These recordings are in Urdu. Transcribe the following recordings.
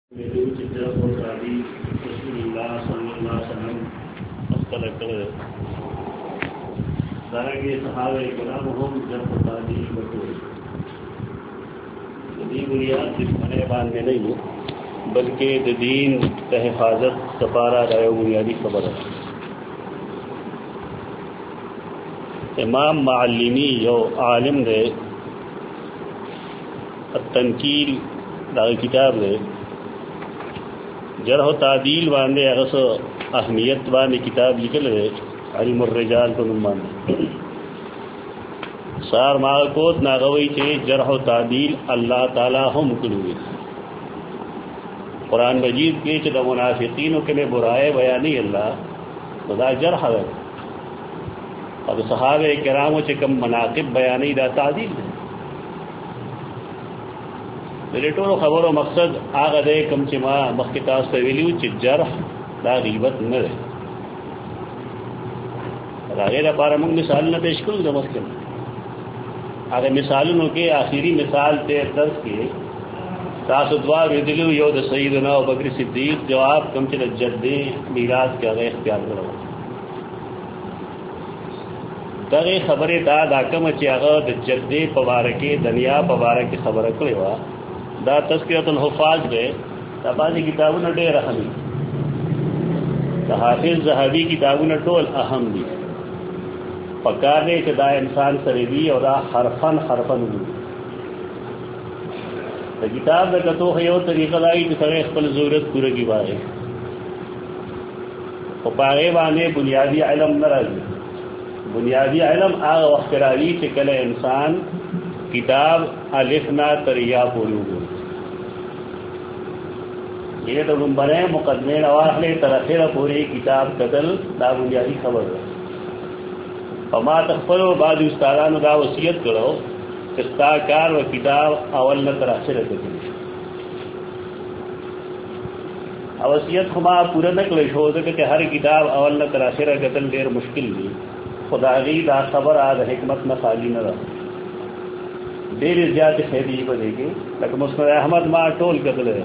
رسول اللہ صلی اللہ علیہ وسلم دارنگے صحابہ کرام ہم جب تعلیم بطور یہ بنیاد صرف بنے باندھنے نہیں بلکہ دین حفاظت سپارہ رہے بنیادی خبر ہے. امام معلمی یو عالم دے التنکیل داغ کتاب دے جرح و تعدیل باندھے اغس اہمیت باندھے کتاب لکھل ہے علم الرجال کو نمان سار ماغکوت ناغوی چھے جرح و تعدیل اللہ تعالی ہم کنوی قرآن مجید کے چھے دا منافقینوں کے میں برائے بیانی اللہ خدا جرح ہے اور صحابہ کراموں چھے کم مناقب بیانی دا تعدیل ہے. میرے ٹولو خبر و مقصد آغا دے کم چی ما مخکتاس تویلیو چی جرح دا غیبت نہ دے غیر پارا منگ مثالنا پیش کرو دا مخکم آغا مثالنو کے آخری مثال تے درس کے تاسو دعا ردلو یو دا سیدنا و بکر صدیق جواب کم چی دا جد میراث کا غیر اختیار کرو دا غیر خبر دا دا کم چی آغا دا جد پبارکی دنیا پبارکی خبر کروا دا تذکرۃ الحفاظ دے دا بعضی کتابوں نے ڈیر اہم دی دا حافظ ذہبی کتابوں نے ٹول اہم دی پکار دے کہ دا انسان سریدی اور دا حرفن دی دا کتاب دا کتو خیو طریقہ دائی کہ سرے اخبر ضرورت پورے کی بارے و پاغے بانے بنیادی علم نہ رہی. بنیادی علم آغا وقت راوی چکل انسان کتاب الفنا تریا پولو گو یہ تو گنبنے مقدمے نواخلے ترخیر پوری کتاب قتل دا بنیادی خبر ہے. فما تخفلو بعد استادانو دا وصیت کرو استاکار و کتاب اول نہ ترخیر قتل وصیت خما پورا نکلے شو دے کہ ہر کتاب اول نہ ترخیر قتل دیر مشکل دی خدا غی دا خبر آد حکمت نہ خالی نہ رہا دیر زیاد خیری بدے گی لیکن مسند احمد ما ٹول قتل ہے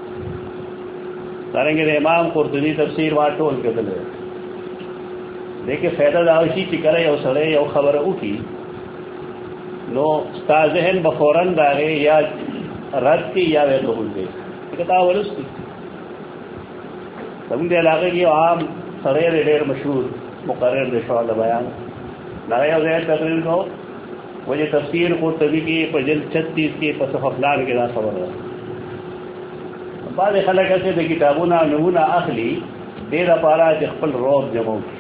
دارنگے امام قرطبی تفسیر ما ٹول قتل ہے دیکھیں فیضہ داوشی چکرے یو سڑے یو خبر اٹھی نو ستا ذہن بفوراً داغے یا رد کی یا وے قبول دے کتاب ولس کی سمجھے علاقے کی عام سڑے دیر مشہور مقرر دے شوال بیان نہ یو ذہن تقریر کو وجہ تفسیر قرطبی کی پجل 36 کی پسف افلان کے نا خبر ہے. بعض خلق ایسے دے کتابونا نمونہ اخلی دیر پارا جخپل روب جمعو کی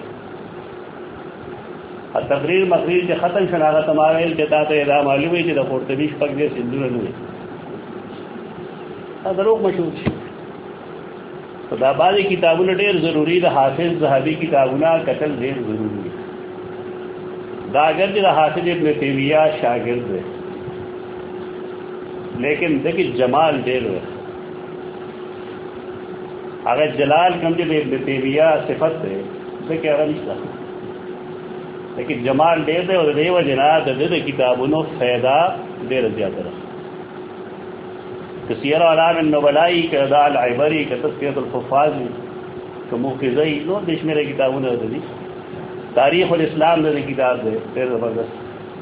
تقریر مقریر کے ختم شناغا تماویل جتا تا ادا معلومی چی دا قرطبی شپک دے سندور نوے دروغ مشہور چی تو دا بعض کتابونا دیر ضروری دا حافظ ذہبی کتابونا قتل دیر ضروری ہے. دا اگر جی حافظ ابن تیمیہ شاگرد ہے لیکن دیکھیں جمال دیر ہے اگر جلال کم جب ابن تیمیہ صفت ہے دیکھیں اگر نہیں لیکن جمال دیر دے اور دیو جناد دے کتابوں فیضا دیر زیادہ رہا سیر علام النبلائی کا دا العبری کا تذکرۃ الحفاظ کا موقظی نو دیش میرے کتابوں نے دی تاریخ الاسلام نے کتاب دے پھر زبردست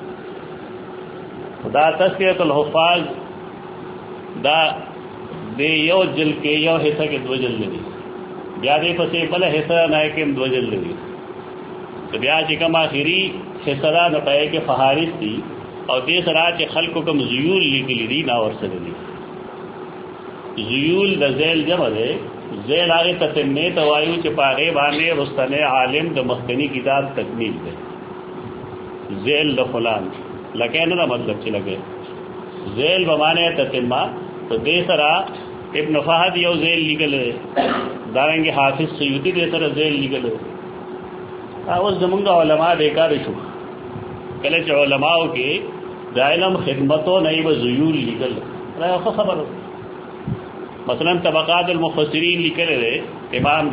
دا تذکرۃ الحفاظ دا دے یو جل کے یو حصہ کے دو جل لگی بیا دے پسے بل حصہ نہ کہ دو جل لگی تو بیا چکم آخری حصہ دا نہ پائے کہ فہارس تھی اور دے سرا چ خلق کم زیول لکلی دی نا ور سدی زیول دا ذیل جمع دے ذیل آگے تتمے توایو چپاغے بانے رستن عالم دا مخکنی کتاب تکمیل دے ذیل دا فلان لکے نا مطلب چی لگے ذیل بمانے تتمہ تو دے سرا ابن فہد یو ذیل لگل ہے دارنگے حافظ سیوطی دے سرا ذیل لگل ہے اس زمانگا علماء بیکار شو کلچ علماء کے دا علم خدمتو نہیں با زیول لگل ہے خبر ہو. مثلا طبقات المفسرین لکھ رہے امام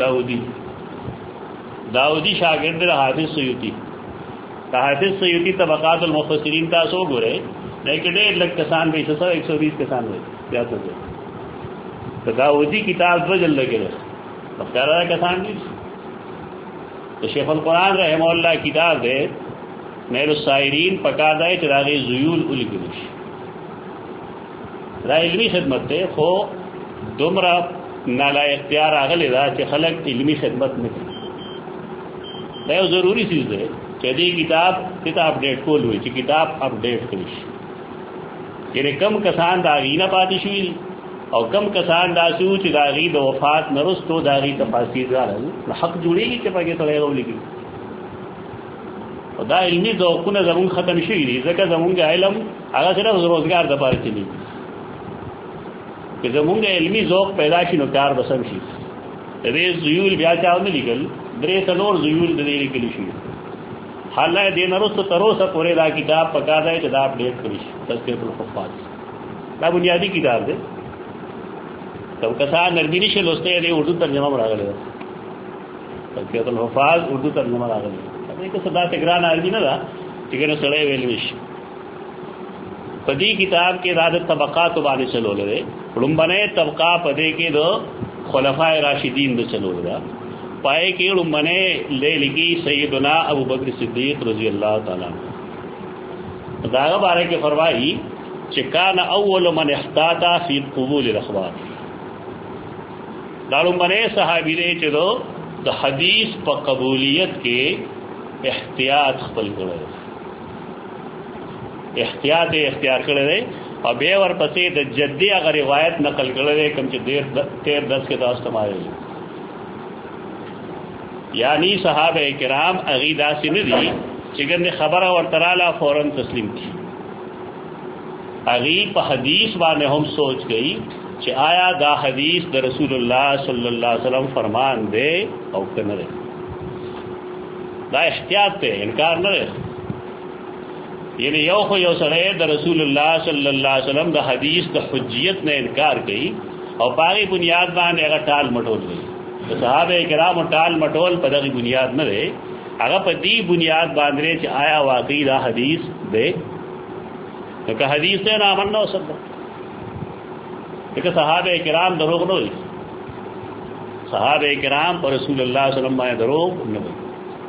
داودی شاگرد حافظ سیوطی حافظ سیوطی طبقات المفسرین تا سو گرے لیکن 1,00,000 کسان بھی 120 کسان ہوئے زیادہ تداودی کتاب دو جلد کے بخار کسان دی تو شیخ القرآن رحمہ اللہ کتاب دے نیل السائرین پکار دائے چراغی زیول الگلش دا علمی خدمت تے خو دمرا نالا اختیار آگلے دا چھ خلق علمی خدمت میں دا یو ضروری چیز دے کہ دی کتاب تیتا اپڈیٹ کول ہوئی چھ کتاب اپڈیٹ کلش یعنی کم کسان داغی نہ پاتی شوئی اور کم کسان داسو چھ داغی دا وفات نرستو داغی تفاصیر دار حق جوڑے گی چھ پاکی سڑے گولی کی دا علمی ذوقونه زمون ختم شوی دي ځکه زمونږ علم هغه صرف روزګار د پاره چلی که زمونږ علمی ذوق پیدا شي نو کار بسم شي دې زیول بیا چاو نه لیکل درې څلور زیول د دې لیکل شي حالای دین رسو تروسه پورې دا کتاب پکا دی چې دا اپډیټ کړی شي تذکرۃ الحفاظ دا بنیادی کتاب دی تو کسان نرمی نشي لوسته دی اردو ترجمه راغلی تذکرۃ الحفاظ اردو ترجمه راغلی کہ صدا تگران عربی نہ تھا ٹھیک سڑے ویلوش پدی کتاب کے داد طبقات بانے چلو لے رمبنے طبقہ پدے کے دو خلفائے راشدین دو چلو لگا پائے کہ رمبنے لے لگی سیدنا ابو بکر صدیق رضی اللہ تعالیٰ داغا بارے کے فرمائی چکان اول من احتاطا فی قبول الاخبار دارمبنے صحابی لے چلو دا حدیث پا قبولیت کے احتیاط خپل کړی احتیاط اختیار کړی دی او بیا ورپسې د جدي هغه روایت نقل کړی دی کوم چې 13-10 کې تاسو تمایل یعنی صحابه کرام هغه داسې نه دي چې ګنې خبره ورتراله فوراً تسلیم کړي هغه په حدیث باندې هم سوچ گئی چې آیا دا حدیث د رسول الله صلی الله علیه وسلم فرمان دی او کنه دی دا احتیاط تے انکار نہ رہے یعنی یو خو یو سڑے دا رسول اللہ صلی اللہ علیہ وسلم دا حدیث دا حجیت نے انکار کی اور پاگی بنیاد باندې اگر ٹال مٹول گئی تو صحابہ کرام ٹال مٹول پدغی بنیاد نہ رہے اگر پدی بنیاد باندھے چ آیا واقعی دا حدیث دے کہ حدیث دے نہ امن نہ ہو سکتا کہ صحابہ کرام دروغ نہ ہوئی صحابہ کرام پر رسول اللہ صلی اللہ علیہ وسلم میں دروغ نہ ہوئی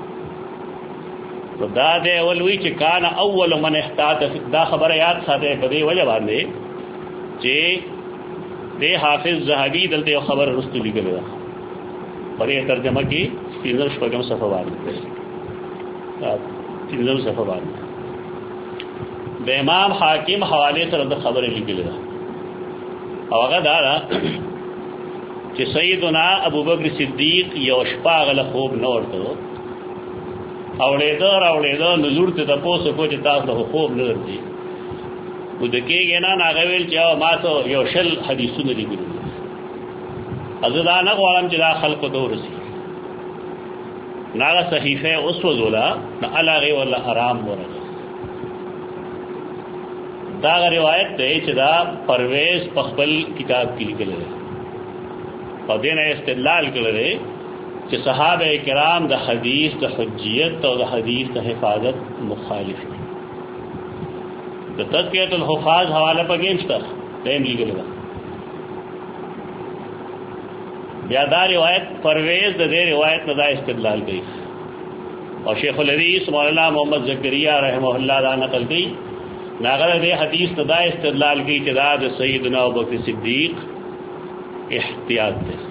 تو دا دے اول وی چې کان اول من احتاط دا خبر یاد ساته په دې وجه باندې چې دې حافظ ذهبی دلته خبر رستو لیکل دا پرې ترجمه کې 3 شپږم صفحه باندې 3 صفحه باندې د امام حاکم حواله سره د خبرې لیکل دا او هغه دا چې سیدنا ابو بکر صدیق یو شپه غل خوب نه ورته اوڑیدر نزور تے تپوسو کو چې تاسو ته خوب نه درځي و د کېږي نه ناغویل چې ما ته یو شل حدیثونه لیکلي ازدا نه غواړم چې دا خلکو ته ورسي ناغه صحیفه اوس وزولا نه علاغه ولا حرام ورغه دا روایت ته چې دا پرویز پخپل کتاب کې لیکل دی او دینه استدلال کړل کہ صحابہ کرام دا حدیث دا حجیت اور دا حدیث دا حفاظت مخالف ہے دا تذکرۃ الحفاظ حوالہ پا گینس تا دیم لیگل دا بیادہ روایت پرویز دا دے روایت دا استدلال گئی اور شیخ الحدیث مولانا محمد زکریہ رحمہ اللہ دا نقل گئی ناغر دے حدیث دا استدلال گئی کہ دا سیدنا ابو بکر صدیق احتیاط دے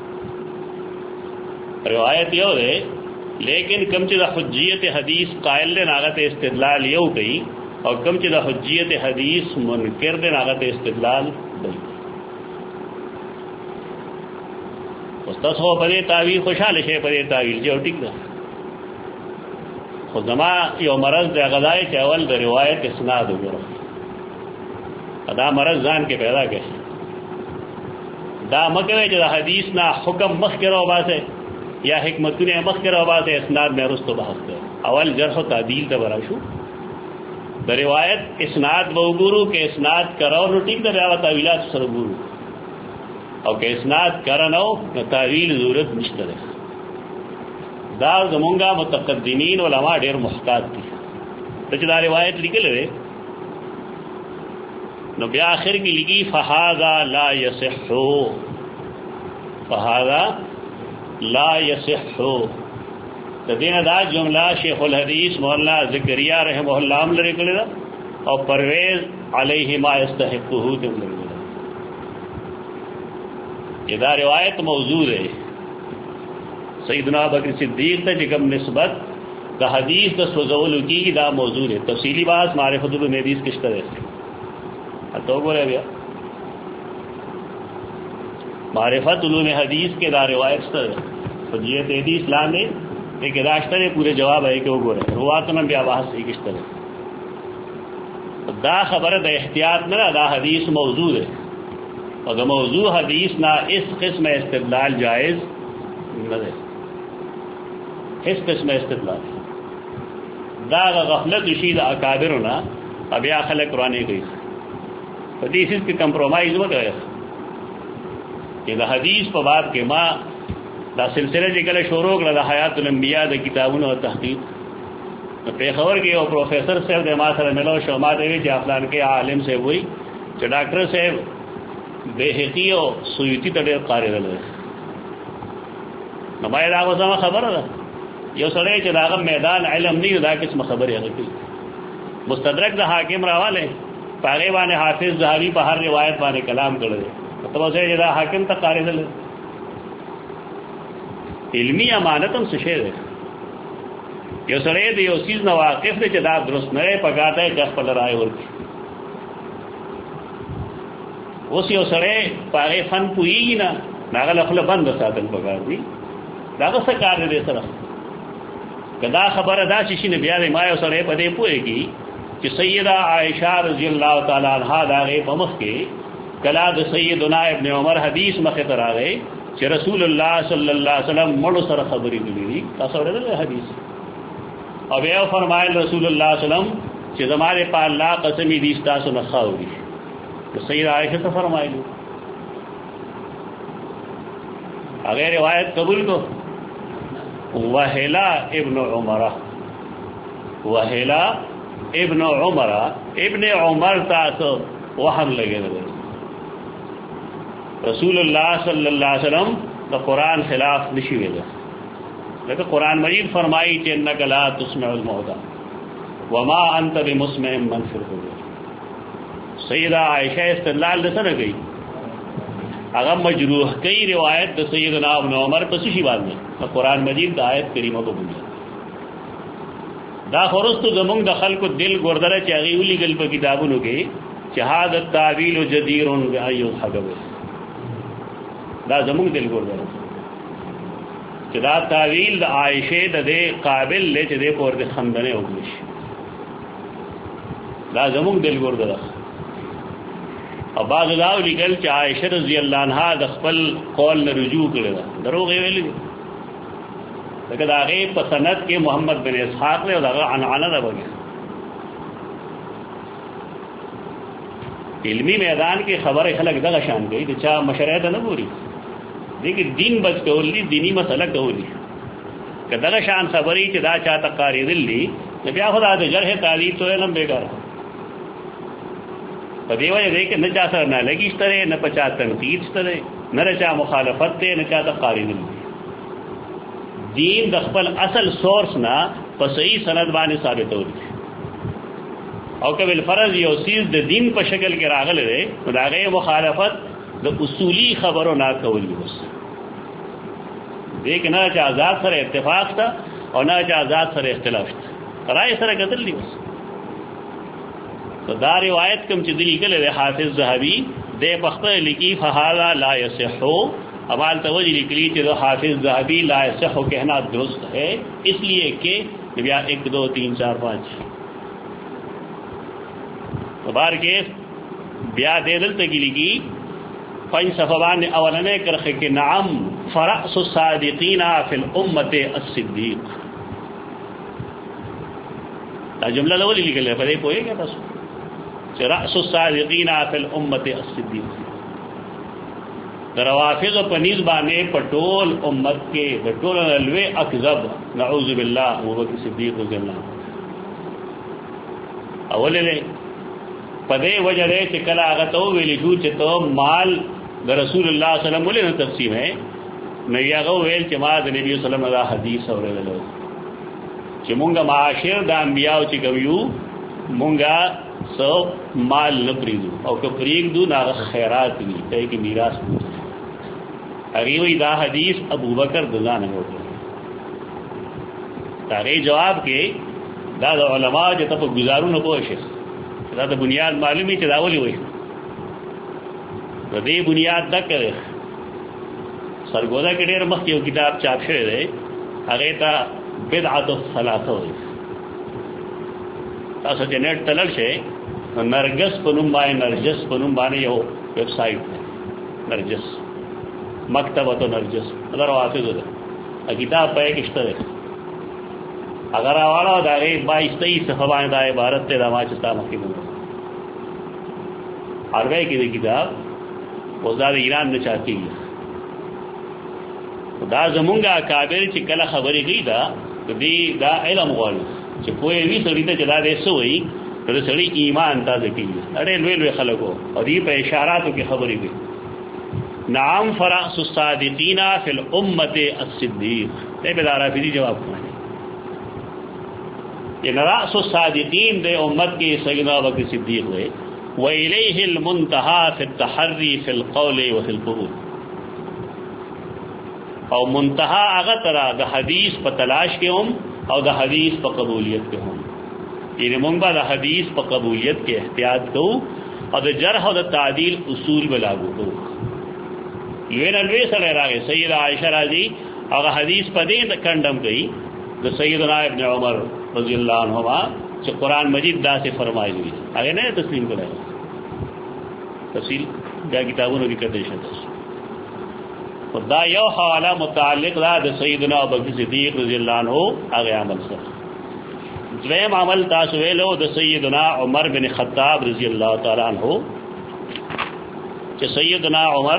روایت یو دے لیکن کم چیزا حجیت حدیث قائل دے ناغت استدلال یو گئی اور کم چیزا حجیت حدیث منکر دے ناغت استدلال گئی استاذ ہو پدے تعویل خوشحال شے پدے تعویل جو ٹک دا خود زما یو مرض دے غذائی چاول دے روایت اسناد ہو گرو دا مرض زان کے پیدا کے دا مکوے جو حدیث نا حکم مخکر و باسے یا حکمتوں نے مخکر آباد اسناد میں رستو بحث کر اول جرح و تعدیل تا برا شو دا روایت اسناد و گورو کے اسناد کراو نو ٹھیک دا بیاوہ تعویلات سر گورو او کہ اسناد کرنو نو تعویل ضرورت نشتر ہے دا زمونگا متقدمین علماء دیر محتاط تھی تچ دا روایت لکل رہے نو بیا آخر کی لگی فہذا لا یصحو فہذا لا یصح. دین دا جملہ شیخ الحدیث مولانا زکریا رحمہ اللہ ہم لڑے کرے اور پرویز علیہ ما یستحقہ تم لڑے. یہ دا روایت موجود ہے سیدنا ابوبکر صدیق تے جکم نسبت دا حدیث دا سوزول کی دا موجود ہے. تفصیلی بات معرفت الحدیث کس طرح سے تو بولے گیا معرفت علوم حدیث کے دا روایت سر فضیلت حدیث لانے ایک داشتر ہے پورے جواب ہے کہ وہ گورے رواتنا بھی آواز سے کس طرح دا خبر دا احتیاط نہ دا حدیث موضوع ہے اور دا موضوع حدیث نہ اس قسم استدلال جائز نہ دے. اس قسم استدلال دا غفلت شید اکابر ہونا اب یا خلق قرآن گئی حدیث کی کمپرومائز مت ہے کہ دا حدیث پہ بات کے ماں دا سلسلے جکل شروع کر دا حیات الانبیاء دا کتابوں اور تحقیق پیخور کے اور پروفیسر صاحب دے ما سر ملو شما دیوی چی افلان کے عالم سے ہوئی چی ڈاکٹر صاحب بیحقی اور سویتی تڑیر قاری دل رہے نمائی دا غزہ خبر دا یو سڑے چی داغم میدان علم نہیں دا کس خبر ہے مستدرک دا حاکم راوالے پاگے بانے حافظ ذہبی پا ہر روایت بانے کلام کر دے تو اسے چی دا حاکم تا قاری دل علمی امانتم سشے دے یو سڑے دے یو چیز نواقف دے چی دا درست نرے پکاتا ہے جس پل رائے ورکی اس یو سڑے پاگے فن پوئی گی نا ناغل اخلا بند ساتن پکار دی داغا سکار دے سر کدا خبر دا چیشی نے بیاد مایو سڑے پدے پوئے کی کہ سیدہ عائشہ رضی اللہ تعالیٰ عنہ داغے پمخ کے کلا دا سیدنا ابن عمر حدیث مخطر آگئے کہ رسول اللہ صلی اللہ علیہ وسلم مڑو سر خبری دلی تصور دے حدیث اب یہ فرمائے رسول اللہ صلی اللہ علیہ وسلم کہ زمارے پا اللہ قسمی دیستا سنخا ہوگی تو سیدہ عائشہ سے فرمائے لی اگر روایت قبول کو وحیلا ابن عمرہ وحیلا ابن عمرہ ابن عمر تاسو وہم لگے لگے رسول اللہ صلی اللہ علیہ وسلم دا قرآن خلاف نشی ویدہ لیکن قرآن مجید فرمائی کہ انک لا تسمع الموتى وما انت بمسمع من فی القبور. سیدہ عائشہ استدلال دسنہ گئی اگر مجروح کئی روایت دا سیدنا ابن عمر پسیشی بات میں قرآن مجید دا آیت کریمہ کو بنیا دا خورستو زمونگ دا خلق دل گردرہ چاہی اولی گل پا کتابونو کے چہاد التعویل جدیر بأیو حقب دا زمونگ دل گردرہ دا تعویل دا عائشہ دا دے قابل لے چھ دے پورد خندنے اگلش دا زمونگ دل گردرہ اور بعض داو لگل چا عائشہ رضی اللہ عنہ دخپل قول نے رجوع کرے دا دروغ ہے ویلی لیکن آگے پسند کے محمد بن اسحاق نے اور آگا عنعنہ دا بگیا علمی میدان کی خبر خلق دا شان گئی چا مشرع دا نبوری لیکن دین بچ کولی دینی مسئلہ کولی کہ دا شان خبری چا دا چاہتا قاری دلی نبیا خدا دا جرح تعلیم تو ہے نم بیکار پدی وجہ دے کہ نہ چاہ سر نہ لگی اس طرح نہ پچا تنقید اس طرح نہ رچا مخالفت دے نہ چاہتا قاری دل دین دخپل اصل سورس نہ پسئی سند بانے ثابت ہو رہی اور کہ بالفرض یہ چیز دے دین پر شکل کے راغل دے تو داغے مخالفت دے اصولی خبروں نہ کولی بس دیکھ نہ چاہ آزاد سر اتفاق تھا اور نہ چاہ آزاد سر اختلاف تھا رائے سر قتل لی بس تو دا روایت کم چی دلی کلے دے حافظ ذہبی دے پختہ لکی فہذا لا یصحو امال توجہ لکلی چی دو حافظ ذہبی لا یصحو کہنا درست ہے اس لیے کہ نبیا 1 2 3 4 5 تو بار کے بیا دے دل تکی لکی 5 صفحان اولنے کرخے کہ نعم فرأس الصادقین فی الامت الصدیق تا جملہ لولی لکلے پدے پوئے گیا تاسو رأس الصادقین فی الامت الصدیق روافض پنیز بانے پٹول امت کے پٹول الوے اکذب نعوذ باللہ ابوبکر صدیق رضی اللہ اولے لے پدے وجہ دے چکلا آگتو ویلی شو چتو مال دا رسول اللہ صلی اللہ علیہ وسلم ولې تقسیم ہے نو هغه ویل چې ما د نبی صلی الله علیه وسلم دا حدیث اورېدل چې مونږه معاشر د انبیاء چې کوي مونږه سو مال نه پریږدو او که پریږدو نو خیرات وي ته کې میراث هغه وی دا حدیث ابو بکر دلان نه وته تاغه جواب کې دا د علماء چې ته په گزارونو پوښښ دا د بنیاد معلومی چې دا ولي وي د دې بنیاد دا کوي سرګودا کې ډېر مخکې یو کتاب چاپ شوی دی هغه ته بدعت الثلاثه وي تاسو چې نت تلل شي نرجس په نوم باندې یو ویب سټ دی نرجس مکتبۃ نرجس دا راوځي ده کتاب په کې شته اگر آوالا دا غیر 22-23 صفحہ باندې دا عبارت ته دا ما چې تاسو مخکې وو عربی کې دی کتاب وزاد ایران نه چاهتي دا زمونږه کابل چې کله خبرې کوي دا علم غواړي چې کوی وی سړی ته جلا دې سوې تر سړی ایمان تازه کوي اړې لوی خلکو او دې په اشاراتو کې خبرې کوي نعم فرأس الصادقین فی الامه الصدیق دې به رافضی جواب کوي ان رأس الصادقین دے امت کی سیدنا ابوبکر صدیق ہوئے وإلیہ المنتہا فی التحری فی القول وفی القبول او منتہا اغا طرح دا حدیث پا تلاش کے ہم او دا حدیث پا قبولیت کے ہم یعنی منگا دا حدیث پا قبولیت کے احتیاط کو اور دا جرح و دا تعدیل اصول بلاگو کو یوین الوی صلی اللہ علیہ سید عائشہ راضی اگر حدیث پا دین دا کنڈم گئی دا سیدنا ابن عمر رضی اللہ عنہما کہ قرآن مجید دا سے فرمائی ہوئی آگے نہیں تسلیم کرے تفصیل دا کتابوں نے بھی کرتے شدہ دا یو حوالہ متعلق دا سیدنا ابوبکر صدیق رضی اللہ عنہ آگے عمل سر دویم عمل تاسویلو دا سیدنا عمر بن خطاب رضی اللہ تعالی عنہ کہ سیدنا عمر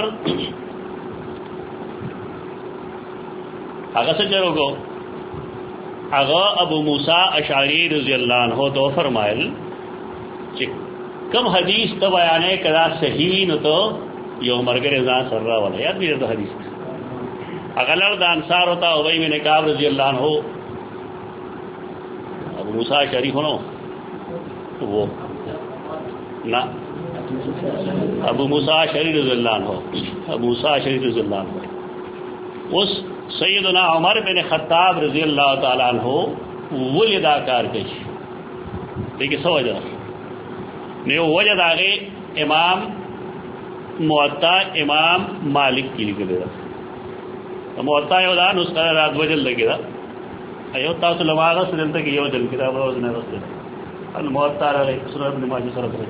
آگا سے چلو گو اغا ابو موسیٰ اشعری رضی اللہ عنہ تو فرمائل کہ کم حدیث تو بیانے کدا صحیح نہ تو یو مرگر ازان سر رہا والا یاد بھی تو حدیث اغلر دا انصار ہوتا ابی بن کعب رضی اللہ عنہ ابو موسیٰ اشعری ہونو وہ نا ابو موسیٰ اشعری رضی اللہ عنہ اس سیدنا عمر بن خطاب رضی اللہ تعالی عنہ ولید آکار کش دیکھیں سو وجہ نے وجہ آگے امام موطا امام مالک کی لکھ دے رہا موطا یودا نسخہ رات وجل لگے رہا ایو تاسو لماغا سدلتا کہ یو جل کتاب روز نے رسل الموطا رہے سنر ابن ماجی سرط رہے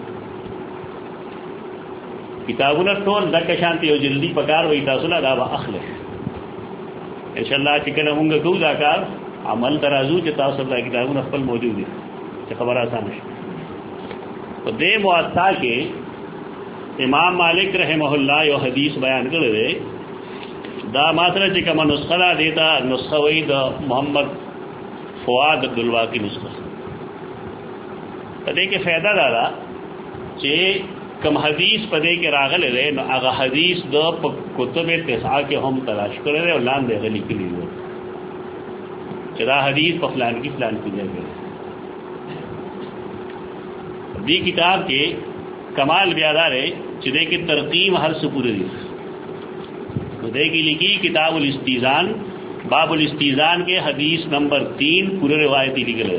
کتابونا ٹول دکا شانتی یو جلدی پکار وی تاسو لا دابا اخلش انشاءاللہ چکل مونگا کو دا کار عمل ترازو چې تاسو الله کتابونه خپل موجود دي چې خبر آسان شي تو دې موطا کې امام مالک رحمه الله یو حدیث بیان کړی دی دا ماتره چې کوم نسخه دا دیتا نسخه وی د محمد فؤاد عبدالواقی نسخه دې کې فائدہ دا چې کم حدیث پدے کے راغل رہے نو اغا حدیث دو کتب تسعہ کے ہم تلاش کرے رہے اور لان دے غلی کے لیے چدا حدیث پا فلان کی جائے گئے دی کتاب کے کمال بیادار ہے چدے کی ترقیم ہر سپور دی دے کی لکھی کتاب الاستیزان باب الاستیزان کے حدیث نمبر 3 پورے روایتی لکھ رہے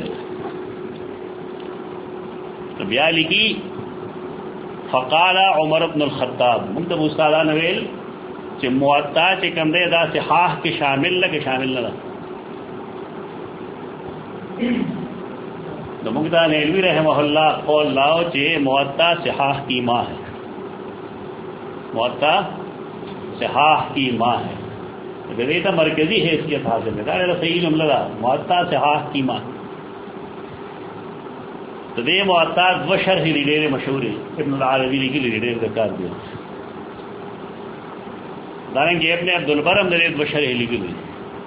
بیا لکھی فقال عمر بن الخطاب منتب استادہ نویل چې موطا چې کم دے دا صحاح کے شامل لگے شامل نہ تو مقدار نیلوی رحمہ اللہ قول لاؤ چې موطا صحاح کی ماں ہے موطا صحاح کی ماں ہے دیتا مرکزی حیثیت حاصل ہے دا صحیح جملہ دا موطا صحاح کی ماں تو دے موطا دو شرح لیڈیر مشہور ہے ابن العربی کی لیڈیر ذکر دیا دارنگی ابن عبدالبر ہم دے دو شرح لکھی ہوئی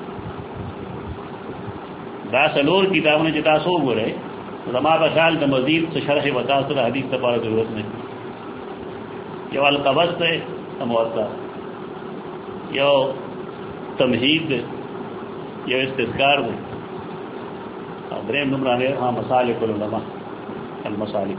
دا سلور کتابوں نے جتا سو گو رہے زما بخیال دا مزید سے شرح بتا سر حدیث تپارا ضرورت نہیں یہ القبض ہے موطا یو تمہید دے یو استذکار دے دریم نمرانے ہاں مسالک العلماء المسالک.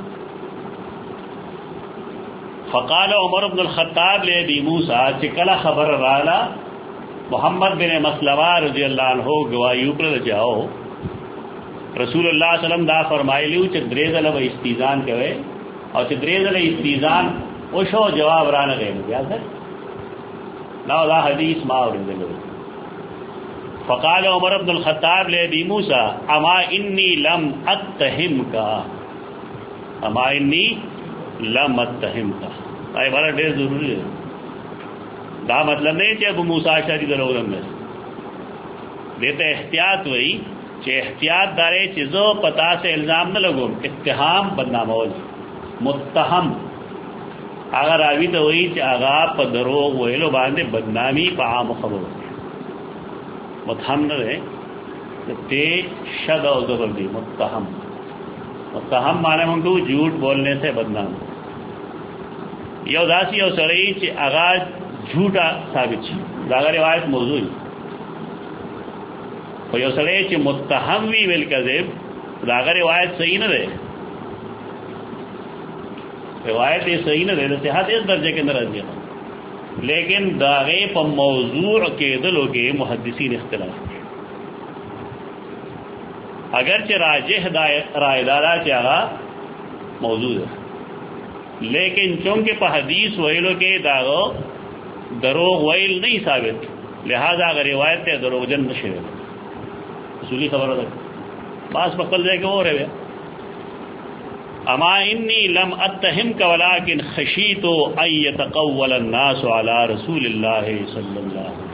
فقال عمر بن الخطاب لابی موسیٰ چکلا خبر رالا محمد بن مسلمہ رضی اللہ عنہ گواہی پر جاؤ رسول اللہ صلی اللہ علیہ وسلم دا فرمائی لیو چھ دریزل و استیزان کوئے اور چھ دریزل استیزان وشو جواب رانا گئے مجھے آسر نو دا حدیث ماورد لگے. فقال عمر بن الخطاب لابی موسیٰ اما انی لم اتہم کا اما انی لم اتہم کا آئے بارا دیر ضروری ہے. دا مطلب نہیں کہ ابو موسیٰ شاہدی دلوگرم میں دیتے احتیاط ہوئی کہ احتیاط دارے چیزوں پتا سے الزام نہ لگو اتہام بدنامول متہم اگر آوی تو ہوئی کہ آغا پا دروغ ویلو باندے بدنامی پا عام خبر متہم نہ رہے تے شد و زبر دی متہم متہم مانے منگو جھوٹ بولنے سے بدنام یو داسی یو سرئی چی آغا جھوٹا ثابت چی داغا روایت موضوعی و یو سرئی چی متہم وی بالکذب داغا روایت صحیح نہ رہے روایت یہ صحیح نہ رہے صحت اس درجے کے اندر رضی لیکن داغے پا موضوع کے دلوں کے محدثین اختلاف اگرچہ راجح رائے دارا چاہا موجود ہے لیکن چونکہ پا حدیث ویلو کے داغو دروغ ویل نہیں ثابت لہذا اگر روایت تے دروغ جن نشے اصولی خبر ہے باس پکل جائے کہ وہ رہے اما انی لم اتہم کا ولکن خشیت ان یتقول الناس علی رسول اللہ صلی اللہ علیہ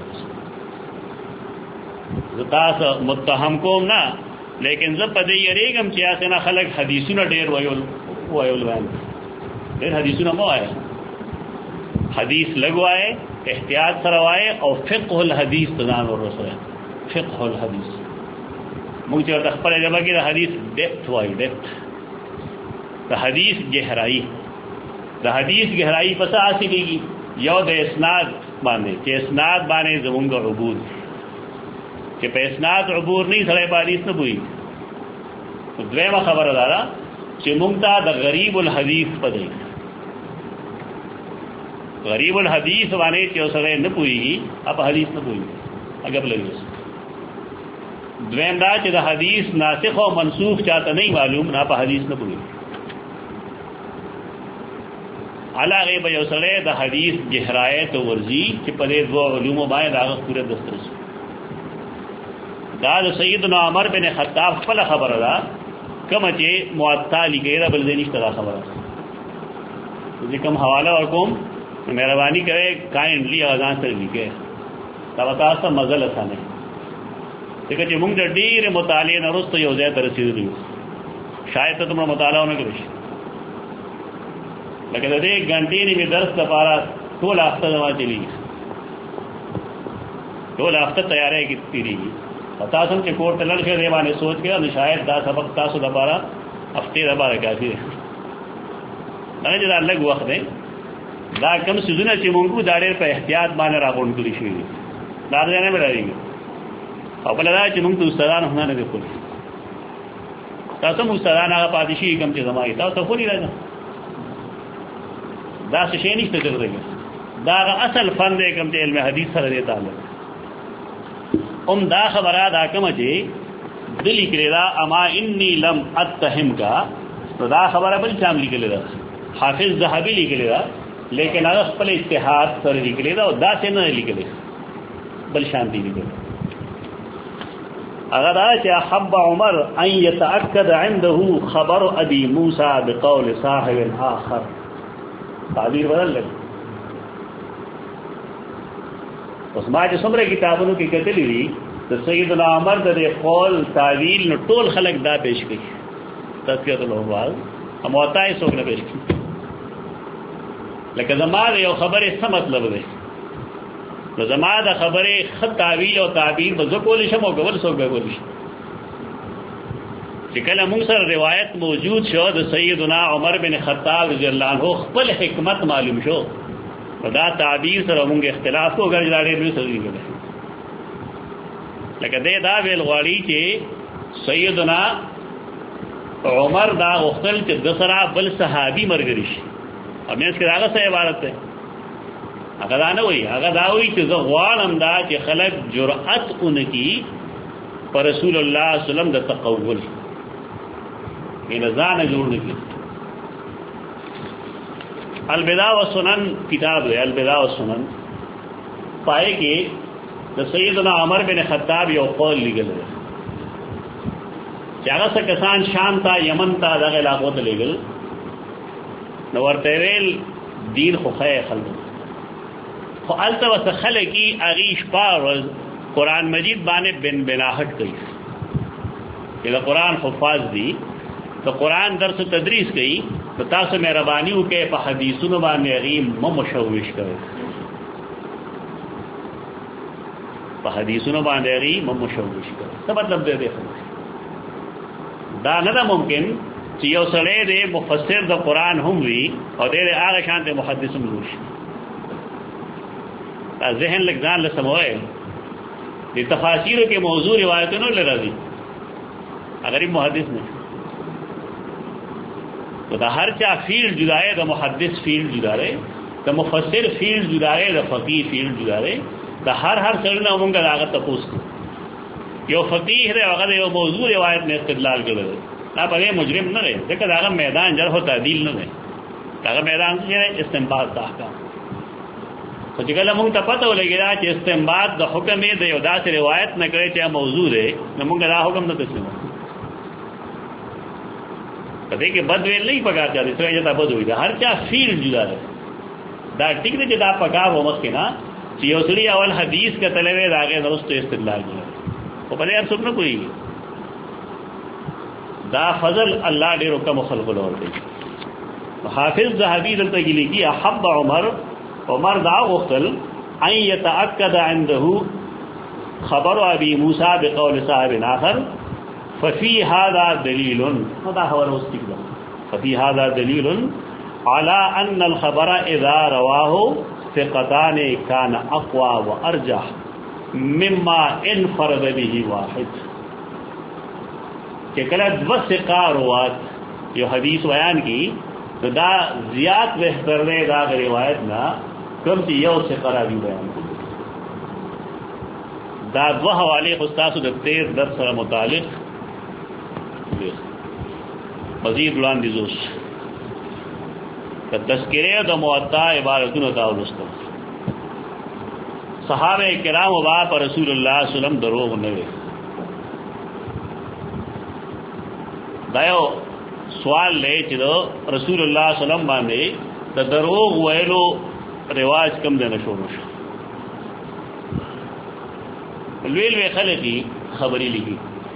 وسلم تاس متہم کوم نا لیکن زب پدے یریگم چیا سے نا خلق حدیثنا دیر ویول وین دیر حدیثنا مو آئے حدیث لگوائے احتیاط سروائے اور فقہ الحدیث تنان اور رسول فقہ الحدیث مجھے تخبر جبا کی حدیث ڈیپتھ وائی ڈیپتھ دا حدیث گہرائی دا حدیث گہرائی پسا حاصلے گی یو دا اسناد باندھے کہ اسناد بانے زمونگا عبور کہ پہ اسناد عبور نہیں سڑے پا حدیث نہ بوئی دویمہ خبر دارا کہ منگتا دا غریب الحدیث پدے غریب الحدیث بانے کہ سڑے نہ پوئی گی اب حدیث نہ پوئی اگر لگی دویم دا کہ دا حدیث ناسخ و منسوخ چاہتا نہیں معلوم نہ پا حدیث نہ پوئی علا غیب یو سڑے دا حدیث گہرائے تو ورزی کہ پدے دو علوم و بائیں داغ پورے دسترس دا سیدنا عمر بن خطاب فلا خبر دا کم اچے معطا لکھے دا بلدینیش تدا خبر دا مجھے کم حوالہ اور کم مہربانی کرے کائنڈلی آزان سے لکھے تبتاستا مزل اسانے دیکھا چی مونگ دا دیر مطالعہ نرست یو زیادہ رسید دیو شاید تا تمہا مطالعہ ہونے کرش لیکن ایک گھنٹے نہیں میں درس کا پارا ٹول ہفتہ زمان چلی گی ٹول ہفتہ تیارے کی تیری گی تاسم کے کوٹ تلل کے دیوانے سوچ کے شاید دا سبق تاسو دا پارا ہفتے دا پارا کافی ہے جدا الگ وقت ہے دا کم سزنہ چی منگو دارے پہ احتیاط بانے راپون کلی شوئی دار جانے میں ڈالیں گے اور پہلے دا چی منگ تو استادان ہونا نبی خود تاسم استادان آگا پادشی کم چی زمائی تا تو خود ہی رہنا دا سشے نہیں فکر دے گا دا اصل فن دے کم چی علم حدیث سر دیتا ہے دا خبرات آکم چی دلی کرے دا اما انی لم اتہم کا تو دا خبر بل چام لکلے دا حافظ ذہبی لکلے دا لیکن اگر پل اتحاد سر لکلے دا دا سے نہ لکلے بل شانتی لکلے اگر آچا حب عمر ان یتأکد عنده خبر ابی موسیٰ بقول صاحب آخر تعبیر بدل لگے اس ماں سمرے کتابوں کی قتلی دی تو سیدنا عمر دے قول تعویل نو ٹول خلق دا پیش کی تذکرۃ الحفاظ ہم ہوتا ہے سوک نے پیش کی لیکن زمان یو خبر اس کا مطلب دے تو زمان دا خبر خط تعویل اور تعبیر بزو کولی شم و گول سوک بے کولی شم چکل منصر روایت موجود شو دا سیدنا عمر بن خطاب رضی اللہ عنہ خپل حکمت معلوم شو دا تعبیر سره موږ اختلاف کو ګرځي دا ډېر سړي کړي لکه دا ویل غواړي چې سیدنا عمر دا وختل چې د سره بل صحابي مرګري شي امینس کې هغه څه عبارت ده هغه دا نه وایي هغه دا وایي چې زه غواړم دا چې خلک جرأت اونکي پر رسول الله صلی الله علیه وسلم د تقول ان ځان جوړ نکړي. البدع والسنن کتاب ہے البدع والسنن پائے کہ سیدنا عمر بن خطاب یو قول لګل چې هغه څه کسان شام ته یمن ته دغه علاقو ته لګل نو ورته ویل دین خو خیر خلک خو الته وس خلکی اغیش پار قرآن مجید باندې بن بناحت کوي چې قرآن حفاظ دي تو قرآن درس و تدریس کئی تو تاسو مہربانی ہو کہ پا حدیثون باندې غیم مشوش کرو پا حدیثون باندې غیم مشوش کرو تا مطلب دے دے دا ندا ممکن چې یو سړی دے مفسر دا قرآن هم وی او دے آغا شانت محدث مروش دا ذہن لگزان لسموئے دی تفاسیروں کے موضوع روایتوں لے رضی اگر یہ محدث نہیں تو دا ہر چا فیلڈ جدا ہے دا محدث فیلڈ جدا رہے دا مفسر فیلڈ جدا رہے دا فقیہ فیلڈ جدا رہے دا ہر سرنا امنگ دا آغا تپوس کو یو فقیہ رہے وغیر یو موضوع روایت میں استدلال کر رہے نا پر یہ مجرم نہ رہے دیکھا دا آغا میدان جرح و تعدیل نہ رہے دا آغا میدان سے استنباط دا احکام تو چکل امنگ تا پتہ ہو لگی دا چی استنباط دا حکم ہے دا یو دا سے روایت نہ کرے چاہے موضوع رہے نمونگ دا حکم نہ تسلیم کدے کہ بد ویل نہیں پکار چاہتے اس طرح بد ہوئی دا ہر چا فیلڈ جدا رہے دا ٹک دے جدا پکار ہو مخ کے نا چیوسڑی اول حدیث کا تلوے داغے درست استدلال جدا وہ پتہ یار سب نہ کوئی دا فضل اللہ ڈیر کا مخلق لور دے حافظ ذہبی دلتا کی لکھی احب عمر دا وختل ان يتأكد عنده خبر ابي موسى بقول صاحب آخر ففي هذا دليل هذا هو الاستقبال ففي هذا دليل على ان الخبر اذا رواه ثقتان كان اقوى وارجح مما انفرد به واحد کہ کله دو ثقه روات یہ حدیث بیان کی تو دا زیات بہتر ہے دا روایت نہ کم چې یو ثقه راوی بیان کی دا دو حوالے استاد د تیر درس سره متعلق مزید وړاندې زوس تذکرہ د موطا عبارتونو ته ولستو صحابه کرام او با پر رسول الله صلی الله علیه وسلم دروغ نه وي دا یو سوال لې چې رسول الله صلی الله علیه وسلم باندې د دروغ ویلو رواج کم دی نه شروع شو ویل وی خلقی خبرې لګي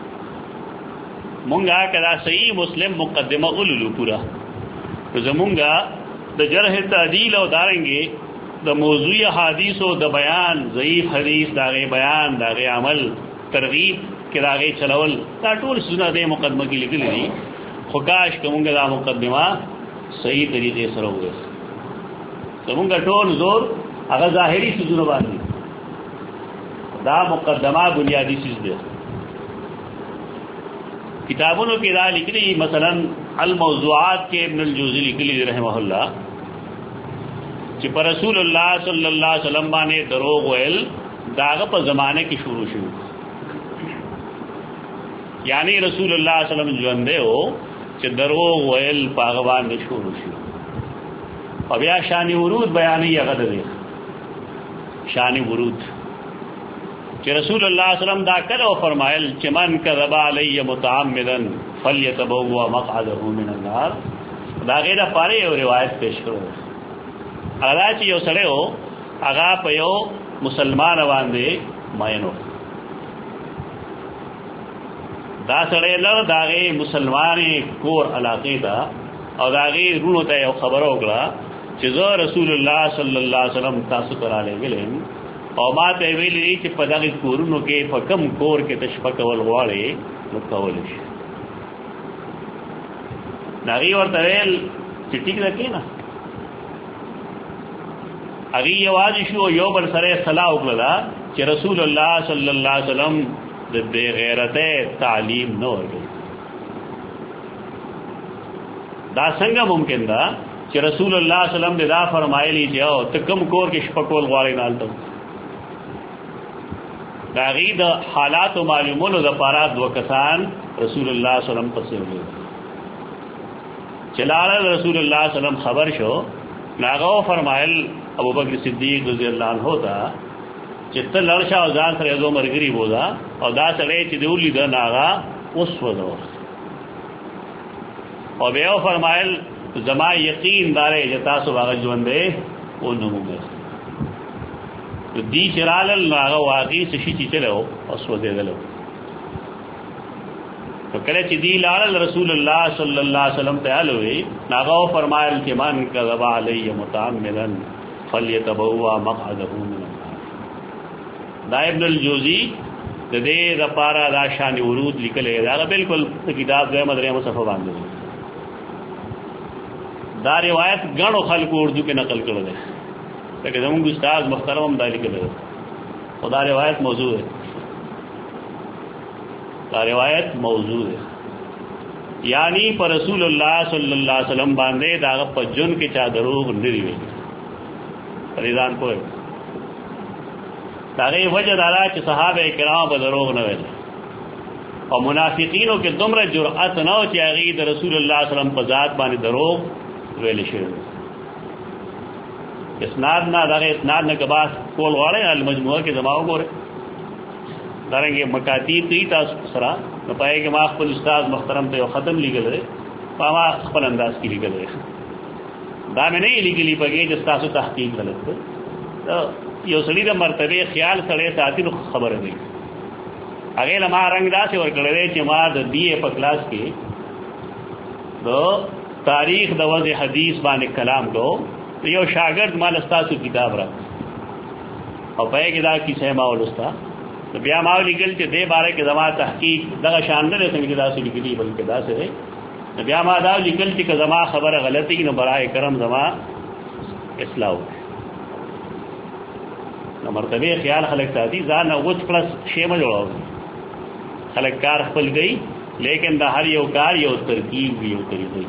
مونگا کدا صحیح مسلم مقدمہ اولو پورا تو زمونگا دا جرح تعدیل او دارنگے دا موضوع حدیث و دا بیان ضعیف حدیث داغے بیان داغے عمل ترغیب کے داغے چلول دا ټول سنا دے مقدمہ کی لکھ لی خکاش کمونگا دا مقدمہ صحیح طریقے سر ہوئے زمونگا ټول زور اگر ظاہری سزنو باندی دا مقدمہ بنیادی چیز دے کتابوں کی دا لکھلی مثلا الموضوعات کے ابن الجوزی لکھلی رحمہ اللہ کہ پر رسول اللہ صلی اللہ علیہ وسلم نے دروغ ویل داغ پر زمانے کی شروع یعنی رسول اللہ صلی اللہ علیہ وسلم جو اندے ہو کہ دروغ ویل پاغوان نے شروع اب یا شان ورود بیانی یا غدر شان ورود کہ رسول اللہ صلی اللہ علیہ وسلم دا کرو فرمائل کہ من کذب علی متعمدا فلیتبوأ مقعدہ من النار دا غیر پارے اور روایت پیش کرو ادا چې یو سره ہو هغه په یو مسلمان باندې ماینو دا سره لر داغه مسلمانې کور علاقې دا او داغه رونو ته یو خبر وکړه چې زه رسول الله صلی الله علیه وسلم تاسو ته را لګلم او ما ته ویلي چې په دغه کورونو کې په کم کور کې تشفق ول غواړي نو کول شي ناغي ورته ویل چې ټیک ده کینا اگی یواز شو یو بل سره صلاح وکړه چې رسول الله صلی الله علیه وسلم د بے غیرته تعلیم نه ورکړي. دا څنګه ممکن ده چې رسول الله صلی الله علیه وسلم دا فرمایلی چې او تکم کور کې شپکول غواړي نه الته دا غي د حالات معلومولو د پاره دو کسان رسول الله صلی الله علیه وسلم پسې وګړي چلاله رسول الله صلی الله علیه وسلم خبر شو ناغو فرمایل ابو بکر صدیق رضی الله عنه دا چې ته لړشا او ځان سره یو مرګري بودا او دا سره چې دیولې دا ناغا اوس ودو او بیا فرمایل زما یقین دارې چې تاسو هغه ژوندې او نموږه دی چرال ناغا واقعي شي چې چلو اوس ودېدلو تو کله چې دی لال رسول الله صلی الله علیه وسلم ته الوی ناغو فرمایل چې من کذب علی متعمدا فلیتبوا مقعده من النار. دا ابن الجوزی د دې د پارا دا شان ورود لیکل دا بالکل کتاب د مدرسه مصطفی باندې دا روایت غنو خلکو اردو کې نقل کړل دي لکه زموږ استاد محترم هم دا لیکل دي خدا روایت موضوع ہے روایت موضوع ہے یعنی پر رسول اللہ صلی اللہ علیہ وسلم باندھے داغ پجن کے چا دروغ نری ہوئی فریضان کو تاغی وجہ دادا کہ صحابہ کرام پر دروغ نہ ویلے اور منافقینوں کے دمر جرأت نہ ہو چاہیے رسول اللہ صلی اللہ علیہ وسلم پر ذات باندې دروغ ویلے شروع اسناد نہ داغ اسناد نہ کباس کول غواړي المجموعہ کے جماعوں کو دارنګه مکاتیب کی تاسو سره نو پای کې ما خپل استاد محترم ته ختم لیکل دی ما خپل انداز کې لیکل دی دا مې نه لیکلي پګې چې تاسو تحقیق غلط کړ یو سړي د مرتبه خیال سره ساتي خبره دی هغه لمه رنگ داسې ورکړل چې ما د بی اے په کلاس کې دو تاریخ د وضع حدیث باندې کلام کو یو شاګرد مال استاسو کتاب را او پای کې دا کیسه ما ولستا بیا ما لیکل چې دې باره کې زما تحقیق دغه شان نه څنګه داسې لیکلي بلکې داسې دی بیا ما دا لیکل چې زما خبره غلطی نو برای کرم زما اصلاح نو مرتبه خیال خلق ساتي ځان اوچ پلس شی ما جوړاو خلق کار خپل گئی لیکن دا هر یو کار یو ترکیب یو طریقې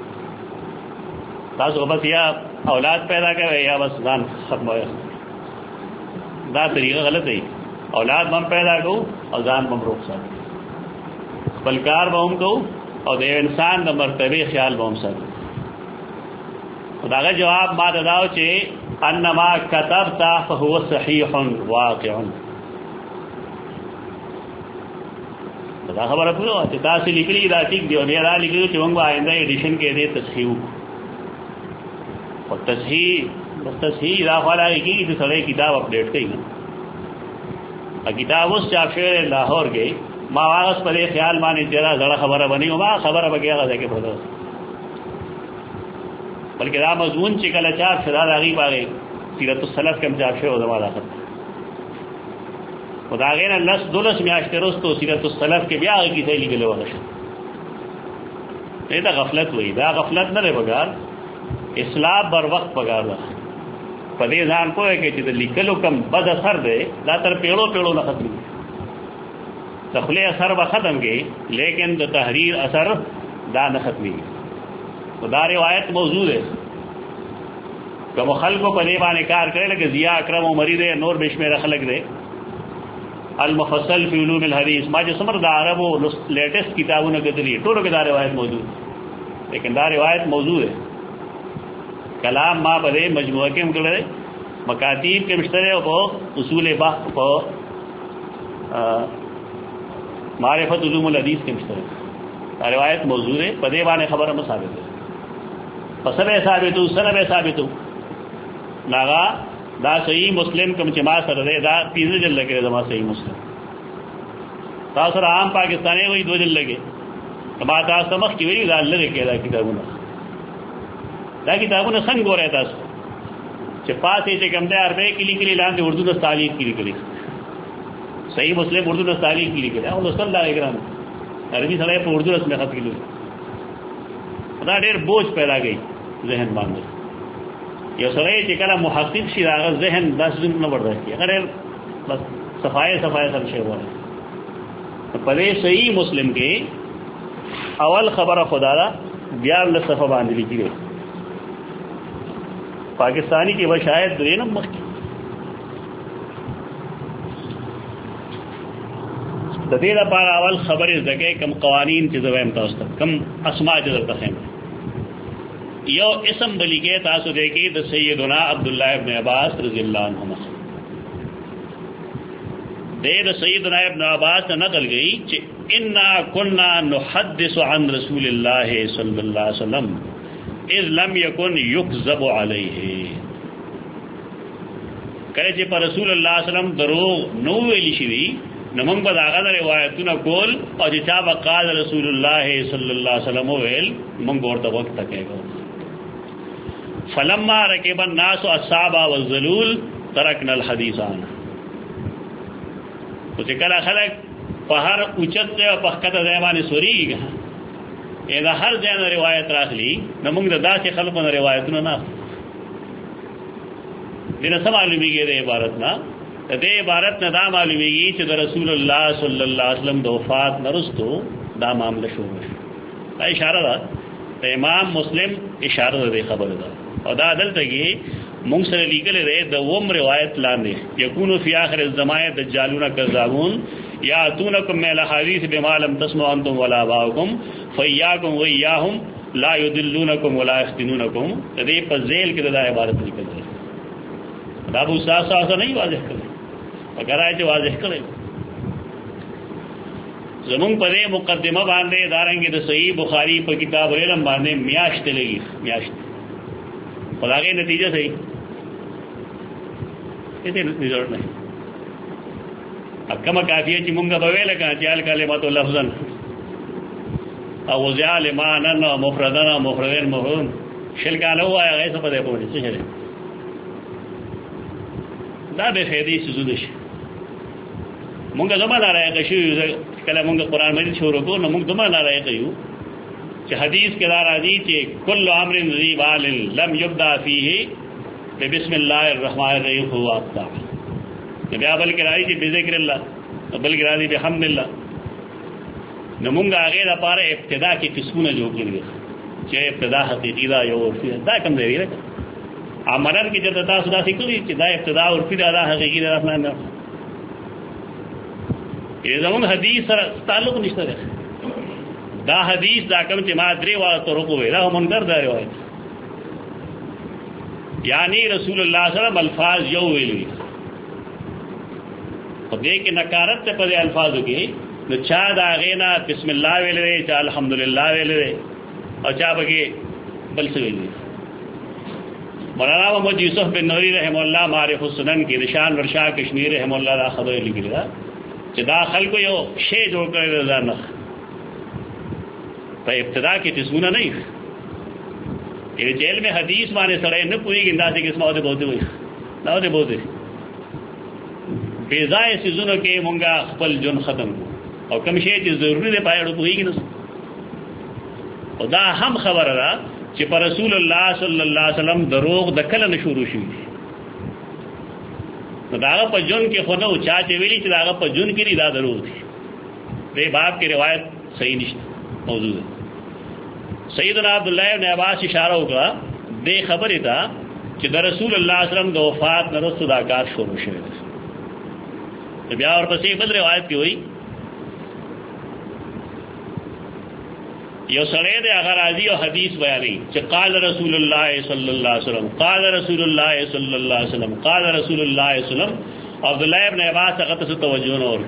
تاسو بس یا اولاد پیدا کوي یا بس ځان ختموي دا طریقه غلط دی اولاد بم پیدا کو اور ځان بم روک ساتي خپل کار بم کو اور د انسان د مرتبه خیال بم ساتي خدای جواب ما داو چې انما كتبت فهو صحيح واقع دا خبره په چې تاسو لیکلي دا ټیک دی او بیا لیکلي چې موږ آینده ایډیشن کې دې تصحیح او تصحیح دا خلا کی چې سړی کتاب اپډیټ کوي کتاب اس چاپ شعر لاہور گئی ما واغس پر خیال مانی تیرا زڑا خبر بنی ما خبر بگیا غزا کے بدر بلکہ دا مضمون چکل چاپ شدا غیب آگئی سیرت السلف کم چاپ شعر زمان آخر خدا غیر لس دولس میاشت رستو سیرت السلف کے بیا آگئی کسی لگلے ونشد دا غفلت ہوئی دا غفلت نہ رہے بگار اصلاح بر وقت بگار دا پدې ځان کوی کې چې د لیکلو کم بد اثر دی دا تر پیړو پیړو نه ختم تخلی اثر به ختم کی لیکن د تحریر اثر دا نه ختمي دا روایت موجود ہے کوم خلکو په دې باندې کار کړي لکه ضیا اکرم عمری دے نور بشمیر خلق دے المفصل فی علوم الحدیث ما جو سمر دا عربو لیٹسٹ کتابونه کتلی ټولو کې دا روایت موجود لیکن دا روایت موجود ہے کلام ما بلے مجموعہ کے مکلے مکاتیب کے مشترے کو اصول بحث کو معرفت علوم الحدیث کے مشترے روایت موجود ہے پدے بانے خبر ہم ثابت ہے فسب ثابت سنب ثابت ناغا دا صحیح مسلم کم چما سر دے دا تیز جل لگے زما صحیح مسلم تاثر عام پاکستانی وہی دو جل لگے ما تاسو مخ کی وی دا لری کې دا کتابونه دا کتابونه څنګه ګورای تاسو چې پاتې چې کوم د عربی کې لیکلي لاندې اردو د تعلیق کې لیکلي صحیح مسلم اردو د تعلیق کې لیکلي او صلی الله علیه وسلم عربي سره په اردو رسمه خط کې لیکلي دا ډېر بوج پیدا گئی ذہن باندې یو سړی چې کله محقق شي هغه ذهن داسې نه برداشت کوي، اگر بس صفای سر شی وایي. په دې صحیح مسلم کې اول خبره خدا دا 12 صفحه باندې لیکي دی، پاکستانی کې به شاید 3 نمبر کې د دې لپاره اول خبرې زکه کم قوانین چې زویم تاسو ته کم اسماء چې درته هم یو اسم بلی کې تاسو دې کې د سیدنا عبد الله ابن عباس رضی الله عنهما د سیدنا ابن عباس نقل گئی کہ انا كنا نحدث عن رسول الله صلی الله علیه وسلم اذ لم يكن يكذب عليه. کله چې پر رسول الله صلی الله علیه وسلم دروغ نو ویل شي نو موږ به هغه روایتونه کول او چې چا وقال رسول الله صلی الله علیه وسلم ویل موږ ورته وخت تکېږو. فلما ركب الناس الصعب والذلول تركنا الحديث عنه. تو چې کله خلک په هر اوچت ځای او په ښکته ځای باندې سوريږي دا هر ځای نه روایت راغلي نو موږ د داسې خلکو نه روایتونه نه دینه سم معلومیږي د عبارت نه د دې عبارت نه دا معلومیږي چې د رسول الله صلی الله علیه وسلم د وفات نرستو دا معامله شروع شو. دا اشاره ده د امام مسلم اشاره ده خبره ده او دا دلته کې مونږ سره لیکل دی د وم روایت لاندې یکونو فی آخر الزمان دجالون کذابون یاتونکم من الاحادیث بما لم تسمعوا انتم ولا آباؤکم فیاکم ویاهم لا یضلونکم ولا یفتنونکم. دې په ذیل کې دا عبارت لیکل دی. دا ابو صاحب نه واضح کړی اگر راځي واضح کړی زمون په دې مقدمه باندې دارنګ د صحیح بخاری په کتاب علم باندې میاشت لګي میاشت خدای نتیجه صحیح دې رزلټ نه اکمه کافیه چې مونږه به ویل کړه چې ال کلمات لفظا او ځال مانن مفردن مفردن مفرون شل کاله وای هغه څه په دې پوهې څه شي دا به فائدې سوزونه شي. مونږه زموږه راځي چې کله مونږ قرآن مجید شروع کوو نو مونږ زموږه راځي چې حدیث کې دا راځي چې کل امر ذی بال لم یبدا فیه بسم الله الرحمن الرحیم هو ابدا. بیا بل کې راځي چې بذکر الله بل کې راځي بحمد الله. نو مونږ هغه لپاره ابتدا کې قسمونه جوړ کړی چې ابتدا حقیقی دا یو دا کوم دی راځي عملن کې چې تاسو دا فکرې چې دا ابتدا او ابتدا حقیقی دا رحمان نه یہ زمون حدیث سره تعلق نشته ده. دا حدیث دا کوم چې ما درې واره طرق وې دا منکر دا روایت یعنی رسول الله صلی الله علیه وسلم الفاظ یو ویلي په دې کې نکارت ته په الفاظو کې نو چا دا غینا بسم الله ویلې چا الحمدلله ویلې او چا بګي بل څه ویلي. مولانا محمد یوسف بن نوری رحم الله معرف السنن کې نشان ورشا کشمیر رحم الله دا خبره لیکلي ده چې دا خلکو یو شی جوړ کړی ده نه په ابتدا کې تسونه نه یہ جیل میں حدیث مانے سڑے نہ پوری گندا سے کس موت بولتے ہوئی نہ ہوتے بولتے بیزائے سیزنوں کے منگا خپل جن ختم اور کمشے چیز ضروری دے پائے ہوئی گی نہ دا ہم خبر رہا کہ پر رسول اللہ صلی اللہ علیہ وسلم دروغ دکل نہ شروع شوی تو داغا پر جن کے خود چاچے ویلی چی داغا پر جن کی لی دا دروغ تھی دے باپ کی روایت صحیح نشت موجود ہے. سیدنا عبداللہ ابن عباس اشارہ ہوگا دے خبر ہی تھا کہ در رسول اللہ علیہ وسلم دو وفات نرست دا کار شروع شوی بیا اور پسی بل روایت کی ہوئی یو سڑے دے اگر آزی و حدیث بیانی کہ قال رسول اللہ صلی اللہ علیہ وسلم قال رسول اللہ صلی اللہ علیہ وسلم قال رسول اللہ علیہ وسلم عبداللہ ابن عباس اگر سے توجہ اور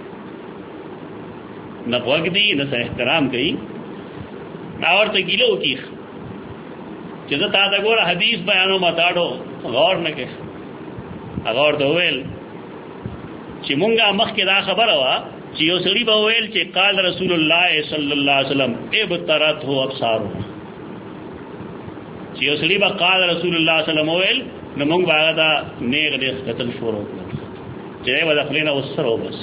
نہ وقت دی نہ احترام کی نہ اور تگیلو کی جزا تا گور حدیث بیانو متاڑو غور نہ کہ غور تو ویل چې مونږه مخکې دا خبره وا چې یو سړي به ویل چې قال رسول الله صلی الله علیه وسلم ابترت هو ابصار چې یو سړي به قال رسول الله صلی الله علیه وسلم ویل نو مونږ هغه دا نیغ دې قتل شروع کړ چې به دخلنا وسرو بس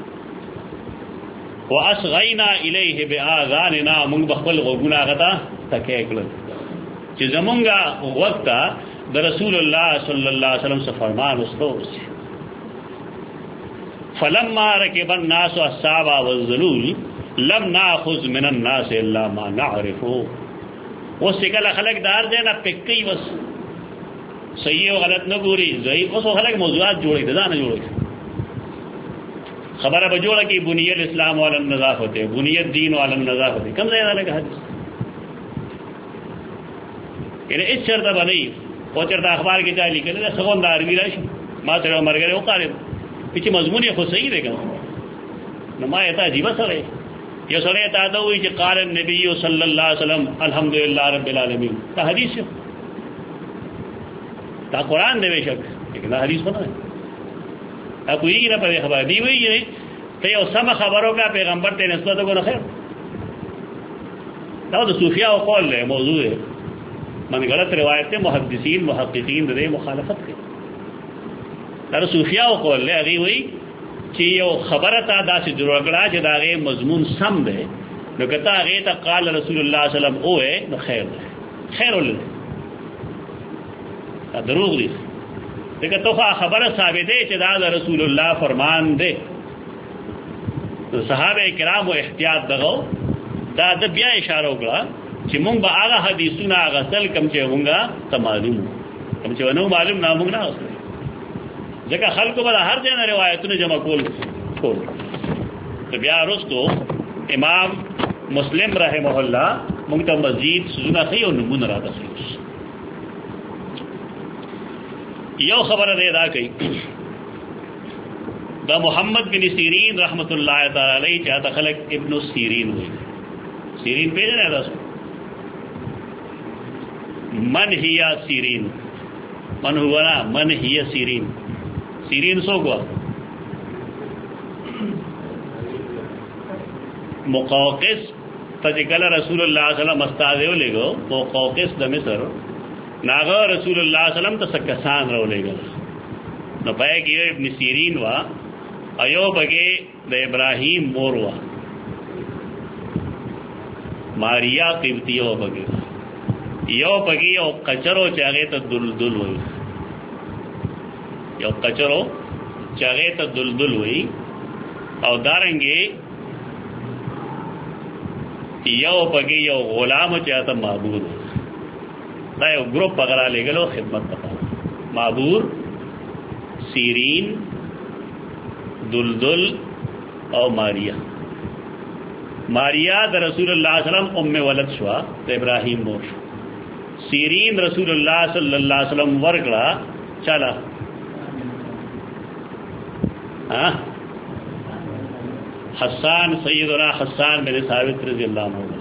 واسغینا الیه باذاننا مونږ بخل غوګونه غتا تکې کړل چې زمونږه وخت دا رسول اللہ صلی اللہ علیہ وسلم سے فرمان اس کو فلما ركب الناس الصعب والذلول لم ناخذ من الناس الا ما نعرفه وہ سکل خلق دار دے نا پکی بس صحیح و غلط نہ گوری ضعیف اس خلق موضوعات جوڑے تھے نہ جوڑے خبر اب جوڑا کہ بنی الاسلام علی النظافت بنی الدین علی النظافت کم زیادہ لگا حدیث یعنی اس شرط بنی وہ چرتا اخبار کی چاہیے کہ سگون دار بھی رش ماں سے مر گئے وہ قارب پیچھے مضمون یہ خود صحیح دے گا نما ایتا عجیبہ سر ہے یہ سر ایتا آتا ہوئی کہ قال النبی صلی اللہ علیہ وسلم الحمدللہ رب العالمین تا حدیث ہے تا قرآن دے بے شک لیکن تا حدیث بنا ہے کوئی ہی نہ پڑے خبر دی ہوئی ہے تو یہ سم خبروں کا پیغمبر تے نسبت کو نہ خیر تو صوفیاء و قول ہے موضوع ہے من غلط روایتیں محدثین محققین دے مخالفت کے در صوفیاء و قول لے اگی ہوئی کہ یہ خبر تا دا سے جوڑکڑا کہ دا غیر مضمون سم دے نو کہتا غیر تا قال رسول اللہ صلی اللہ علیہ وسلم اوے نو خیر دے خیر اللہ دروغ دی لیکن تو خبر ثابت ہے کہ دا رسول اللہ فرمان دے تو صحابہ کرام و احتیاط دغو دا بیا اشارہ کړه چې مونږ به هغه حدیثونه غسل کم چې مونږه ته معلوم کم چې ونه معلوم نه مونږ نه اوسه ځکه خلکو به هر ځای نه روایتونه جمع کول ټول ته بیا وروستو امام مسلم رحمه الله مونږ ته مزید سونه خي او نمونه راځي یو خبره ده دا کوي دا محمد بن سیرین رحمت اللہ تعالی علیہ چاہتا خلق ابن سیرین ہوئی سیرین پہ جانا ہے من ہی سیرین من ہوا نا من ہی سیرین سیرین سو گوا مقوقس تجکل رسول اللہ صلی اللہ علیہ وسلم استاذیو لے گو مقوقس دا مصر ناغا رسول اللہ صلی اللہ علیہ وسلم تا سکسان رو لے گو نو پائے کہ ابن سیرین وا ایو بگے دا ابراہیم موروا ماریا قبطیو بگے یو بگی یو کچرو چاگے تا دلدل ہوئی یو کچرو چاگے تا دلدل ہوئی او دارنگے یو بگی یو غلام چاہتا معبود دا یو گروپ پکڑا لے گلو خدمت تکا معبود سیرین دلدل او ماریا ماریا دا رسول اللہ صلی اللہ علیہ وسلم ام ولد شوا دا ابراہیم مور سیرین رسول اللہ صلی اللہ علیہ وسلم ورگڑا چلا حسان سیدنا حسان بن ثابت رضی اللہ عنہ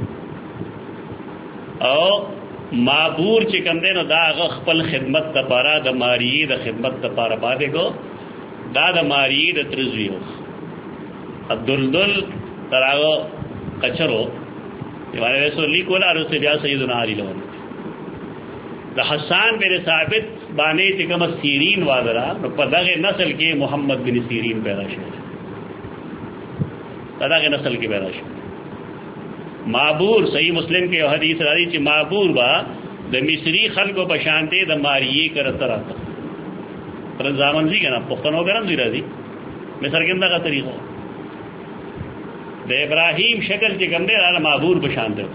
او معبور چکم دے نو دا غخپل خدمت دا پارا دا ماری دا خدمت دا پارا پاتے کو دا دا ماری دا ترزوی ہو عبدالدل تراغو کچرو یوانے رسول لی کولا رسول بیا سیدنا علی لون دا حسان بن ثابت بانے چکم سیرین وادرا پدغ نسل کے محمد بن سیرین پیدا شد پدغ نسل کے پیدا شد معبور صحیح مسلم کے حدیث راضی چی معبور با دا مصری خلق و پشانتے دا ماریے کرتا رہتا پر زامن زی کنا پختنو گرم زی راضی مصر کندہ کا طریقہ دا ابراہیم شکل چی کندے رانا معبور پشانتے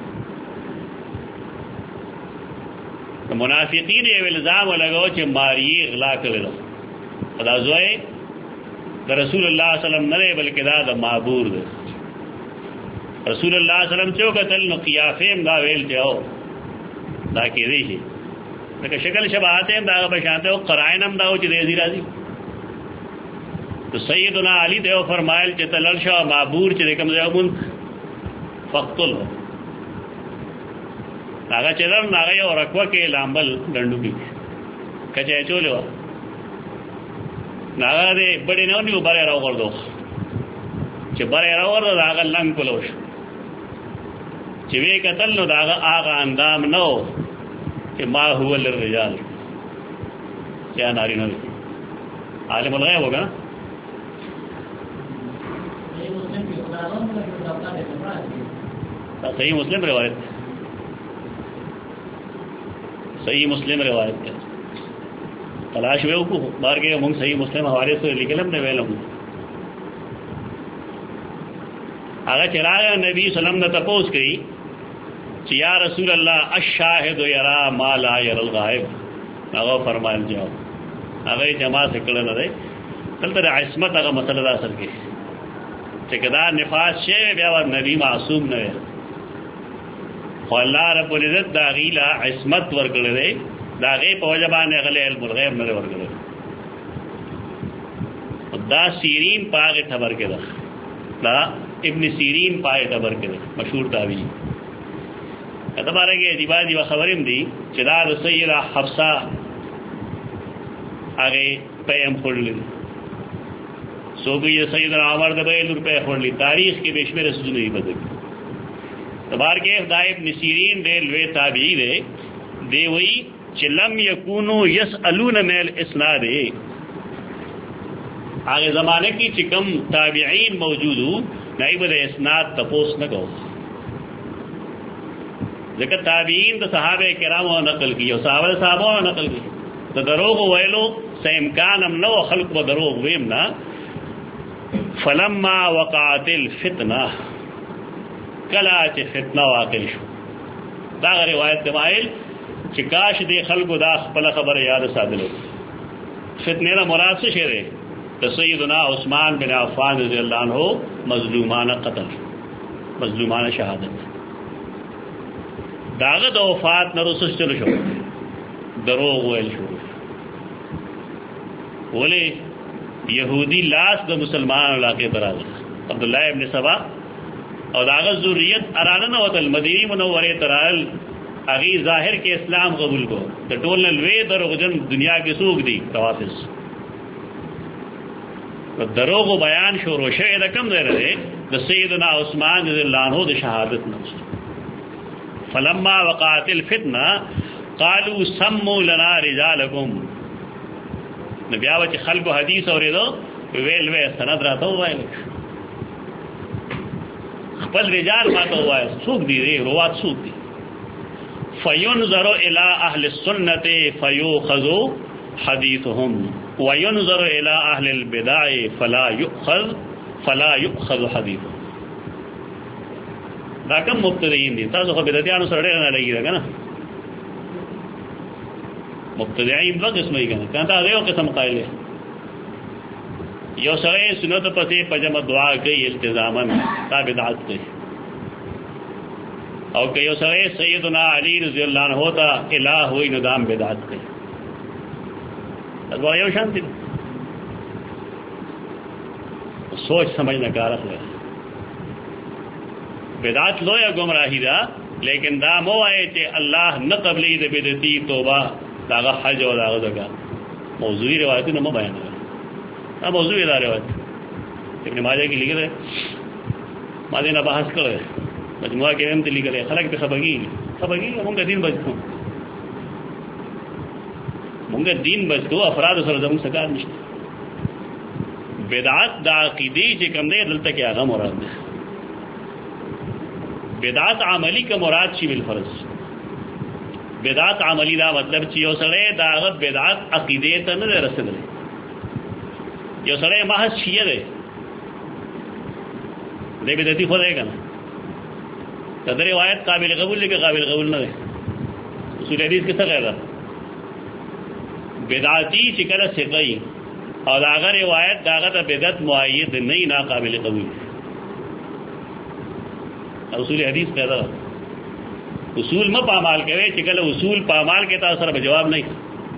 منافقین یہ الزام لگو چی ماریے اغلا کرلو دا زوئے دا رسول اللہ صلی اللہ علیہ وسلم نرے بلکہ دا معبور دے رسول اللہ صلی اللہ علیہ وسلم چو قتل نو قیافیم دا ویل چاہو دا کی دیشی لیکن شکل شباہتے ہیں دا بشانتے ہو قرائنم دا ہو چی دیزی راضی تو سیدنا علی دیو فرمائل چی تلرشا معبور چی دیکم دیو منت فقتل ہو ناگا چلر ناگا یو رکوہ کے لامبل گنڈو کی کچھے چولے ہو ناگا دے بڑی نو نیو برے رو کردو چی برے رو کردو داگا لنگ کلوش چی وی قتل نو داغا آغا اندام نو کہ ما هو للرجال کیا ناری نو عالم الغیب ہوگا صحیح مسلم روایت صحیح مسلم روایت ہے تلاش وے کو بار کے مونږ صحیح مسلم حوالے سے لیکلم نے ویلم هغه چراغ نبی صلی الله علیه وسلم نے تپوس کړي چې یا رسول الله الشاهد یرا ما لا ير الغائب. هغه فرمایل جواب هغه جما سے کړه نه دی دلته عصمت هغه مسله دا اثر کې چې کدا نفاس شی بیا نبی معصوم نه وي خو الله رب العزت دا غیلا عصمت ورکړي دی دا غي په وجبانه غل علم الغیب نه ورکړي. دا سیرین پاغه خبر کې ده دا ابن سیرین پای خبر کې ده مشهور تابعی دا بارے دیوادی و خبرم دی چې دا سیدہ حفصہ هغه پیم خورلی سوګي سیدنا عمر د بیل روپے خورلی تاریخ کې بشمیر سونه یې بدل تبار کې دایب نصیرین دے لوی تابعی دے دی وی چې لم یکونو یسالون مل اسناد هغه زمانه کې چې کم تابعین موجودو نائب د اسناد تپوس نه کو ذکر تابعین د صحابه کرامو نقل کی او صحابه نقل کی تو دروغ ویلو سے امکان ہم نو خلق و دروغ ویم نا فلما وقعت الفتنہ کلا چ فتنہ واقع شو دا روایت تمایل چې کاش دې خلق دا خپل خبر یاد ساتلو فتنه نه مراد څه شی دی سیدنا عثمان بن عفان رضی اللہ عنہ مظلومانہ قتل مظلومانہ شہادت داغه د وفات نه رسول چلو شو دروغ ویل شو ولی یہودی لاس د مسلمان علاقے برابر عبداللہ ابن سبا اور داغه ذریت ارانه نو تل مدینی منوره ترال اغي ظاهر کے اسلام قبول کو د ټول لوی دروغجن دنیا کې سوق دی روافض دروغ و بیان شروع شوه د کم ځای لري د سیدنا عثمان رضی الله عنه د شهادت نو فلما وقعت الفتنه قالوا سموا لنا رجالكم نبي اوچ خلق حدیث اوریدو ویل وی سند راته وایي خپل رجال ماته وایي سوق دی روات سوق دی فینظر الى اهل السنه فيؤخذ حديثهم وينظر الى اهل البدع فلا يؤخذ حديثهم. دا کوم مبتدیین دي تاسو خو بدعتانو سره نه لګی دا کنه مبتدیین دوه قسمه دي کنه دا یو قسم قائل یو سره سنت پسې پجما دعا کوي التزاما دا بدعت کوي او که یو سره سیدنا علی رضی الله عنه تا الہ وې نظام بدعت کوي ادوا یو شانتی سوچ سمجھنا کار ہے بدعت لو یا گمراہی دا لیکن دا مو آئے کہ اللہ نہ قبلی دے بدعتی توبہ داغا حج اور داغا زکات موضوعی روایت نہ بیان ہے اب موضوعی دا روایت ابن ماجہ کی لکھ رہے ماجہ نہ بحث کرے مجموعہ کے اہم لکھ رہے خلق پہ خبگی ہم کا دین بچتوں مونږ دین بچو افراد سره زموږ سکار نشته بدعت دا عقیدی چې کوم دی دلته کې هغه مراد ده بدعت عملی کا مراد شی بالفرض بدعت عملی دا مطلب چې یو سره دا هغه بدعت عقیده ته نه رسیدل یو سره محض شیعه ده دې بدعتي خو ده کنه دا روایت قابل قبول نه قابل قبول نه ده اصول حدیث کې څه غیر بدعتی چکر سقئی اور اگر روایت داغت بدعت معید نہیں ناقابل قبول اصول حدیث پیدا اصول میں پامال کرے چکل اصول پامال کے تاثر میں جواب نہیں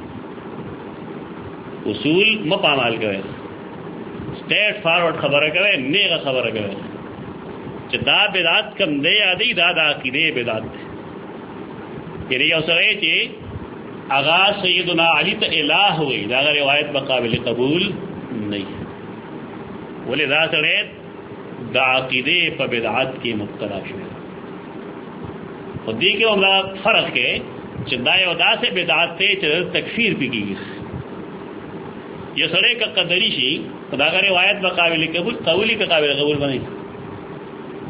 اصول میں پامال کرے اسٹیٹ فارورڈ خبر کرے نیغ خبر کرے دا بدعت کم دے آدھی دادا کی دے بدعت یعنی یہ سرے چی آغاز سیدنا علی تا الہ ہوئی دا روایت بقابل قبول نہیں ولی دا سرید دا عقیدے پا بدعات کی مبتلا شوئے خودی کے ہم فرق کے چندائے ودا سے بدعات تے چند تکفیر بھی کی یہ سڑے کا قدری شی دا روایت بقابل قبول قولی کا قابل قبول بنے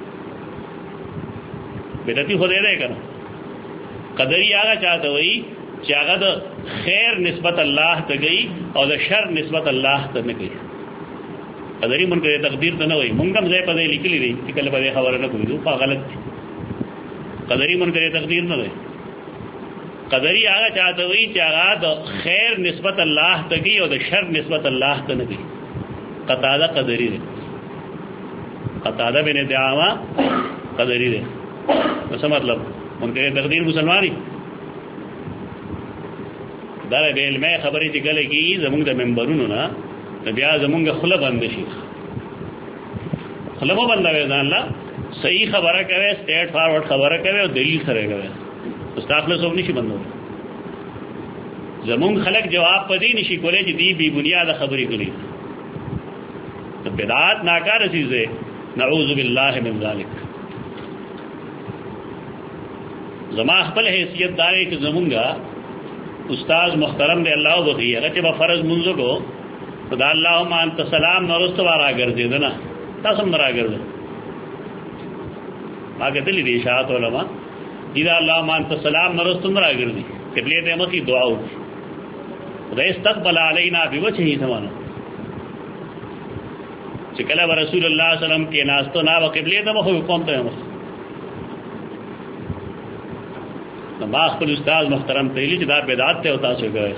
بدعتی خود دے گا نا قدری آگا چاہتا ہوئی چې هغه د خیر نسبت الله ته کوي او د شر نسبت الله ته نه کوي. قدرې منکر تقدیر ته نه وایي. مونږ هم ځای په ځای لیکلي دي چې کله به خبره نه کوي په غلط دي. قدرې منکر تقدیر نه وایي. قدرې هغه چاته وایي چې هغه د خیر نسبت الله ته کوي او د شر نسبت الله ته نه کوي. قتاده قدرې ده. قتاده بن دعامه قدرې ده. څه مطلب؟ منکر تقدیر مسلمانی دا به علمي خبرې چې کله کې زمونږ د منبرونو نه بیا زمونږ خله بند شي. خله مو بندوي ځان لا صحیح خبره کوي، سټیټ فارورډ خبره کوي او دلیل سره کوي. استاد له څوک نشي بندول. زمونږ خلک جواب پدې نشي کولای چې دی بی بنیاد خبرې کوي. ته بدعت ناکاره چیز ہے. نعوذ بالله من ذلک. زما خپل حیثیت داري چې زمونږه استاد محترم دی الله وبخي هغه چې په فرض منځو کو خدا اللهم انت سلام نورست وارا ګرځي نه تاسو هم راګرځي. ما کتلې دي اشاعت علما اذا اللهم انت سلام نورست راګرځي قبله ته مخې دعا وکړي خدای استقبل علينا بوجهه سمانه چې کله رسول الله صلی الله علیه وسلم کې ناستو نا قبله ته مخې قوم ته مخ ما خپل استاد محترم ته ویلي چې دا بدعت ته او تاسو کوي.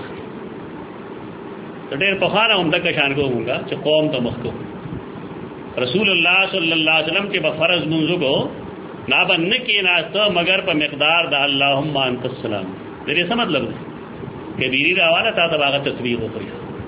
ډېر په خانه هم د کشان کومګه چې قوم ته مخ کو. رسول الله صلی الله علیه وسلم چې په فرض منځو کو نا باندې کې ناستو مگر په مقدار د اللهم انت السلام. دې څه مطلب دی؟ کبیری راواله تا ته هغه تطبیق وکړي.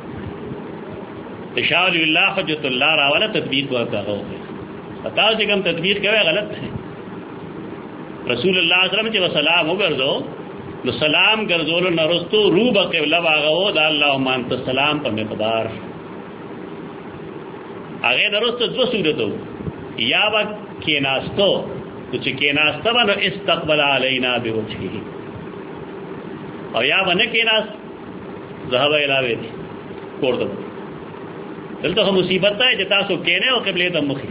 تشاول الله حجت الله راواله تطبیق وکړي. پتا چې کوم تطبیق کوي غلط دی. رسول الله صلی الله علیه وسلم چې سلام وګرځو نو سلام ګرځولو نرستو روب قبله واغو دا اللهم انت السلام په مقدار هغه نرستو دو صورتو یا وا کیناستو چې کیناسته باندې استقبل علینا بوجهه او یا باندې کیناس ذهب الهی دي کوړه دلته مصیبت ده چې تاسو کینه او قبله ته مخې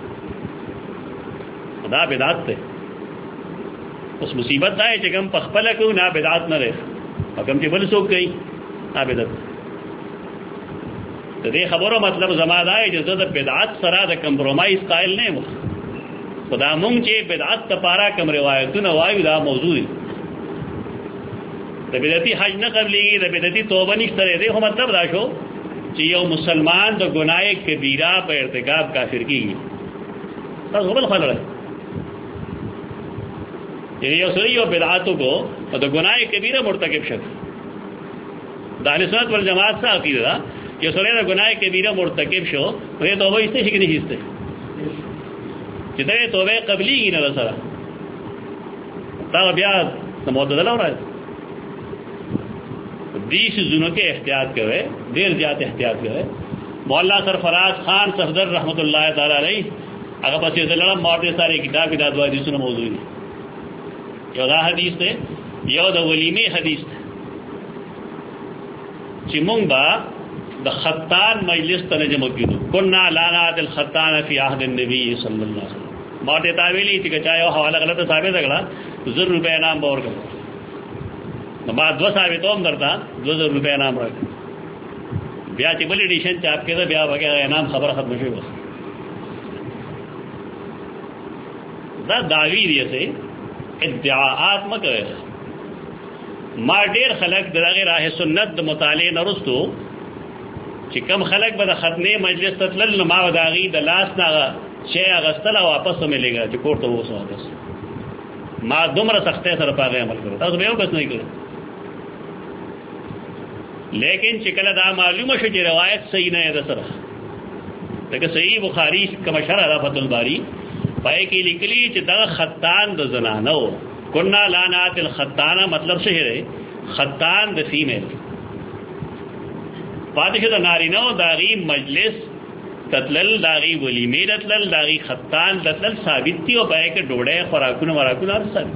دا بدعت ده. اس مصیبت دا ہے چې کوم پخپل کو نه بدعت نه لري او کوم چې بل څوک کوي نه بدعت. د دې خبرو مطلب زما دا ہے چې زه د بدعت سره د کمپرومایز قائل نه یم. خدا مونږ چې بدعت لپاره کوم روایتونه وایو دا موضوع دی. د بدعتي حج نه قبلېږي، د بدعتي توبه نشته. دې خو مطلب دا شو چې یو مسلمان د ګناه کبیره په ارتکاب کافر کیږي. تاسو بل خبره یو سړی یو بدعاتو کو او د ګناه کبیره مرتکب شو. د اهل سنت والجماعت څخه عقیده ده یو سړی د ګناه کبیره مرتکب شو نو یې توبه ایسته شي کې نه ایسته چې دا توبه قبلی نه سره دا بیا د معتدله راځي. دیش زونو کې احتیاط کوي، ډیر زیات احتیاط کوي. مولا سرفراز خان صفدر رحمت الله تعالی علیه هغه په سلسله ماته ساري کتاب د دوا دي سونه موضوع دي. یو دا حدیث ده یو د ولیمه حدیث ده چې مونږ با د خطان مجلس ته جمع کیدو كنا لا نعد الخطان فی عهد النبی صلی الله علیه وسلم. ماته تعویلی چې چا یو حواله غلط ثابت کړه 1000 روپے انعام باور کړ نو بعد 2 ثابت هم درته 2000 روپے انعام راکړ. بیا چې بل ایډیشن چاپ کړه بیا وګړه انعام خبره ختم شوه. دا داوی دی سه ادعاءات مکه. ما ډیر خلک دغه راه سنت د مطالعه نرستو چې کم خلک به د ختمه مجلس ته تلل نو ما وداغي د لاس نه شی اغستله واپس مليږي چې کوړه وسو واپس. ما دومره سختۍ سره پاره عمل کړو تاسو به یو کس نه کړو. لیکن چې کله دا معلومه شو چې روایت صحیح نه ده سره دغه صحیح بخاری کما شرح فتح الباری پای کې لیکلي چې دا خطان د زنانو کنا لعنات الخطانه مطلب څه دی؟ خطان د فیمیل پادشه د نارینو داغي مجلس تتلل داغي ولیمه تتلل داغي خطان تتلل ثابت دی او پای کې ډوډۍ خوراکونه وراکونه ثابت.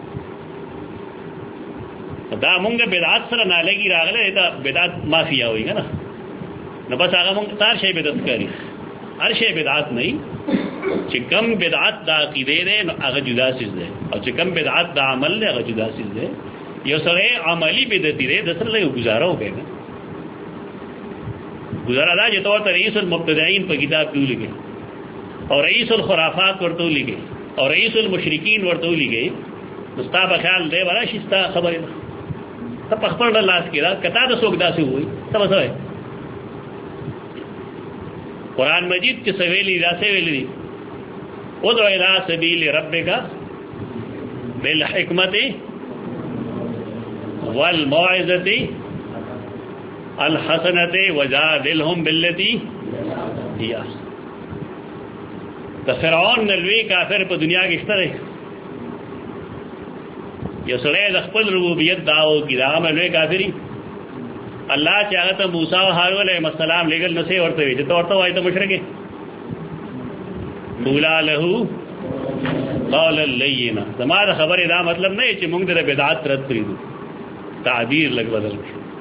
دا مونږ بدعت سره نه لګي راغله دا بدعت مافیا وي کنه نو بس هغه مونږ تار شی بدعت کوي. هر شی بدعت نه چې کم بدعت دا عقیده ده نو هغه جدا چیز ده او چې کم بدعت دا عمل ده هغه جدا چیز ده. یو سړی عملی بدعتي دی د سره له گزاره وکړي نه گزاره دا چې تور ته رئیس المبتدعين په کتاب کې ولیکي او رئیس الخرافات ورته ولیکي او رئیس المشرکین ورته ولیکي مستا په خیال دی ولا شستا خبره ته په خپل لاس کې دا کته د څوک داسې وي تاسو وایي قرآن مجید کے سویلی راسے ویلی ادعو الی سبیل ربک بالحکمت والموعظۃ الحسنۃ وجادلہم باللتی ہی احسن. تو فرعون نلوی کافر په دنیا کې شته یو سړی د خپل ربوبیت دعوه کی دا ملوی کافری اللہ چاہتا موسیٰ و ہارون علیہ السلام لگل نسے ورته وی ته ورته وای ته مشرک مولا له قال لینا زماره خبره دا مطلب نه چې موږ د بدعت رد کړو تعبیر لګ بدل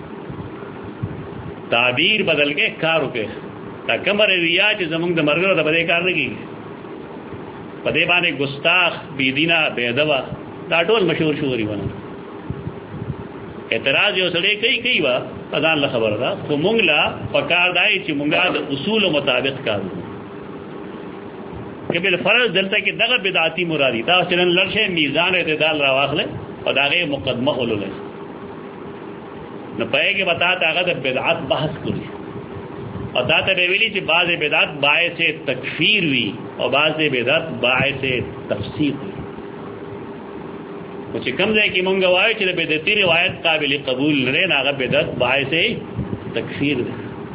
تعبیر بدل کې کار وکړه تا کمر ریا چې زموږ د مرګ د بده کار نه کیږي په دې باندې ګستاخ بی دینه بے ادب دا ټول مشهور شوري ونه اعتراض یو سړی کوي وا اذان له خبره ده خو مونږ لا پکار دی چې مونږه د اصول مطابق کارو کې بل فرض دلته کې دغه بدعتي مرادي دا چې نن لړشه میزان اعتدال را واخله او داغه مقدمه ولول نه پای کې بتا تا هغه د بدعت بحث کړی او دا ته ویلي چې بعض بدعت باعث تکفیر وی او بعض بدعت باعث تفسیق وی چې کوم ځای کې مونږ وایو چې د بدعتي روایت قابل قبول نه نه هغه بدعت باعث تکفیر ده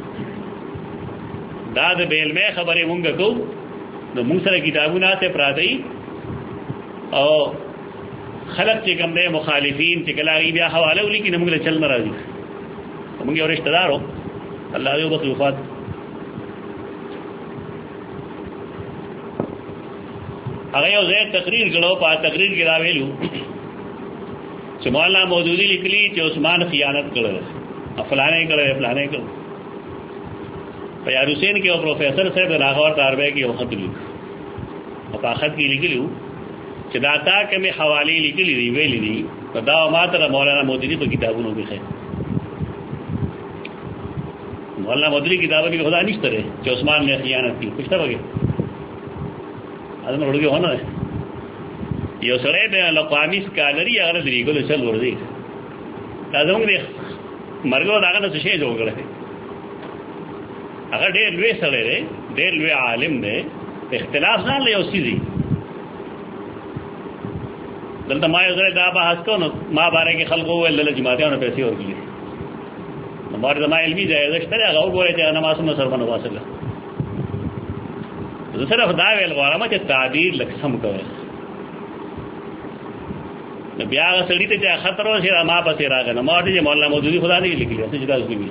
دا د بیلمه خبره مونږ کو نو مونږ سره کتابونه ته پراته او خلق چې کوم نه مخالفین چې کلاغي بیا حواله ولي کې موږ له چل ناراضي موږ یو رشتہ دارو الله دې وبخښي وفات هغه یو ځای تقریر کړو په تقریر کې دا ویلو چې مولانا مودودی لیکلی چې عثمان خیانت کړل فلانے کړل په یار حسین کې یو پروفیسر صاحب د لاهور تاربه کې یو خط لیکو او په خط کې لیکلو چې دا تا کومه حواله لیکلې دی ویلې دي دا ماته مولانا مودودی په کتابونو کې ښه مولانا مودودی کتابو کې خدا نشته رہے چې عثمان نے خیانت کی کچھ تا وګه اذن ورګه ونه یو سره د لقامی سکالري هغه د ریګلو چل ورځي تاسو موږ دې مرګو داغه څه شی جوړ کړی هغه ډېر لوی سره دی ډېر لوی عالم دی اختلاف نه لې اوسېږي دلته ما یو ځای دا بحث کوم ما باره کې خلکو ول له جماعتونو پیسې ورکړي نو ما د ما علمي ځای شته هغه وګورئ چې نماز مو سره باندې واسطه زه صرف دا ویل غواړم چې تعبیر لکسم کوي نو بیا هغه سړی ته چې خطر وشي ما پسې راغی نو ما دې مولانا مودودی خدا نه لیکلی څه جدا وکړي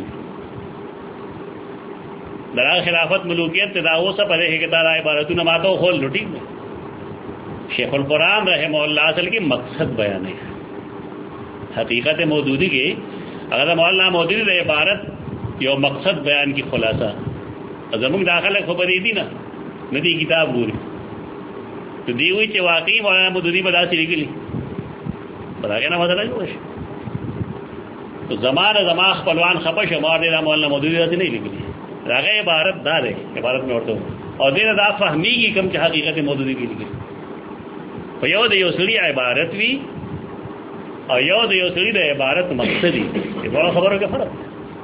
درا خلافت ملوکیت ته دا اوسه په دې کې دا عبارتونه ماته خول لټی شیخ القرآن رحمہ اللہ اصل کی مقصد بیان ہے حقیقت مودودی کی اگر مولانا مودودی نے عبارت یو مقصد بیان کی خلاصہ زمون داخله خبرې دي نه ندی کتاب ګوري ته دی وی چې واقعي مولانا مودودی په داسې لیکلي براګه نه بدل شي تو زما خپلوان خپش ما دې مولانا مودودی داسې نه لیکلي راغه عبارت دا ده عبارت میں ورته او دې دا فهميږي کوم چې حقیقت مودودی کې لیکلي په یو د یو سړي عبارت وی او یو د یو سړي د عبارت مقصدی په خبرو کې فرق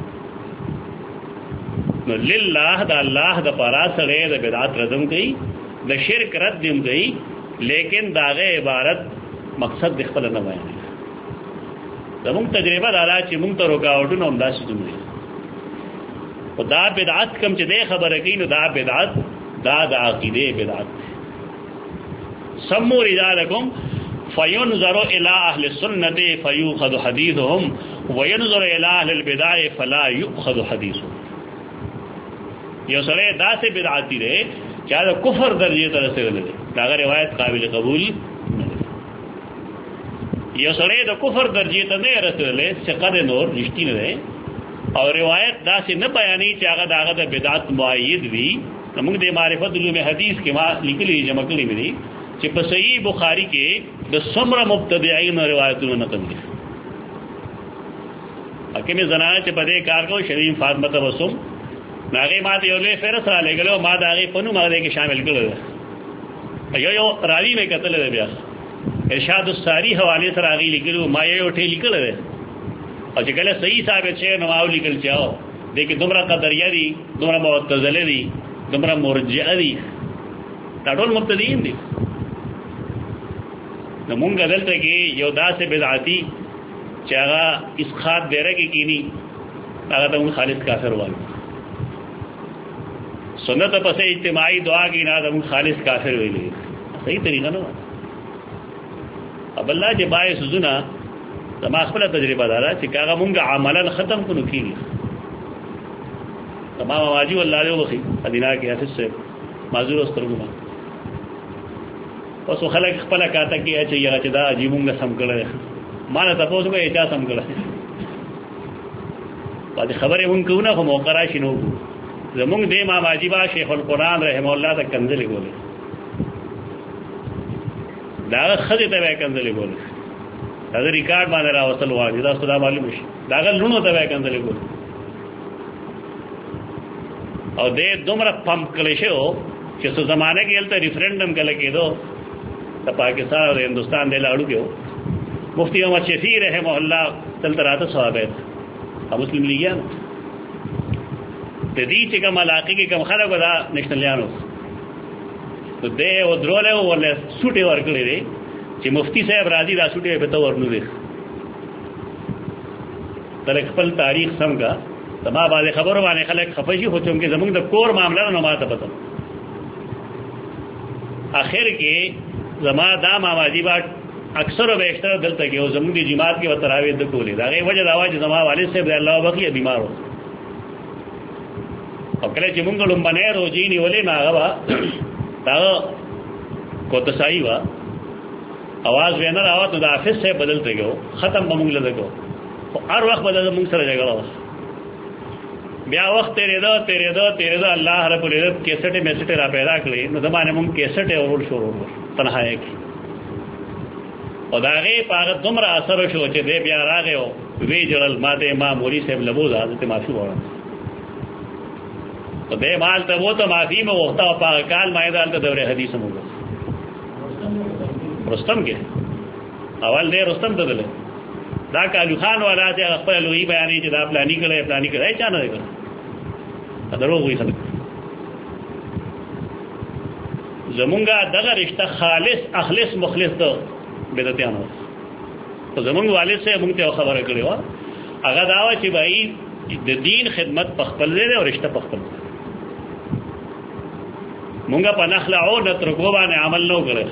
نو لله د الله د پارا سره د بدعت ردم کوي د شرک رد دم کوي لیکن داغه عبارت مقصد د خپل نه بیان زموږ تجربه دا چې موږ ته رکاوټونه هم داسې جوړي او دا بدعت کم چې د خبره کوي نو دا بدعت دا د عقیده بدعت سموا رجالکم فینظر الی اهل السنة فیؤخذ حدیثهم وینظر الی اهل البدع فلا یؤخذ حدیثهم یو سره داسې بدعتي دی چې دا کفر درجه ته رسیدلی دی دا روایت قابل قبول یو سره د کفر درجه ته نه رسیدلی ثقه نور رښتینی نه دی او روایت داسې نه بیانې چې هغه داغه د بدعت مؤید وي موږ د معرفت علوم حدیث کې ما لیکلي جمع کړی چې په صحیح بخاری کې د څومره مبتدعين روایتونه نقل دي کومه زنانه چې په دې کار کو شریم فاطمه تبسم ناغه ماته یو له فرس را لګلو ما داغه پنو ما دې کې شامل کړل یو راوی مې کتل دی بیا ارشاد الساری حواله سره غی لیکلو ما یو ټی لیکل دی او چې کله صحیح ثابت شي نو او لیکل چاو دې کې دومره قدریه دي دومره معتزله دي دومره مرجئه دي دا ټول مبتدیین دي نو مونږ دلته کې یو داسې بدعتي چې هغه اسقاط ډیره کې کینی هغه ته خالص کافر وایي سنت پسې اجتماعي دعا کې نه ته خالص کافر ویلي صحیح طریقه نه اب الله چې بای سوزنا زما خپل تجربه دارا چې هغه مونږ عملا ختم کړو کیږي تمام واجب الله له وخی ادینا کې حافظ سے معذور استرګما اوس خلک خپل کاته کې چې یغه چې دا عجیبونګه سم کړل ما نه تاسو کو اچا سم کړل باندې خبره مونږ کو نه خو موقرا شنو زمونږ د امام واجبہ شیخ القرآن رحم الله ته کنځلې ګولې دا خدای ته کنځلې ګولې دا ریکارډ باندې راوصل واجب دا ستاسو معلوم شي دا لونو ته کنځلې ګولې او دې دومره پمپ کړی شو چې څو زمانه کې هلته ریفرنډم کله کېدو د پاکستان او هندستان د لاړو کې مفتی محمد شفیع رحم الله دلته راته صحابت او مسلم لیګیا د دې چې کوم علاقې کې کوم خلک ودا نشنلیانو نو دې او درولې ولې سوټي ورکړې دي چې مفتی صاحب راضي دا سوټي به تو ورنو دي تل خپل تاریخ څنګه تما باندې خبرو باندې خلک خفشي هو چې زمونږ د کور معاملې نه ماته پته اخر کې زما دا ماواجبہ اکثر و بیشتر دلته کې او زمونږ د جماعت کې وتراوی د کولې دا غي وجه دا واجب زما والد صاحب الله وبخي بیمار و او کله چې مونږ لومبنه روزي نیولې نه هغه دا کوتسای وا आवाज وینر راوته د حافظ سے بدلته گو ختم به مونږ لږه او هر وخت بدل مونږ سره جګړه بیا وخت تیرې دا الله رب العزت کیسټ میسټ را پیدا کړی نو زمانه مونږ کیسټ اورول شروع تنهایی کې او دا غي پاغه دومره اثر شو چې دې بیا راغی او وی جړل ماته ما مولوی صاحب لبوز حضرت معافي وره تو دے مال ته وو ته معافی میں وخت او پاک کال مایدال ته دوره حدیث مو رستم کې اول دې رستم ته دله دا کالو خان والا چې خپل لوی بیانې چې دا پلاني کړي چا نه دی درو وي خلک زمونږه دغه رشتہ خالص اخلص مخلص ته بدعتانو تو زمونږ والد سے مونږ ته خبره کړې و هغه دا و چې بھائی د دین خدمت پخپل دی او رشتہ پخپل مونږه په نخلعو نترکو باندې عمل نو کړو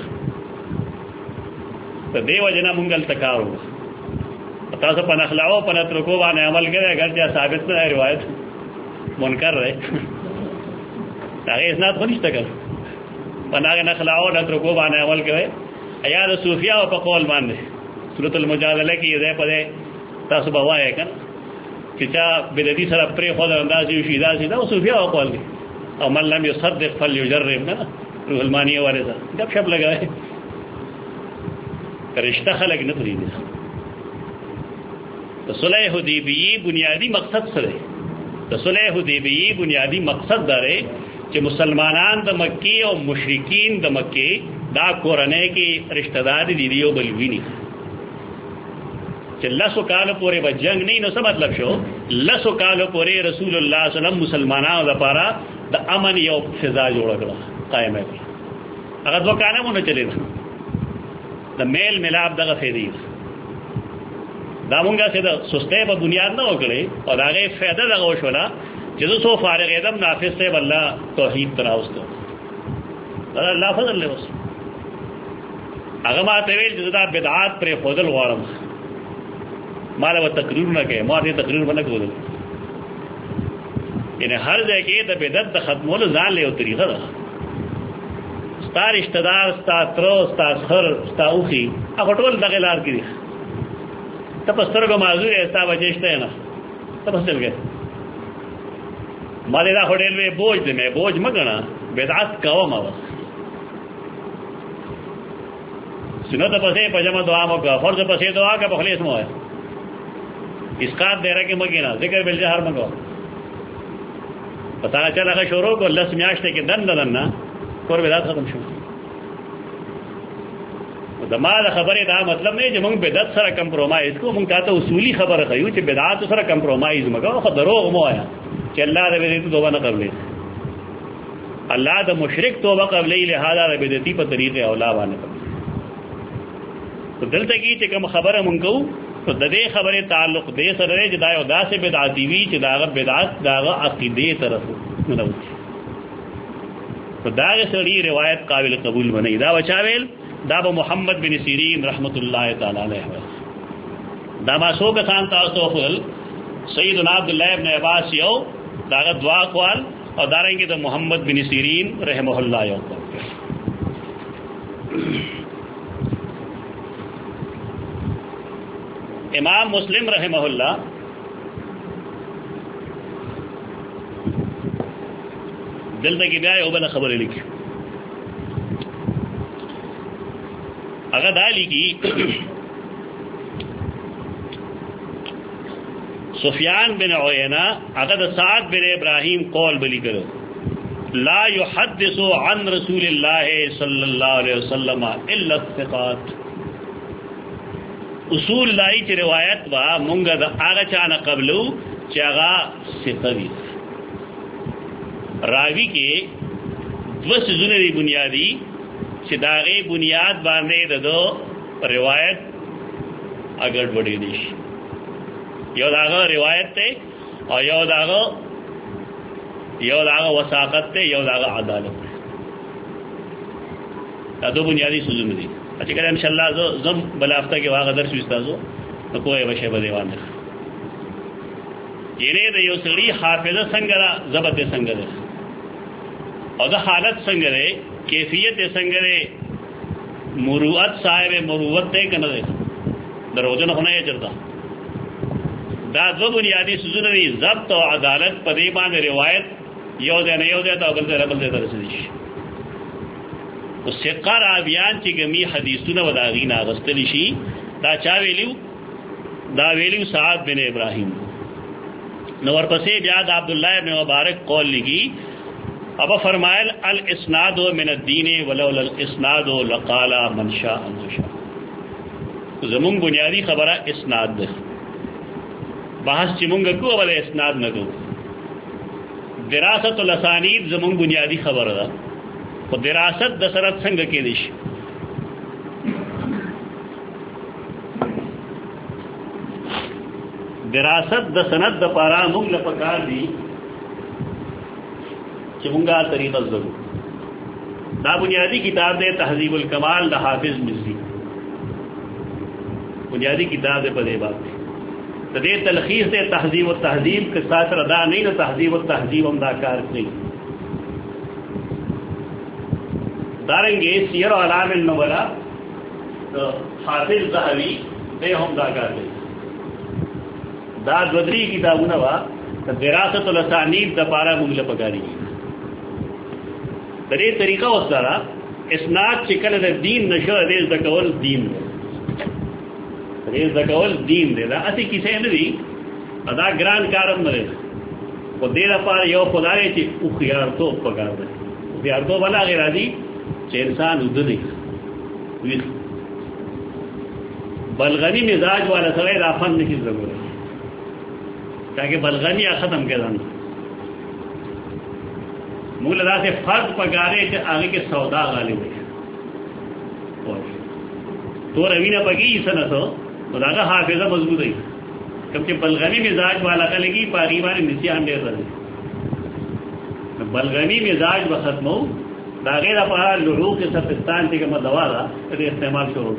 ته دیو جنا مونږه تکاو تاسو په نخلعو په نترکو باندې عمل کړئ اگر چې ثابت نه روایت منکر ہے هغه اسناد خو نشته کړ په نخلعو نترکو باندې عمل کړئ ایا د صوفیا په قول باندې سورۃ المجادله کې دې په تاسو به وایې کنه چې چا بدعتي سره پرې خو د اندازې شي دا صوفیا په قول کې او من لم يصدق فليجرب نا روح المانیه والے دا جب شب لگائے رشتہ خلق نه پریږي د صلح حدیبیه بنیادی مقصد سره د صلح حدیبیه بنیادی مقصد داره چې مسلمانان د مکی او مشرکین د مکی دا کورنۍ کې رشتہ دار دي دیو بلوینی چې لاسو کال پورې به جنگ نه نو څه مطلب شو لاسو کال پورې رسول الله صلی الله علیه وسلم مسلمانانو لپاره د امن یو فضا جوړ کړه قائم کړه هغه دوکانه مونږ چلیږي د میل ملاب دغه فیدی دا مونږه چې د سسته په بنیاد نه وکړي او داغه فائدہ دغه وشولا چې زه فارغ ادم نافذ سے الله توحید تراوستو الله فضل له وس هغه ما ته ویل چې دا بدعات پر خودل غواړم مال و تقریر نه کوي ما دې تقریر باندې کول یعنی هر ځای کې د بدعت د ختمولو ځان له یو طریقه ده ستار اشتدار ستا ترو ستا خر ستا اوخي هغه ټول دغه لار کې دي تپستر کو معذور ہے ستا بچشته نه تپستر کې مالې دا هډل وی بوج دې مې بوج مګنا بدعت کاوه ما وس سنت پسې پجما دعا مو کا فرض پسې دعا کا بخلیص مو ہے اسقاط دے رہا کہ مگینا ذکر بالجہر مگو پتہ چلا کہ شروع کو لس میاشتے کے دن دننا کور بدعت ختم شو دما دا خبره دا مطلب نه چې موږ بدعت سره کمپرومایز کو موږ ته اصولی خبره خو چې بدعت سره کمپرومایز مګو خو دروغ مو آیا چې الله دې دې توبه نه قبلې الله د مشرک توبه قبلې لہذا د بدعتي په طریقې اولا باندې تو دلته کې چې کوم خبره مونږ کوو تو د دې خبره تعلق دې سره دی چې دا یو داسې بدعتي وی چې داغه بدعت داغه عقیده طرف نه وځي تو داغه سړي روایت قابل قبول بنئ دا بچاویل دا به محمد بن سیرین رحمت الله تعالی علیه دا ما سو کسان تاسو خپل سیدنا عبد الله ابن عباس یو داغه دعا کول اور دارنګه د محمد بن سیرین رحمه الله یو امام مسلم رحمہ اللہ دل تک بیا او بل خبر لکھی اگر دالی کی سفیان بن عیینہ اگر سعد بن ابراہیم قول بلی کرو لا يحدث عن رسول اللہ صلی اللہ علیہ وسلم الا الثقات اصول لائی چی روایت با مونگا دا آغا چانا قبلو چی آغا ثقوی راوی کے دو سزون دی بنیادی چی داغی بنیاد باندے دا دو روایت اگر بڑی دیش یو داغا روایت تے اور یو داغا وثاقت تے یو داغا عدالت تے دا دو بنیادی سزون دی اچھا کہ انشاءاللہ زم بلا ہفتہ کے واقع درس وستازو نو کوئی بشے بدیوان دے یہ دے یو سڑی حافظہ سنگرہ ضبط سنگرہ اور دا حالت سنگرہ کیفیت سنگرہ مروعت صاحب مروعت دے کنا دے دروجن ہونا یہ چلتا دا دو بنیادی سزون دی ضبط و عدالت پدیبان روایت یو دے نیو دے تا بل دے درس دیش سقہ راویان چی گمی حدیثونه و داغین آغستلی شی دا چا ویلیو دا ویلیو سعد بن ابراہیم نور پسی بیاد عبداللہ ابن مبارک قول لگی ابا فرمائل الاسناد من الدین ولولا الاسناد لقال من شاء انشاء زمون بنیادی خبرہ اسناد دے بحث چی مونگا کو اولا اسناد نگو دراست الاسانید زمون بنیادی خبر دا و دراست د سند څنګه کې دي دراست د سند د پارا موږ له پکار دي چې موږه طریقه زده دا بنیادی کتاب ده تهذیب الکمال د حافظ مزی بنیادی کتاب ده په دې باندې د دې تلخیص ده تهذیب و تهذیب کے ساتھ ادا نہیں نہ تهذیب و تهذیب ہم دا کار نہیں دارنگے سیر اعلام النبلا حافظ ذہبی دے ہم دا کار دے دا بدری کتابونه وا دراست الاسانید د پارا موږ له پکاري درې طریقه وسره اسناد چې کله د دین نشو دې د کول دین دې د کول دین دې دا اسی کیسه نه دی ادا ګران کارم نه کو دې لپاره یو خدای چې او خيار تو پکار دی خيار تو بلا غیر ادي چې انسان ودري بلغنی مزاج والا سره دا فن نشي ضرورت تاکہ بلغنی ختم کے دن مول ادا سے فرض پگارے کہ آگے کے سودا غالب ہوئے تو روینہ پگی سنہ تو دا حافظہ مضبوط ہے کیونکہ بلغنی مزاج والا کا لگی پاریوان نسیان دے رہے بلغنی مزاج بختم ہو داغیر اپہا لحوق کے سفستان تھی کہ میں دوا رہا استعمال شروع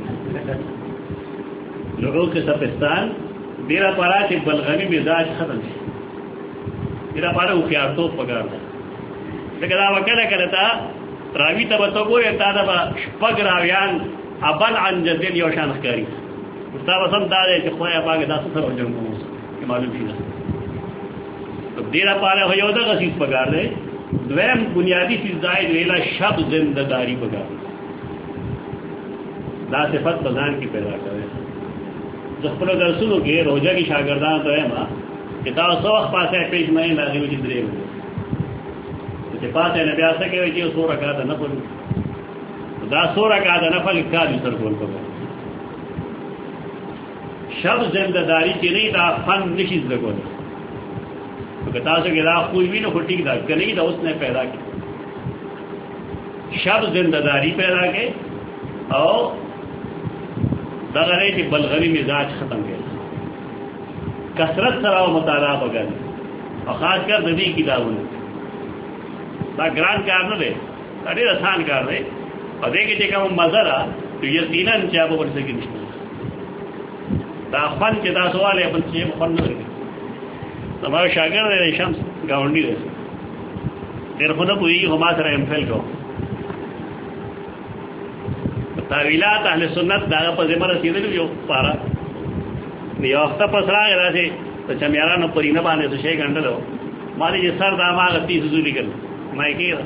لحوق کے سفستان میرا پارا کہ بلغمی مزاج ختم ہے میرا پارا اخیار تو پکار تھا لیکن دا وکڑا کرتا راوی تب تو گو تا دا شپگ راویان ابل عن جدین یو شان خکاری استا بسم دا دے کہ خواہ پاک دا سر ہو جنگو کہ معلوم شیدہ تو دیرا پارا ہو یو دا غسیس پکار دے دویم بنیادی چیز دائی ویلا شب زندگاری پکار دا صفت بزان کی پیدا کرے خپل درسونو کې روزه کې شاګردانو ته ما کتاب سوخ پاسه پیش مې لازم چې درې وي چې پاسه نه بیا څه کوي چې سوره کاته نه پوي دا سوره کاته نه پوي کار یې سر کول کوي شب زندهداری چې نه دا فن نشي زګول که تاسو کې دا خو وینو ټیک دا کني دا اوس نه پیدا کی شب زندهداری پیدا کې او دا غره چې بلغوی مزاج ختم کړي کثرت سره مطالعه وکړي او خاص کر د دې کتابونو دا ګران کار نه دی دا ډېر آسان کار دی او دې کې چې کوم مزه را یقینا چې هغه ورسې کې نشته دا فن چې دا سوال یې بل څه فن نه دی زموږ شاګرد دی شمس گاونډي دی ډېر خو نه پوهېږي خو ما سره ایم فیل کو تاویلات اهل سنت داغه په ذمہ رسیدلی یو پارا یو وخت پس راغی راځي ته چمیارانو پرینه باندې څه شي غندلو مالي چې سر دا ما غتی زولي کړ مې کېره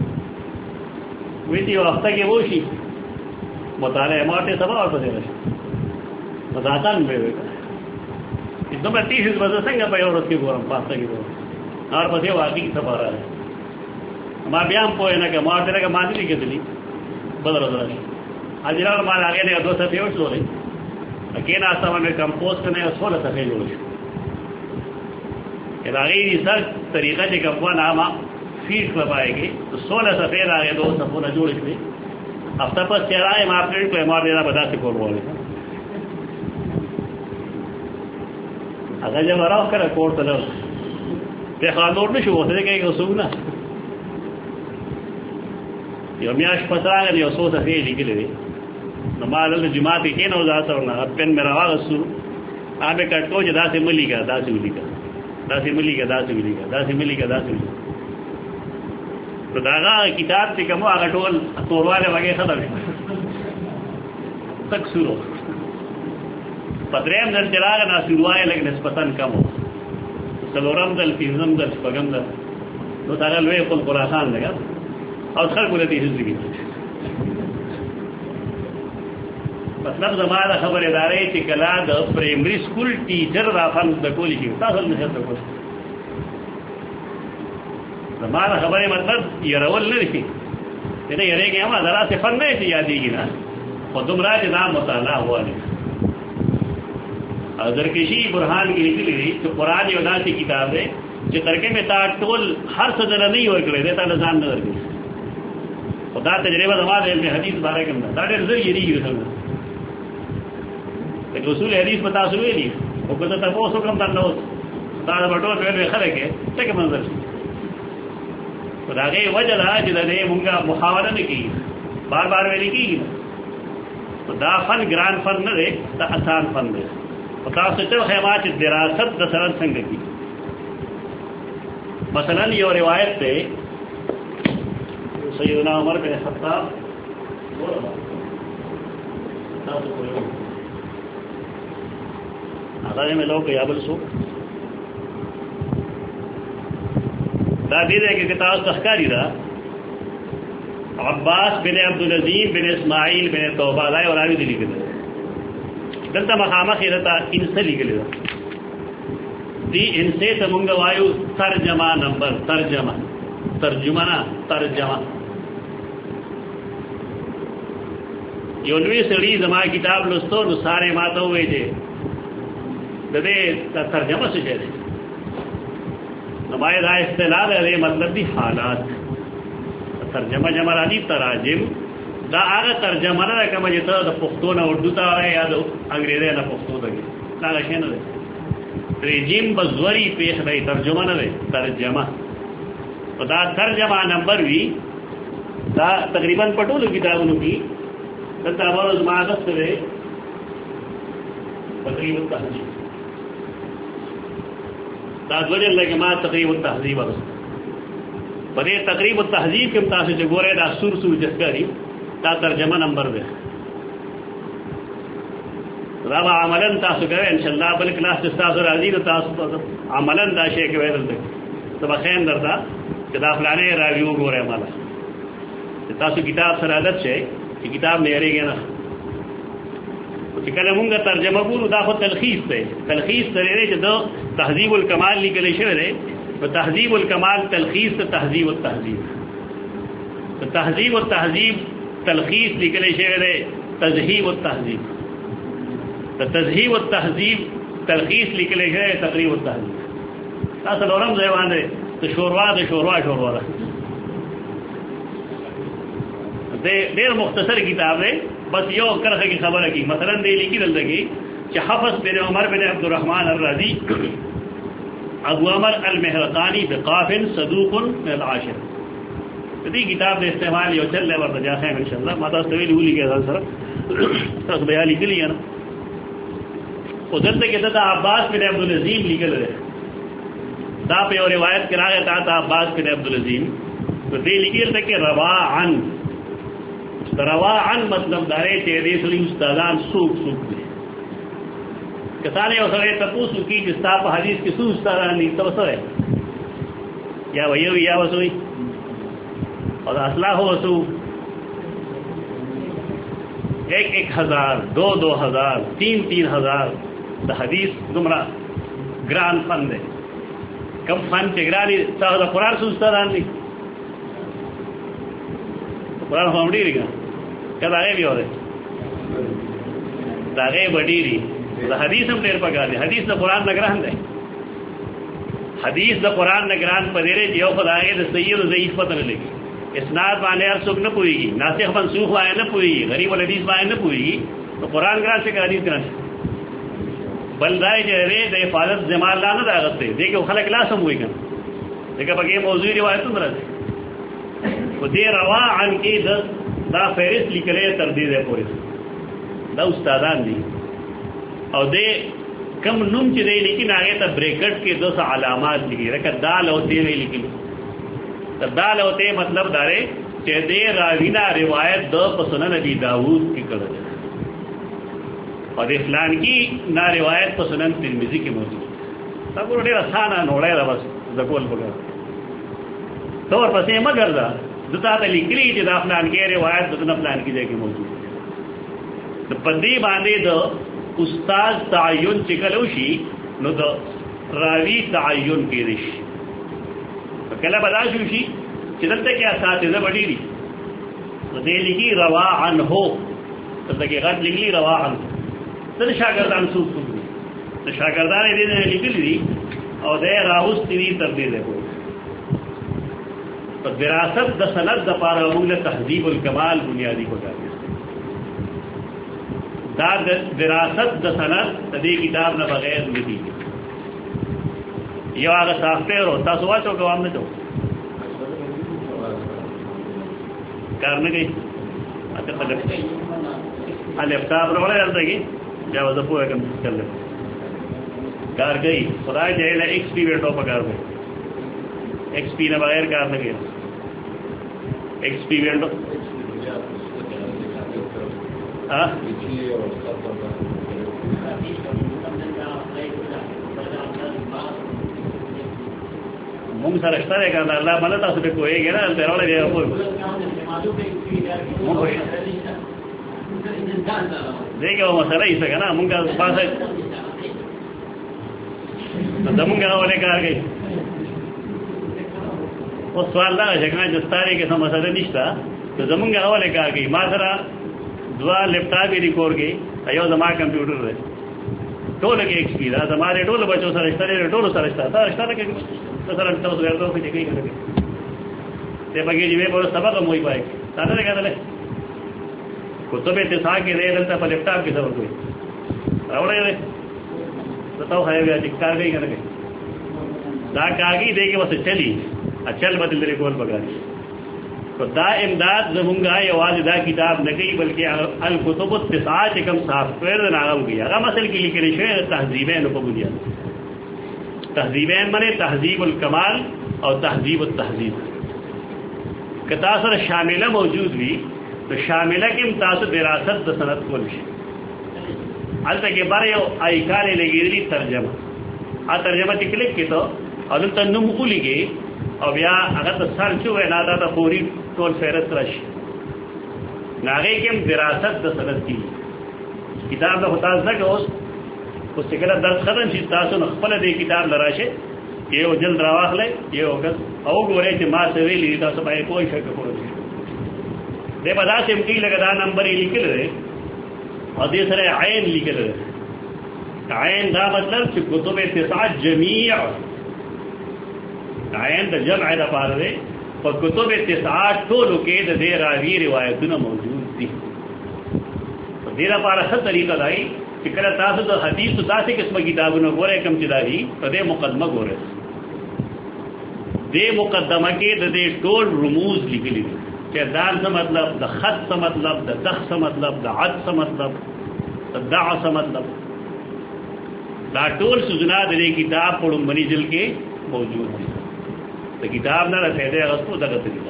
وې دی وخت کې وشي مطالعه ماته سبا اور پسې راشي مزاتان به وي دومره تیز وځه څنګه په یو ورځ کې ګورم پاسه کې ګورم اور پسې واقعي سفر راځي ما بیا هم پوه نه کې ما ته راګه ما دي کېدلی بدل راځي حاضران مال آگے نے دو صفحے اور چھوڑے اکیلا آسمان میں کمپوز کرنے اور 16 صفحے جوڑے آگے سر طریقہ سے کمپوا نام فیس لگائے گی تو 16 صفحے آگے 2 صفوں نہ جوڑے تھے ہفتہ پر چہرہ ہے آپ کو ایم آر دینا بتا سے کون بولے اگر جب ہراؤ کرے کوٹ طلب خاندور میں شروع ہوتے کہ سونا یو میاش پسرا غلی یو 100 صفحې لیکلې نو ما له جماعت کې نه وځاته ورنه پن مې راوغسو هغه کټو چې داسې مليګا داسې مليګا داسې مليګا داسې مليګا داسې مليګا داسې مليګا نو دا کتاب چې کوم هغه ټول تورواله وګه ختم تک شروع پدریم دل چراغ نه شروعای لګ نسبتاً کم سلورم دل پیزم دل شپږم دل نو دا لوی خپل خراسان لګا اور خلق بولتی زندگی مطلب زمانہ خبر ادارے چې کلا د پرائمری سکول ټیچر را فن د کولی شي تاسو نه څه کوئ زمانہ خبره مطلب يرول نه شي دې یې رېګه ما درا سے فن نه شي یادېږي نه خو دومره چې نام مطالعه وایي اگر کشی برهان کې لیکلي چې قرآن یو داسې کتاب دی چې ترکه میں تا ټول هر څه نه ورکړي دی تا ځان نه ورکړي خدا تجربہ زمانہ علم حدیث بارے کے اندر دا ډېر زړه یې رسول ته اصول حدیث پتا شوې دي او کله ته اوسو کوم دا نو دا بټو په ویل خلک څه کې منظر شي خدای وجه دا چې دې مونږه محاوره نه کیږي بار بار ویل کیږي دا فن ګران فن نه دی دا آسان فن دی او تاسو ته خیمات دراست د سره څنګه کی مثلا یو روایت ده سیدنا عمر بن خطاب آدھے میں لوگ یابل سو دا دیدے کہ کتاب تخکاری دا عباس بن عبدالعظیم بن اسماعیل بن توبہ دائے اور آوی دلی کے دے دلتا مخامہ خیرتا انسے لکھ لے دا دی انسے تمونگا وایو ترجمہ نمبر ترجمہ نا ترجمہ یو لوی سړي زما کتاب لوستو نو ساره ماته وې دي د دې ترجمه څه دی نو ما دا اصطلاح ده مطلب دي حالات ترجمه جمع راځي تراجم دا هغه ترجمه نه کوم چې ته د پښتو نه اردو ته یا د انګریزي نه پښتو ته دا شي نه ده رجیم بزوري پیښ نه ترجمه نه ده ترجمه دا ترجمه نمبر وی دا تقریبا پټولو کتابونو کې دلته اول ما غسره تقریبا تهذیب دا ځوړل لکه ما تقریبا تهذیب غسره په دې تقریبا تهذیب کې تاسو چې ګورئ دا سور جسګری دا ترجمه نمبر ده دا عملاً تاسو کوي ان شاء الله بل کلاس تاسو راځي نو تاسو عملاً دا شی کوي درته تبخین درته کہ دا فلانے راویو گورے مالا تاسو کتاب سره عادت شي چې کتاب نه یریږي نه چې کله مونږ ترجمه ګورو دا خو تلخیص دی، تلخیص دی چې دا تهذیب الکمال لیکل شوی دی. په تهذیب الکمال تلخیص ته تهذیب التهذیب، ته تهذیب التهذیب تلخیص لیکل شوی دی تذهیب التهذیب، ته تذهیب التهذیب تلخیص لیکل شوی دی تقریب التهذیب. تاسو لورم ځای باندې ته شوروا د شوروا ده. ډېر مختصر کتاب دی، بس یو کرخه کی خبره کی. مثلا دی لیکي دلته کې چې حفص بن عمر بن عبد الرحمن الرازی ابو عمر المهرقانی بقاف صدوق من العاشر. دې کتاب د استعمال یو چل له ورته ځای ان شاء الله ما تاسو ته ویلي کې سره تاسو به لیکلی نه. او دلته کې د عباس بن عبد العزيز لیکل دی. دا په یو روایت کې راغی تا عباس بن عبد العزيز تو دې لیکل دی کې روا عن مطلب دارے چې دې سړي استادان څوک دي. کسانه یو سره تاسو کې چې تاسو حدیث کې څو استادان دي تاسو سره یا وایو یا وسوي اور اصلاح ہو وسو 1,000 2,000 3,000 د حدیث دومره ګران فن دی. کم فن چې ګراني تاسو د قرآن څو استادان دي قرآن هم ډېری کله هغه به وره دا هغه وړي د حدیث هم ډېر پکار دي. حدیث د قرآن نه ګران دی، حدیث د قرآن نه ګران پدې دی یو خدای د صحیح او ضعیف پته نه لګي. اسناد باندې هر څوک نه پويږي، ناسخ منسوخ باندې نه پويږي، غریب الحدیث باندې نه پويږي. تو قرآن ګران څه حدیث ګران بلدای چې د حفاظت زمال نه داغت دی دغه خلک لا سم وي کنه دغه پکې موضوعي روایت هم راځي. خو دې روا عن کې دا فهرست لیکلې تر دې ده پورې دا استادان دي. او دې کم نوم چې دی لیکي هغه ته بریکټ کې 200 علامات لیکي لکه دال او تی وی لیکي. ته دال او تی مطلب داره چې دې راوینا روایت د سنن ابي داوود کې کړل اور فلان کی نا روایت په سنن ترمذی کې موجود. دا ډېر اسانه نوړای دا بس د کول پکار تور پسې مگر دا دتا ته لیکلي چې دا فلان کې روایت د فلان کې ځای کې موجود. د پدې باندې د استاد تعین چې کلو شي نو د راوی تعین کېږي. کله بدا شو شي چې دلته کې اساتذه وړي دي نو دې لیکي روا عنه دلته کې غټ لیکلي روا عنه د شاګردان څوک دي د شاګردان دې نه لیکلي دي او د راوستي دي تر دې له په دراست د سند د پاره موږ تهذیب الکمال بنیادی کو کوي. دا د دراست د سند د دې کتاب نه بغیر ندي. یو هغه سافټویر او تاسو واچو کوم نه ته کار نه کوي اته په دې لیپټاپ وروړل راځي بیا وځه پوهه کوم چل کار کوي خدای دې له ایکس پی ویټو په کار کوي. ایکس پی نه بغیر کار نه کوي. ایکس پی ویټو مونږ سره شته کنه الله باندې تاسو به کوی ګره تر وړه دی خو دغه مسله یې څنګه مونږه پاسه زمونږه ولې کار کوي. او سوال دا چې څنګه ستاري کې سم مسله نشته ته زمونږه ولې کار کوي. ما سره دوا لیپټاپ یې ریکورډ کړي ایو زما کمپیوټر دی ټول کې ایکس پی دا زماره ټول بچو سره ستاره ټول سره ستاره کې سره تاسو ورته په دې کې کوي ته پکې دی په سبق موي پای تاسو نه کېدل کتب اتساع کې دی دلته په لیپټاپ کې څه کوي راوړې تاسو هاي بیا چې کار کوي کنه دا کاږي دې کې وسه چلی اچل بدل لري کول بګا تو دا امداد زمونږه یوازې دا کتاب نه کوي بلکې الکتب التسعه چې کوم سافټویر نه راغلی هغه مسل کې لیکل شوی تهذیبین په بنیاد. تهذیبین معنی تهذیب الکمال او تهذیب التهذیب که تاسو سره شامله موجود وي تو شامله کې تاسو دراست د سند کول شي. البته کې بار یو ایکاله لګیدلی ترجمه ا ترجمه ټیک لیک کې ته او دلته نوم ولیکي او بیا هغه د سرچ و نه دا پوری ټول فهرست راشي. ناغه کې دراست د سند کی کتاب له تاسو نه اوس چې کله درس ختم شي تاسو نه خپل دې کتاب لراشه یو جلد راواخلئ یو غز او ګورئ چې ما څه ویلي تاسو باندې کوئی شک کوئ دې په داسې امکی لګا دا نمبر یې لیکل دی او دې سره عین لیکل دی عین دا مطلب چې کتب تسعه جميع عین د جمع د پاره دی په کتب تسعه ټولو کې د دې راوی روایتونه موجود دي دې لپاره څه طریقه دی چې کله تاسو د حدیث داسې قسمه کتابونه ګورئ کوم چې دایي په دې مقدمه ګورئ دې مقدمه کې د دې ټول رموز لیکلي دي چې دال څه مطلب د خط څه مطلب د دخ څه مطلب د عد څه مطلب د دع څه مطلب دا ټول سوزنا د دې کتاب په لومړي جلد کې موجود دي د کتاب نه راځي غوښتو دغه طریقه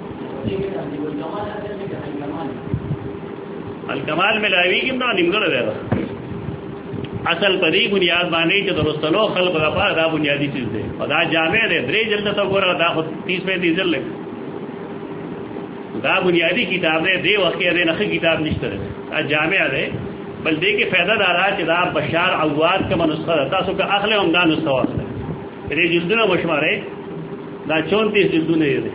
الکمال ملاوی کی نہ نمګړ دی اصل پدی بنیاد باندې چې درستلو خلق لپاره دا بنیادی چیز دی او دا جامع دی درې جلد ته ګوره دا خو 30 جلد لګ دا بنیادی کتاب دی دی وخت یې نه کتاب نشته دا جامع دی بل دې کې فائدہ دارا چې دا بشار عواد کا نسخه تاسو کا اخله هم دا نسخه واخله دې جلدونه مشماره دا 34 جلدونه دي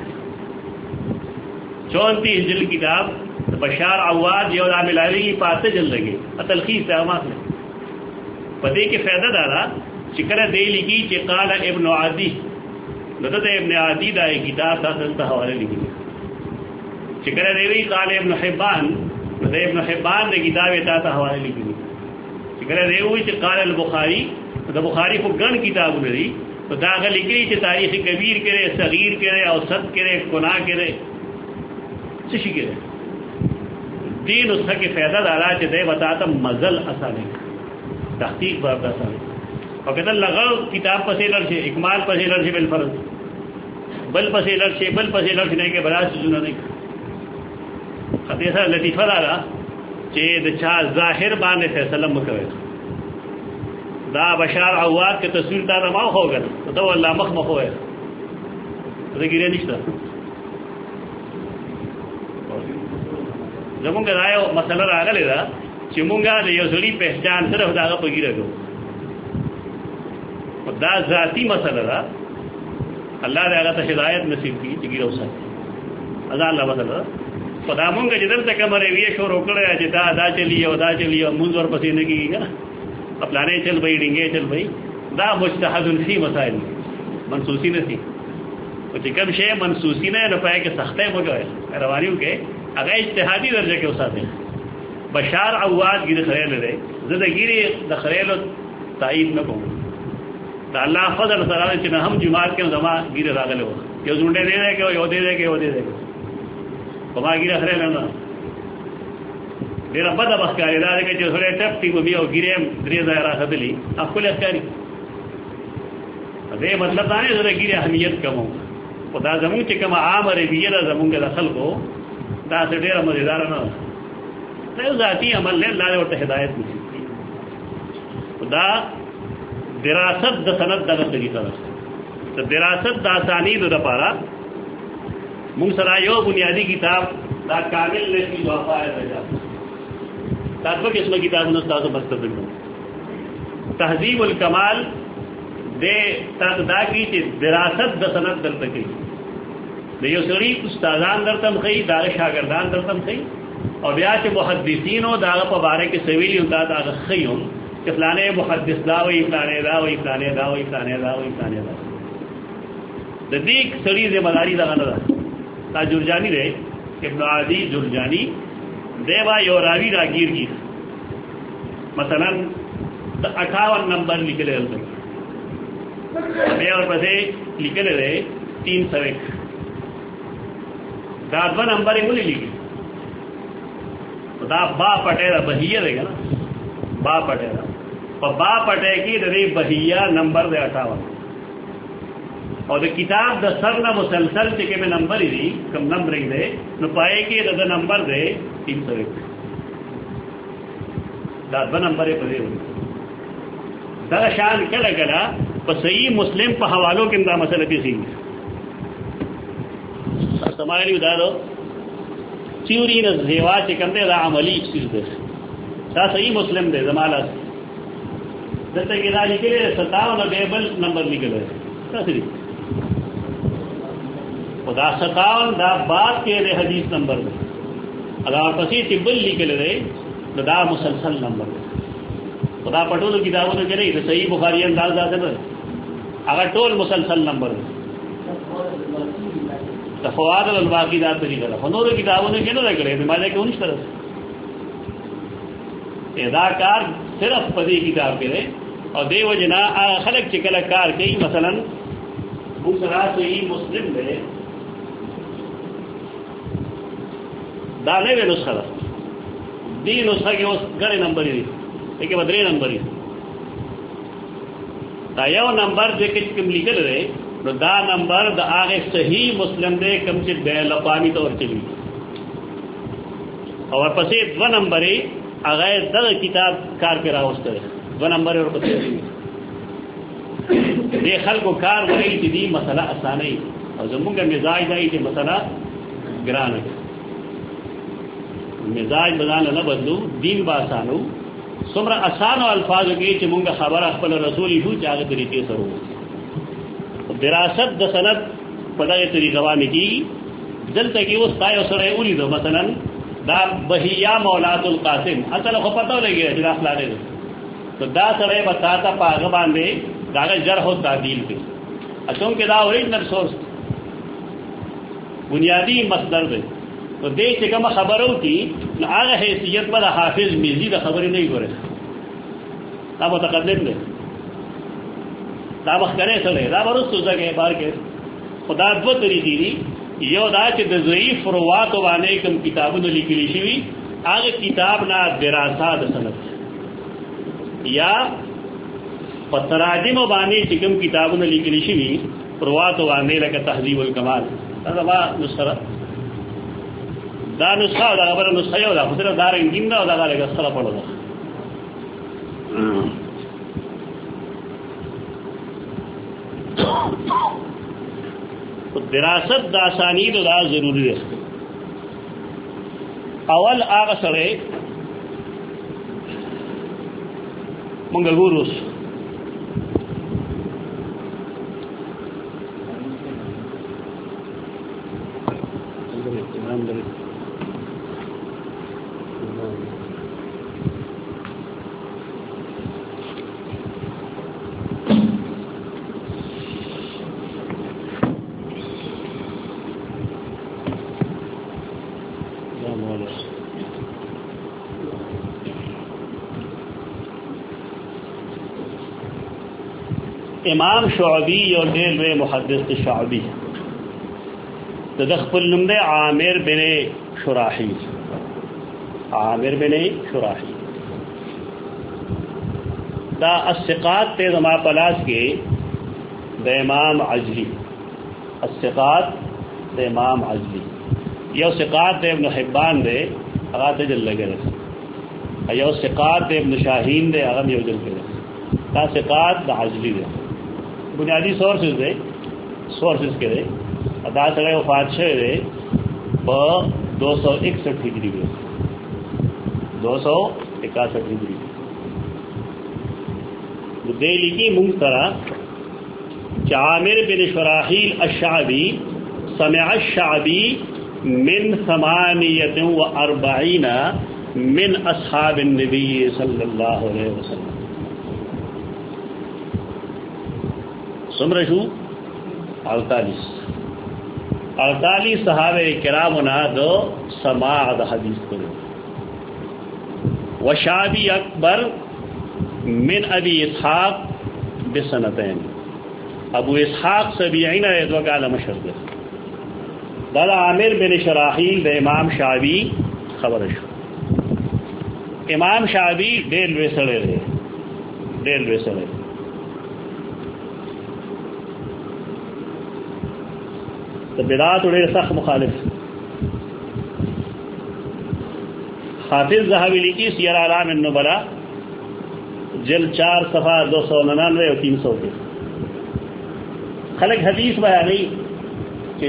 34 جلد کتاب بشار عواد یو عامل علی کی پاتے جل لگے تلخیص ہے ہمارے پدے کے فائدہ دارا چکر دے لکھی کہ قال ابن عدی مدد ابن عدی دا کتاب تھا سنتا حوالے لکھی چکر دے وی قال ابن حبان مدد ابن حبان نے کتاب تھا حوالے لکھی چکر دے وی کہ قال البخاری دا بخاری کو گن کتاب لري تو دا لکھی کہ تاریخ کبیر کرے صغیر کرے اوسط کرے کنا کرے چشی کرے دین اس کا فائدہ دارا کہ دے بتاتا مزل اسانے تحقیق باب اسانے اور کہتا لغو کتاب پسے لڑشے اکمال پسے لڑشے بالفرض بل پسے لڑشے نہیں کہ بلا سجنہ نہیں خطیسہ لطیفہ دارا کہ دچا ظاہر باندے فیصلہ مکوے دا بشار عواد کے تصویر تا نماؤ ہو گا تو اللہ مخ ہوئے تو گرے نشتا زمونږ دا یو مسله راغلی ده چې مونږه د یو سړي پہچان صرف د هغه په ګیره کوو دا ذاتي مسله ده الله دې هغه ته هدایت نصیب کړي چې ګیره وساتي دا الله مسله ده په دا مونږه چې دلته کومه رویه شروع کړې چې دا چلی او دا چلی او مونږ ورپسې نه کېږي نه خپلانې چل بھئی ډینګې چل بھئی دا مجتهد فی مسائل منسوسی نه دي او چې کوم شی منسوسی نه نه پای کې سختۍ وګورئ روانیو کې اگر اجتہادی درجے کے استاد ہیں بشار عواد گیری خریل رہے زندگیری دا خریل و تائید نہ کہوں دا اللہ فضل سلام چنہ ہم جماعت کے زمان گیری راغلے ہو یو زنڈے دے دے کے یو دے دے کے یو دے دے کے وما گیری خریل ہے نا دیرہ بدا بخکاری دا دے کہ جو سڑے ٹپ ٹی کو بھی او گیری دری ظاہرہ خدلی آپ کو لے اخکاری دے مطلب دانے زندگیری اہمیت کم ہوں خدا زمون چکم عام ربیہ دا زمون کے دخل کو دا سے ډیره مزیدار نه ده ذاتی عمل له الله ورته هدایت نصیب کړي دا دراست د سند دغه طریقه ده د دراست د اسانید لپاره موږ سره یو بنیادی کتاب دا کامل نشي وفای رجا تاسو کې اسمه کتابونه تاسو مستدل تهذیب الکمال دې تاسو دا کی چې دراست د سند دلته کوي یو سړي استادان درتم خي دا شاګردان درتم خي او بیا چې محدثین او دا په باره کې سویلی او دا خيوم چې فلانه محدث دا وی فلانه دا وی فلانه دا وی فلانه دا وی فلانه دا د دې سړي ذمہ داری دا نه ده دا جرجانی دی ابن عدی جرجانی دیوا یو راوی راگیر کی مثلا 58 نمبر لکھلے ہلتے بے اور پسے لکھلے رہے 301 دا 2 نمبر ایک نہیں لکھی دا با پٹیرا بہیہ دے گا نا با پٹیرا با پٹے کی دے بہیہ نمبر دے 58 اور دا کتاب دا سر نہ مسلسل چکے میں نمبر ہی دی کم نمبر ہی دے نو پائے کی the number they 301 the 2 number ہے پدے ہوئی دا شان کلا کلا پس صحیح مسلم پا حوالوں کے دا مسئلہ بھی سیگی سماعی لی ادارو چیورین زیوا چکم دے دا عملی چیز دے دا صحیح مسلم دے زمانہ دلته کې دا لیکلي 57 بیبل نمبر لیکلی دی خدا 57 دا بعد کې د حدیث نمبر دی ادا پسې چې بل لیکلی دی دا مسلسل نمبر دی خدا پټولو کتابونو کې نه د صحیح بخاری انداز داسې نه هغه ټول مسلسل نمبر دی د فوائد الباقی دا طریقه ده نورو کتابونو کې نه راغلی دی مالک 19 طرف ادا کار صرف پدې کتاب کې دی اور دیو جنا خلق چکل کار کئی مثلا دوسرا صحیح مسلم دے دانے میں نسخہ دی نسخہ کے اس گڑے نمبر ہی ایک بدرے نمبر ہی دا یو نمبر دے کے کم لکل رہے تو دا نمبر دا آگے صحیح مسلم دے کم سے بے لقامی طور چلی اور پسے دو نمبر ہی آگے در کتاب کار پہ راوست ہے دو نمبر اور پسے دے خلق و کار وہی چی دی مسئلہ آسان ہی اور زمونگا مزاج دائی چی مسئلہ گران ہے مزاج بدانا نہ بدلو دین با آسانو سمرا آسان و الفاظ کے چی مونگا خبر اخبر رسولی ہو چاہے طریقے سرو دراست دا سند پدغ طریقہ وامی کی دل تکی اس تائے سرے اولی دو مثلا دا بہیا مولات القاسم اصلا خو پتہ لگی ہے جناخ لانے دو تو دا سرے بتاتا پاغ باندے داغا جرح و تعدیل پہ چونکہ دا اوریجنل سورس بنیادی مصدر دے تو دے چکم خبروں کی آگا حیثیت بدا حافظ میزی دا خبری نہیں گو رہے دا متقدم دے دا مخکرے سرے دا برستو زگے بار کے خدا دو طریقی دی یو دا چې د ضعیف روات باندې کوم کتابونه لیکلي شوي هغه کتاب نه دراسات سند یا پتراجم باندې چې کوم کتابونه لیکلي شوي روات باندې لکه تهذیب الکمال دا ما نسخه دا نسخه دا خبره نسخه یو دا خو سره دا رنګین دا دا لکه سره پړو دا دراست دا اسانید دا ضروری ہے اول آغا سڑے منگا گوروس امام شعبی اور دیر محدث شعبی تدخل نمبر عامر بن شراحی عامر بن شراحی دا الثقات تے زما پلاس کے دا امام عجلی الثقات دا امام عجلی یو ثقات دے ابن حبان دے اغات جل لگے رس یو ثقات دے ابن شاہین دے اغم یو جل کے رس دا ثقات دا عجلی دے بنیادی سورسز دے سورسز کے دے ادا سگے وفات شوے دے 261 ہجری دے 261 ہجری دے لکی منگترا عامر بن شراحیل الشعبی سمع الشعبی من 48 من اصحاب النبی صلی اللہ علیہ وسلم سمرشو 48 صحابہ کرامنا دو سماع دا حدیث کرو وشعبی اکبر من ابی اسحاق بسنتین ابو اسحاق سبیعین ایدو قال مشرد دادا عامر بن شراحیل دا امام شعبی خبرشو امام شعبی دیر ویسڑے رہے تو بدعات اڑے سخت مخالف حافظ ذہبی لکھی سیر اعلام النبلاء جلد 4 صفحہ 299 اور 300 کے خلق حدیث بیانی کہ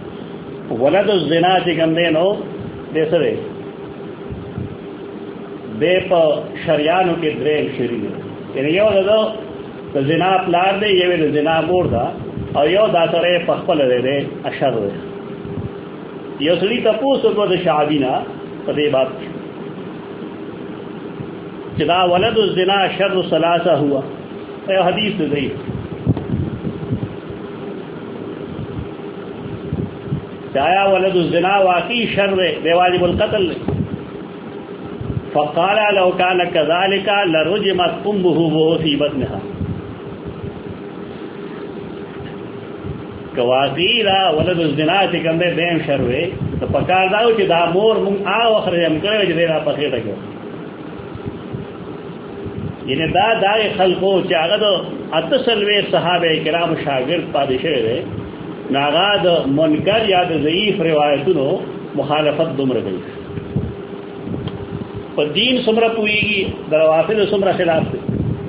ولد الزنا کے گندے نو دے سرے دے په شریانو کې درې شری یعنی یو د زنا پلار دی یو د زنا مور ده او یو دا سره په خپل دی اشر دی یو سړي تاسو کو د شعبینا په دې بات چې دا ولد الزنا شر ثلاثه ہوا یہ حدیث دی چایا ولد الزنا واقعی شر بے واجب القتل فقال لو كان كذلك لرجمت امه وهو في بطنها واقعی دا ولد الزنا چې کوم دی دیم شر وي ته پکار داو چې دا مور مونږ اخر هم کړو چې دا په خېټه کې یعنی دا خلقو چې هغه د اتصلوي صحابه کرام شاګرد پاتې شوی دی ناغا د منکر یا د ضعیف روایتونو مخالفت دومره کوي په دین څومره پوهیږي د روافض څومره خلاف دی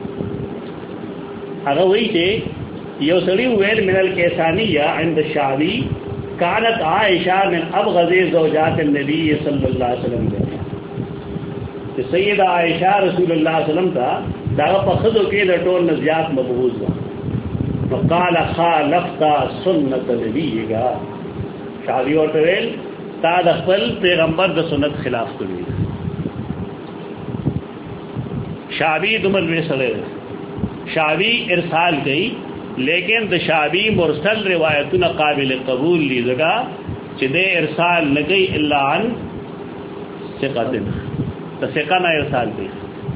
هغه وایي چې یو سړي ویل من الکیسانیه عند الشعبی كانت عائشہ من ابغض زوجات النبی صلی اللہ علیہ وسلم کہ سیدہ عائشہ رسول اللہ صلی اللہ علیہ وسلم تا دا په خدو کې د ټول نزیات مبغوض و وقال خالفت سنت نبیک شعبی ورته ویل تا د خپل پیغمبر د سنت خلاف کړی شعبی دمر وسره شعبی ارسال گئی لیکن د شعبی مرسل روایتونه قابل قبول لی زګه چې د ارسال نه گئی الا عن ثقه ثقه نه ارسال دی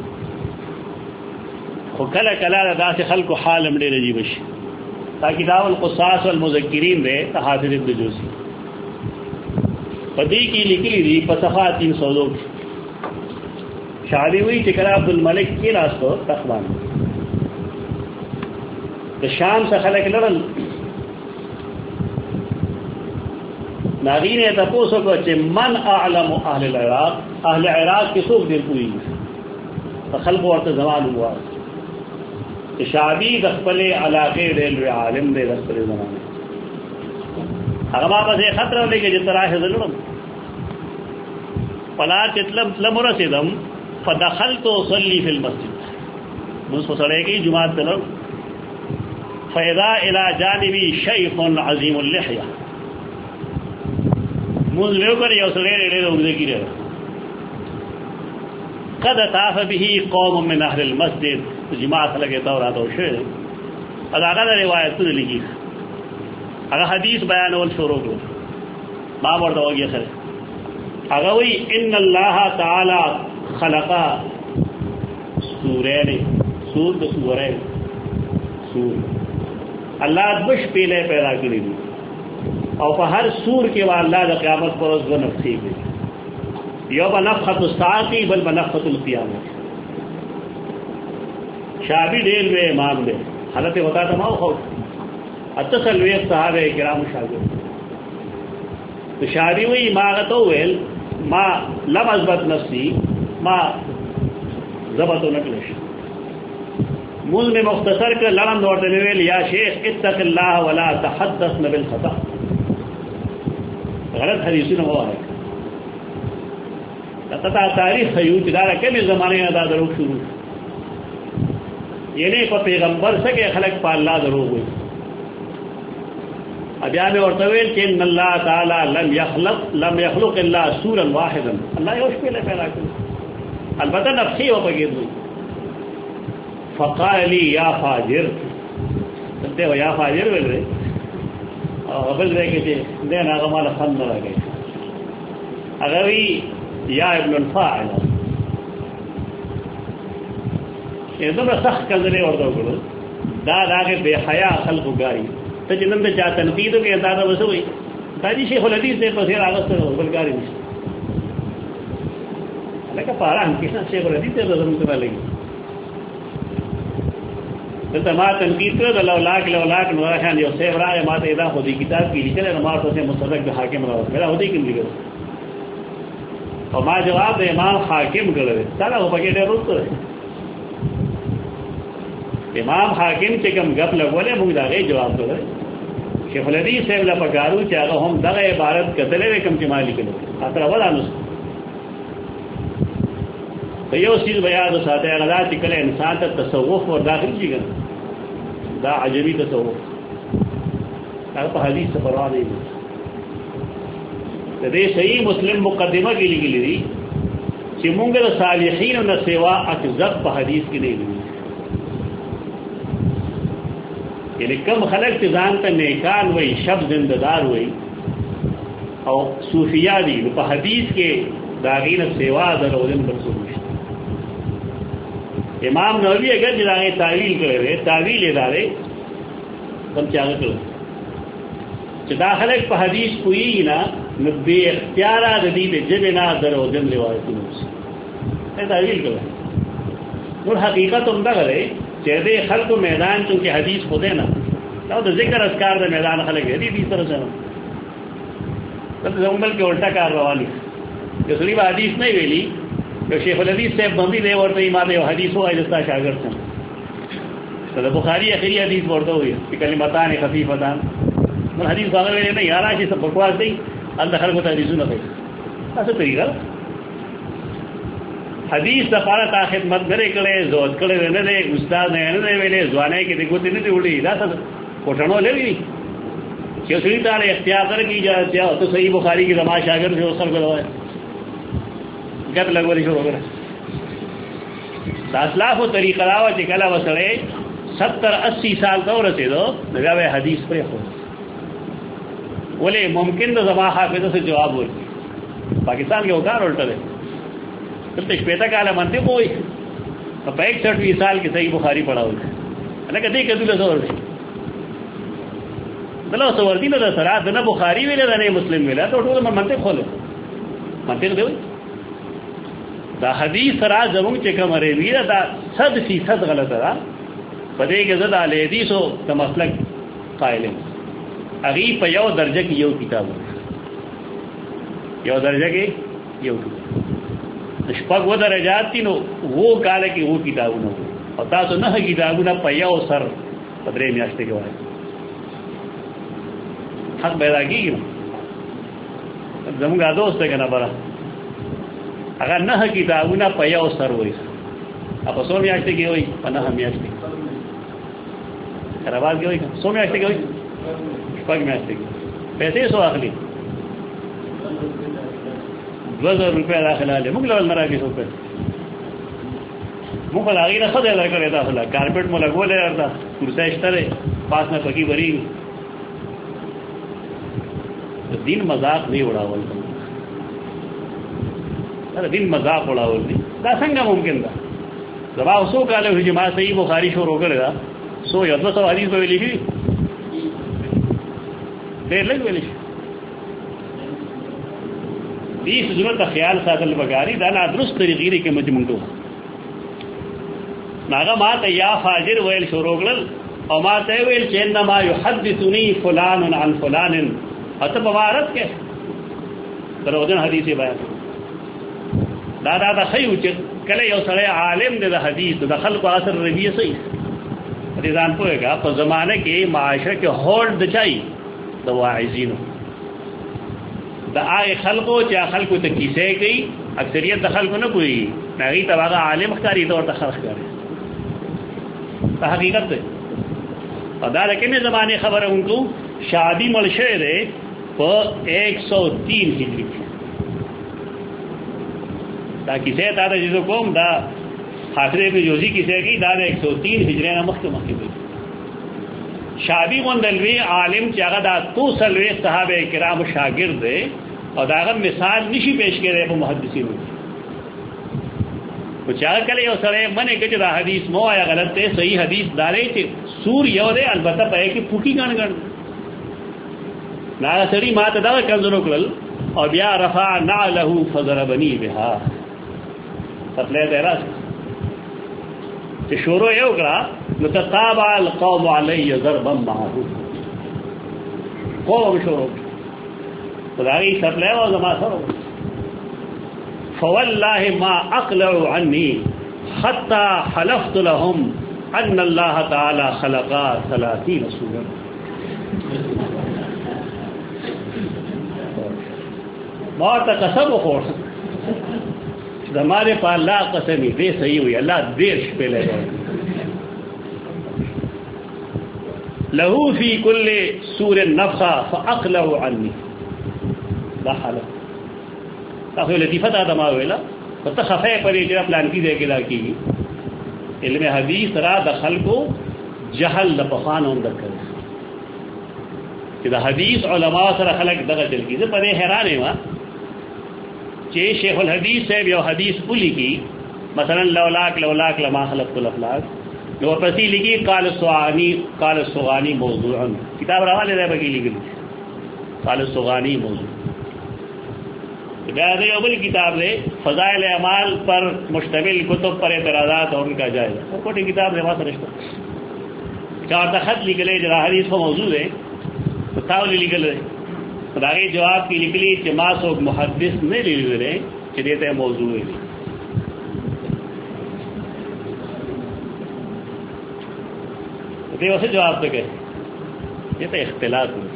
خو کله کله داسې خلکو حال هم ډېر عجیب شي دا کتاب القصاص والمذکرین دی حافظ ابن جوزی پدې کې لیکلي دي په صفحه 302 شعبی وی چې کله عبد الملک کې راستو تخوان د شام څخه خلک لړل ناغینه تاسو کو چې من اعلم اهل العراق اهل عراق کې څوک ډېر پوي خلق ورته زمان هوا چې شعبی د خپل علاقې ډېر عالم دی د خپل زمانه هغه ما په خطر ولګي چې تراشه زلم فلا تطلب لمرسدم فدخلت اصلي في المسجد مس صلاه کې جمعه تلو فاذا الى جانبي شيخ عظيم اللحيه موږ یو کړی یو سره ډېر وګړي کېږي قد طاف به قوم من اهل المسجد جماعت لگے دورات او شه ادا هغه روایتونه لګي هغه حدیث بیان ول شروع کړ ما ورته وګیا سره هغه وی ان الله تعالی خلق سورین سور د سورین سور الله بش پیله پیدا کړی او په هر سور کې وا الله د قیامت پر ورځ نفخي کوي یو بنفخت الساقی بل بنفخت القیامه شعبی ډېر وی امام دی حالت وتا ته ما خو اتصل وی صحابه کرام شاګرد تو شعبی وی ما غتو ویل ما لم اثبت نفسي ما ضبط نکلش موږ میں مختصر کر لړم ورته ویل یا شیخ اتق الله ولا تحدث بالخطا غلط حدیثونه وایي تا تاریخ خیو چې دا کومه زمانه نه دا درو شروع یعنی په پیغمبر څخه خلق په الله درو وي بیا مې ورته ویل چې ان الله تعالی لم يخلق الا سورا واحدا الله یو شپه له پیدا کړ البته نفسي او بګیدو فقال لي يا فاجر ته یا فاجر ویل او بل ځای کې چې دې نه غمال خند راغی هغه وی یا ابن الفاعل یہ تو سخت کذرے اور دو دا داغه بے حیا خلق گاری ته جنن ته چا تنقید کې اندازه وسوي داجی شیخ الحدیث سے پسیر اگست بلگاری نشته لکه پاران کې شیخ الحدیث ته زموږ ته لګي دلته ما تنقید کړ د لولاک نو راځي یو سیو راغی ما ته دا خو دې کتاب کې لیکل نه ما ته مصدق د حاکم راو کړه هدي کې لیکل اور ما جواب دے امام حاکم کړل سره هو پکې ډېر وروسته امام حاکم چې کوم غپ لګولې موږ دا غي جواب کړل شیخ الحدیث صاحب لا پکارو چې هغه هم دغه عبارت کتلې کوم چې مالک کړو اته ولا نو تو یہ چیز بیان ساتھ ہے غلط کل انسان تک تصوف اور داخل کی گا دا عجبی تصوف حدیث سے پرواہ نہیں دے صحیح مسلم مقدمہ کی لگی لی کہ منگل صالحین نہ سیوا اکذب حدیث کی نہیں ملی یعنی کم خلق تزان تا نیکان ہوئی شب زندہ دار ہوئی اور صوفیاء دی پا حدیث کے داغین سیوا در اوزن برسول امام نووی اگر جناغے تعویل کرے رہے تعویل ادارے کم چاہتا کرو داخل ایک پا حدیث کوئی نا بے اختیارہ دید جبنا در اوزن روایتی نوسی تعویل کرو اور حقیقت عمدہ کرے چہدے خلق و میدان چونکہ حدیث خود ہے نا تو ذکر اذکار دے میدان خلق ہے اس طرح سے زمبل کے الٹا کار روانی جو صرف حدیث نہیں ویلی جو شیخ الحدیث صاحب بندی دے ورطہ ایمان دے حدیث ہوا جستا شاگرد سے تو بخاری اخیری حدیث ورطہ ہوئی کہ کلمتان خفیفتان من حدیث باغر ویلے نہیں یارا چیز سب بکواس دی اللہ خلق و تحدیثو نہ خیلی ایسا طریقہ حدیث دفارہ تا خدمت کرے کرے زود کرے رہنے دے استاد نے رہنے ویلے زوانے کی دکھوتی نہیں دی اڑی دا سب کوٹھنو لے بھی کہ اسلی تعالی اختیار کر کی جاتی ہے تو صحیح بخاری کی زمان شاگرد سے اصل کرو ہے گت لگولی شروع کرے داسلاف و طریقہ راوہ چکلا وسڑے 70-80 سال تو رسے دو نگاہ حدیث پر خود بولے ممکن تو زمان حافظہ سے جواب ہوئی پاکستان کے اوکار الٹا دے تم تو شپیتا کالا منطق ہوئی اب 61 سال کی صحیح بخاری پڑھا ہوئی ہے نا کہ دیکھ دلہ سور دی دلہ سور دی نا سرا دنا بخاری ملے دا نہیں مسلم ملا تو اٹھو میں منطق کھولے منطق دے ہوئی دا حدیث سرا زمون چکم ارے ویرا دا 100% غلط را پدے کے زد آل حدیث ہو دا مسلک قائل ہے اغیب پا یو درجہ کی یو کتاب یو درجہ کی یو کتاب شپک وہ درجات تھی نو وہ کالا کی وہ کتابوں نو اور تاسو نہ کتابوں نہ پیا و سر پدرے میاشتے کے بارے حق پیدا کی نا زمگا دوست ہے کہ نا برا اگر نہ کتابوں نہ پیا و سر ہوئی اب سو میاشتے کی ہوئی نہ میاشتے خرابات کی ہوئی سو میاشتے کی ہوئی شپک میاشتے کی پیسے سو آخری 2000 روپے داخلہ لے مغل المرا کی روپے مغل آگی نہ خود ادھر کرے داخلہ کارپیٹ میں لگو لے رہا تھا کرسا اشترے پاس میں پکی بری دین مذاق نہیں اڑاول دین مذاق اڑاول نہیں دا سنگا ممکن تھا زبا سو کالے ہوئی جماع صحیح بخاری شروع کرے گا سو یا 200 حدیث پہ لکھی دیر لگ ویلی اس ضرورت خیال ساتل بگاری دانا درست طریقی کے مجموعوں ناغا مات یا فاجر ویل شروغلل او مات ویل چینما یحدثنی فلان عن فلان اتب مبارت کے دروجن حدیث بیان دادا دا خیو چ کله یو سره عالم دے حدیث د خلق اثر ربیع صحیح حدیثان پوئے گا پر زمانے کے معاشرے کے ہولڈ چاہیے دا واعظین دا آئے خلقو چاہ خلقو تا کیسے گئی اکثریت دا خلقو نہ کوئی ناغی تباغا عالم اختاری دور تا خلق کاری تا حقیقت ہے اور دا رکنے زمانے خبر ان کو شادی ملشے دے پا 103 ہجری دا کسے تا دا جیسو کوم دا حافظ ابن جوزی کسے گئی دا 103 ہجری نا مخت گئی شادی مندلوی عالم چاگا دا تو سلوی صحابہ کرام شاگرد دے اور داغم مثال نشی پیش کرے پا محدثین تو چاگا کلے یو سرے منے کچھ دا حدیث مو آیا غلط دے صحیح حدیث دارے چھ سور یو دے البتہ پہے کی پھوکی گن گن ناغا سری مات دا کنزنو کلل اور بیا رفع نعلہو فضربنی بہا فتلے دے راس کہ شروع یو کرا نتتابع القوم علی ضربا معه قوم شروع خدای فتلے و زما سرو فوالله ما اقلع عني حتى حلفت لهم ان الله تعالى خلق 30 سورة ما تقسم خور ہمارے پاس لا قسمی دے صحیح ہوئی اللہ دیر پہ لے گئے لہو فی کل سور نفخہ فاقلہ عنی دا حالت تاکہ لطیفہ تا دماغ ہوئے تو خفے پر اجرا پلان کی دے کے لا کی علم حدیث را دخل کو جہل لپخان ہم دکھر کہ دا حدیث علماء سر خلق دغه چل کی پر حیران ہے وہاں کہ شیخ الحدیث صاحب یو حدیث پولی کی مثلا لولاک لما خلقت الافلاک جو پسی لکھی قال الصغانی موضوعا کتاب روالے رہے بگی لکھی قال الصغانی موضوع بلی کتاب ہے فضائل اعمال پر مشتمل کتب پر اعتراضات اور ان کا جائزہ کوٹی کتاب ہے وہاں رشتہ چار خط لکھلے جرا حدیث کو موضوع ہے تو تاولی لکھل رہے خداغی جواب کی لکھ لی کہ ما سوک محدث نہیں لکھ رہے کہ دیتے ہیں موضوع ہے دیو سے جواب تو کہ یہ تو اختلاط ہوئی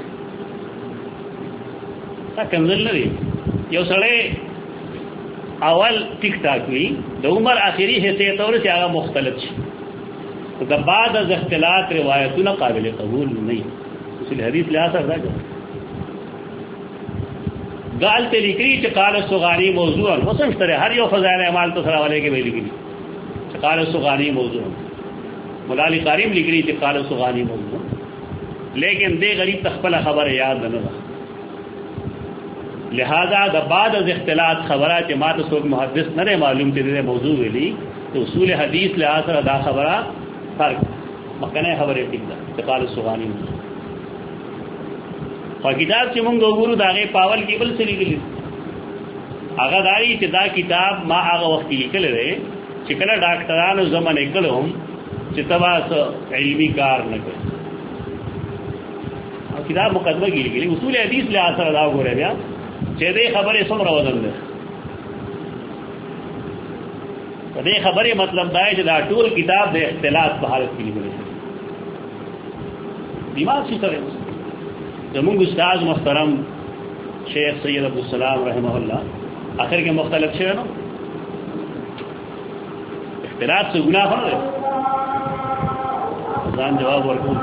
کنزل نہ رہی یہ سڑے اول ٹک ٹاک ہوئی دا عمر آخری حیثیت اور سے آگا مختلف تو دا بعد از اختلاط روایتنا قابل قبول نہیں اس لیے حدیث لحاظ رکھا جائے گال تے لکری قال الصغانی موضوعا وہ سمجھتے رہے ہر یو فضائل اعمال تو سرا والے کے بھی لکری قال الصغانی موضوعا ملالی قاریم لکری قال الصغانی موضوعا لیکن دے غریب تخپل خبر یاد نہ رہا لہذا دا بعد از اختلاط خبرہ کہ مات سوک محدث نہ رہے معلوم تے دے موضوع ویلی تو اصول حدیث لحاظ دا خبرہ فرق مکنے خبر ٹک دا قال الصغانی موضوع اور کتاب چې مونږ وګورو دا غي پاول کې بل څه لیکلي هغه دایي چې دا کتاب ما هغه وخت لیکل لري چې کله ډاکټرانو زمانه کړم چې تباس علمي کار نه کوي او کتاب مقدمه کې لیکلي اصول حدیث له اثر ادا غوړې بیا چې دې خبره څومره وزن ده دې خبره مطلب دا چې دا ټول کتاب د اختلاط په حالت کې لیکل دماغ شي سره زمونږ استاد محترم شیخ سید عبدالسلام رحمہ اللہ آخر کے مختلف شعر نو اختلاف سے گناہ ہو رہے ځان جواب ورکوم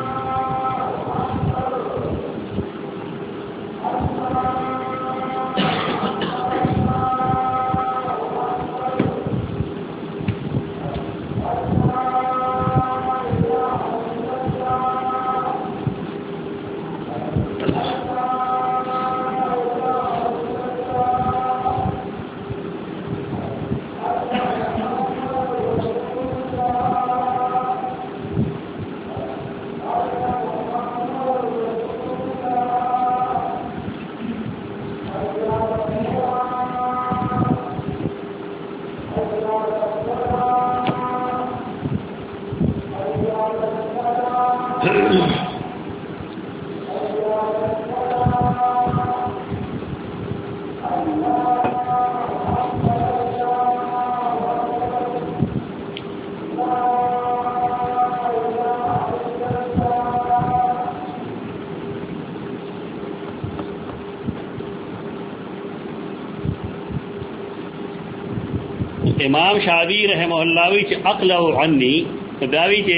امام شافعی رحمہ اللہ وی چ اقلع عنی داوی چ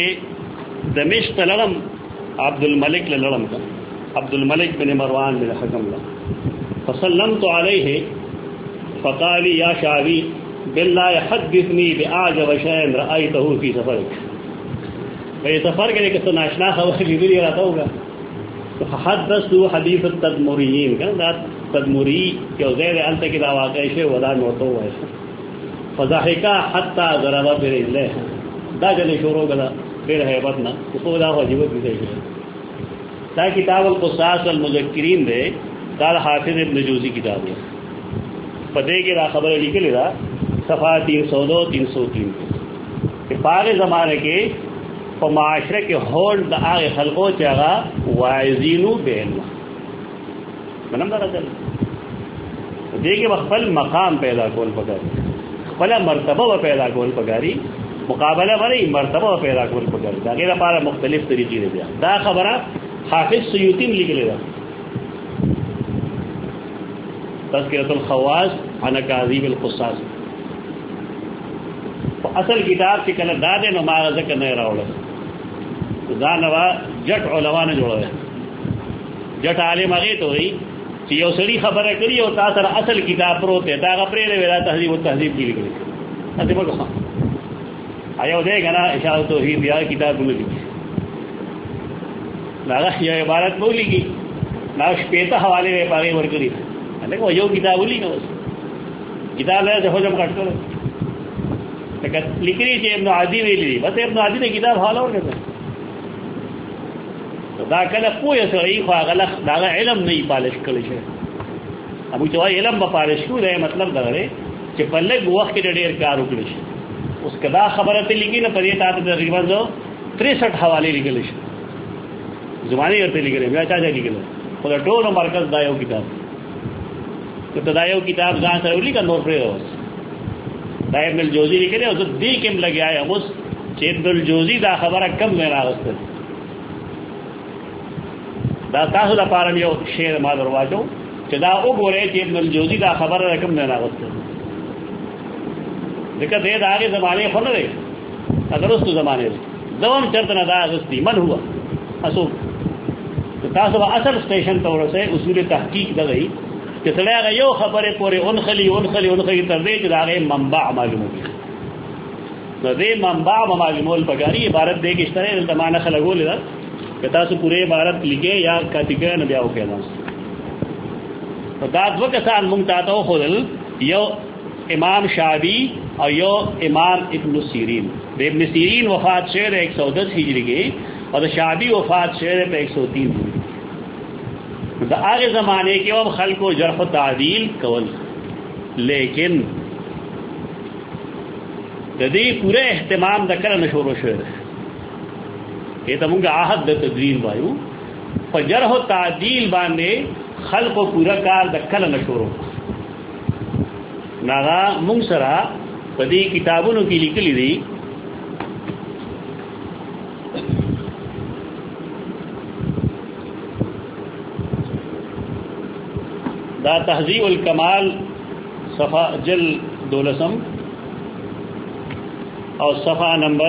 دمشق لړم عبد الملک لړم کا عبد الملک بن مروان بن حکم اللہ فسلمت علیہ فقال یا شافعی بالله حدثني باعجب شيء رايته في سفرك بھئی سفر کے لیے ناشنا خبر بھی رہتا ہوگا تو حدثت حدیث التدمریین کا تدمری کہ زید انت کی واقع ہے ودا نوتو ہے فضحکا حتی ضربا برجلہ دا جلے شروع گدا بیر حیبتنا اسو دا واجبت بھی دیکھ دا کتاب القصاص والمذکرین دے دا حافظ ابن جوزی کتاب ہے پدے کے دا خبر لکھ لے دا صفحہ 302-303 کہ پارے زمانے کے معاشرے کے ہون دا آغے خلقوں چاہا وائزینو بینوا منم دا رجل دے کے وقفل مقام پیدا کول پکر بلا مرتبہ و پیدا کول پکاری مقابلہ بڑی مرتبہ و پیدا کول پکاری دا غیر پارا مختلف طریقے دے دیا دا خبرہ حافظ سیوطی لکھ لے دا تذکرۃ الخواص عن اکاذیب القصاص اصل کتاب چې کله دا دی نو ما ځکه نه راوړل ځان وا جټ علما نه جوړوي جټ عالم هغه ته وایي چې یو سړي خبره کړي او تاسو سره اصل کتاب پروت دی دا غپرې دی ویلا تهذیب او تهذیب دی لیکل اته وګورئ آیا دې غنا اشاره توحید یا کتاب ولګي دا یو عبارت بولیږي دا شپېته حواله یې پاره ورکړي هغه یو کتاب ولګي کتاب له څه هجم کټ کړو لکه لیکلي چې ابن عدی ویلي بس ابن عدی د کتاب حواله ورکړي دا کله پوهه سره خو هغه دا علم نه پالش کړی شي ابو چې علم به پالش کړو مطلب دا دی چې په لږ وخت کې ډېر کار وکړي شي اس کا دا خبر ته لګي نه پدې تاسو تقریبا 63 حواله لیکل شي زمانه ورته لیکل بیا چا لیکل خو دا ټول مرکز دا یو کتاب ته دا یو کتاب ځان سره ولیکل نور پرې اوس دا ابن الجوزی لیکل او دې کوم لګیا اوس چې ابن الجوزی دا خبره کم نه راغسته دا تاسو لپاره یو شعر ما درواچو چې دا وګورئ چې ابن الجوزی دا خبره کم نه راغسته ذکر دے دا آگے زمانے خو نه دی اگر اس تو زمانے دی زوم چرته نه دا غستی من هوا اسو تاسو به اصل سټیشن ته ورسه اصول تحقیق دغی چې سړی یو خبره پورې اونخلی تر دې چې دا غي منبع معلومه کی نو دې منبع معلومول پکاري عبارت دې کې اشتره زمانہ خلګول دا که تاسو پوره عبارت لیکه یا کاتیګه نه بیا وکړئ دا دوه کسان مونږ تاسو خودل یو امام شعبی اور یو امام ابن سیرین ابن سیرین وفات شعر 110 ہجری کی اور شعبی وفات شعر پہ 103 دا آگے زمانے کے اب خلق و جرح و تعدیل کول لیکن جدی پورے اہتمام دا کر نشور و شعر یہ تو منگا آہد دا تدوین بایو پر جرح و تعدیل باندے خلق و پورا کار دا کر نشور و ناغا منگ سرا پدی کتابونو کی لیکلی دی دا تہذیب الکمال صفحہ جل 12 اور صفحہ نمبر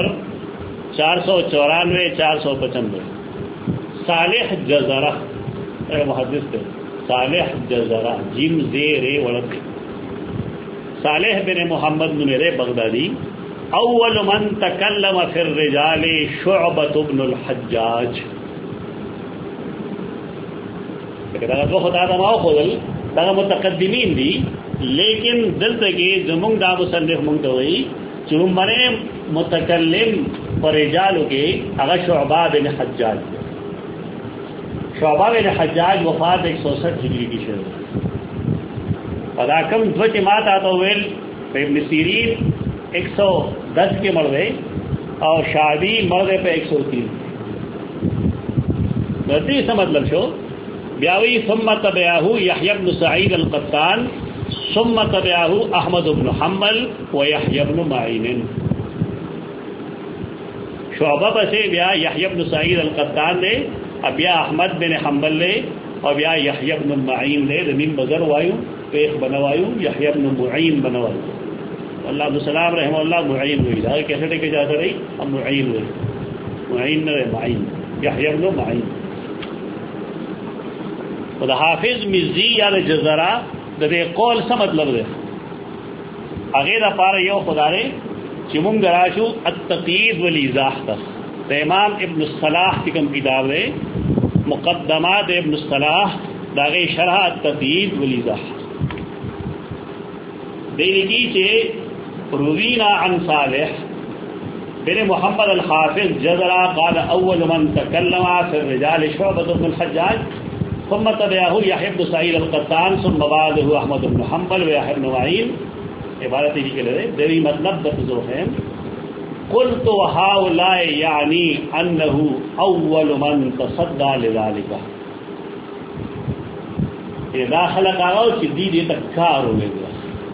494 495 صالح جزرہ محدث تھے صالح جزرہ جیم زیر وڑک صالح بن محمد نمیر بغدادی اول من تکلم فی الرجال شعبۃ بن الحجاج دا خدا دا ما خودل دا متقدمین دی لیکن دلته کې زمونږ دا مصنف مونږ ته وایي چې عمره متکلم پر رجالو کې هغه شعبہ بن حجاج وفات 167 ہجری کی شروع ادا کم دو جماعت آتا ویل ابن سیرین 110 کے مردے اور شعبی مردے پہ 103 غلطی سے مطلب شو بیاوی ثم تبعہ یحیی بن سعید القطان ثم تبعہ احمد بن حنبل و یحیی بن معین شعبہ پسے بیا یحیی بن سعید القطان دے اب بیا احمد بن حنبل لے اور بیا یحیی بن معین دے زمین بزر وایو پیخ بنوایو یحیی بن معین بنوایو اللہ عبد السلام رحمہ اللہ معین ہوئی دا کیسے ٹکے جاتا رہی اب معین ہوئی معین نہ معین یحیی بن معین خدا حافظ مزی یا جزرہ دے قول سا مطلب دے اغیر پارا یو خدا رے چمنگ راشو التقیید والیزاح تخ امام ابن الصلاح کی کم کتاب دے مقدمات ابن الصلاح داغی شرح التقیید والیزاح دیلگی چے روینا عن صالح بن محمد الحافظ جزرہ قال اول من تکلم فی الرجال شعبۃ بن الحجاج ثم تبعه يحيى بن سعيد القطان ثم بعده احمد بن حنبل ويحيى بن معين عبارت ہی کے لئے دیوی مطلب دفزو ہے قلت وهؤلاء يعني انه اول من تصدى لذلك اذا خلق آغاو چی دی تکار ہوئے گا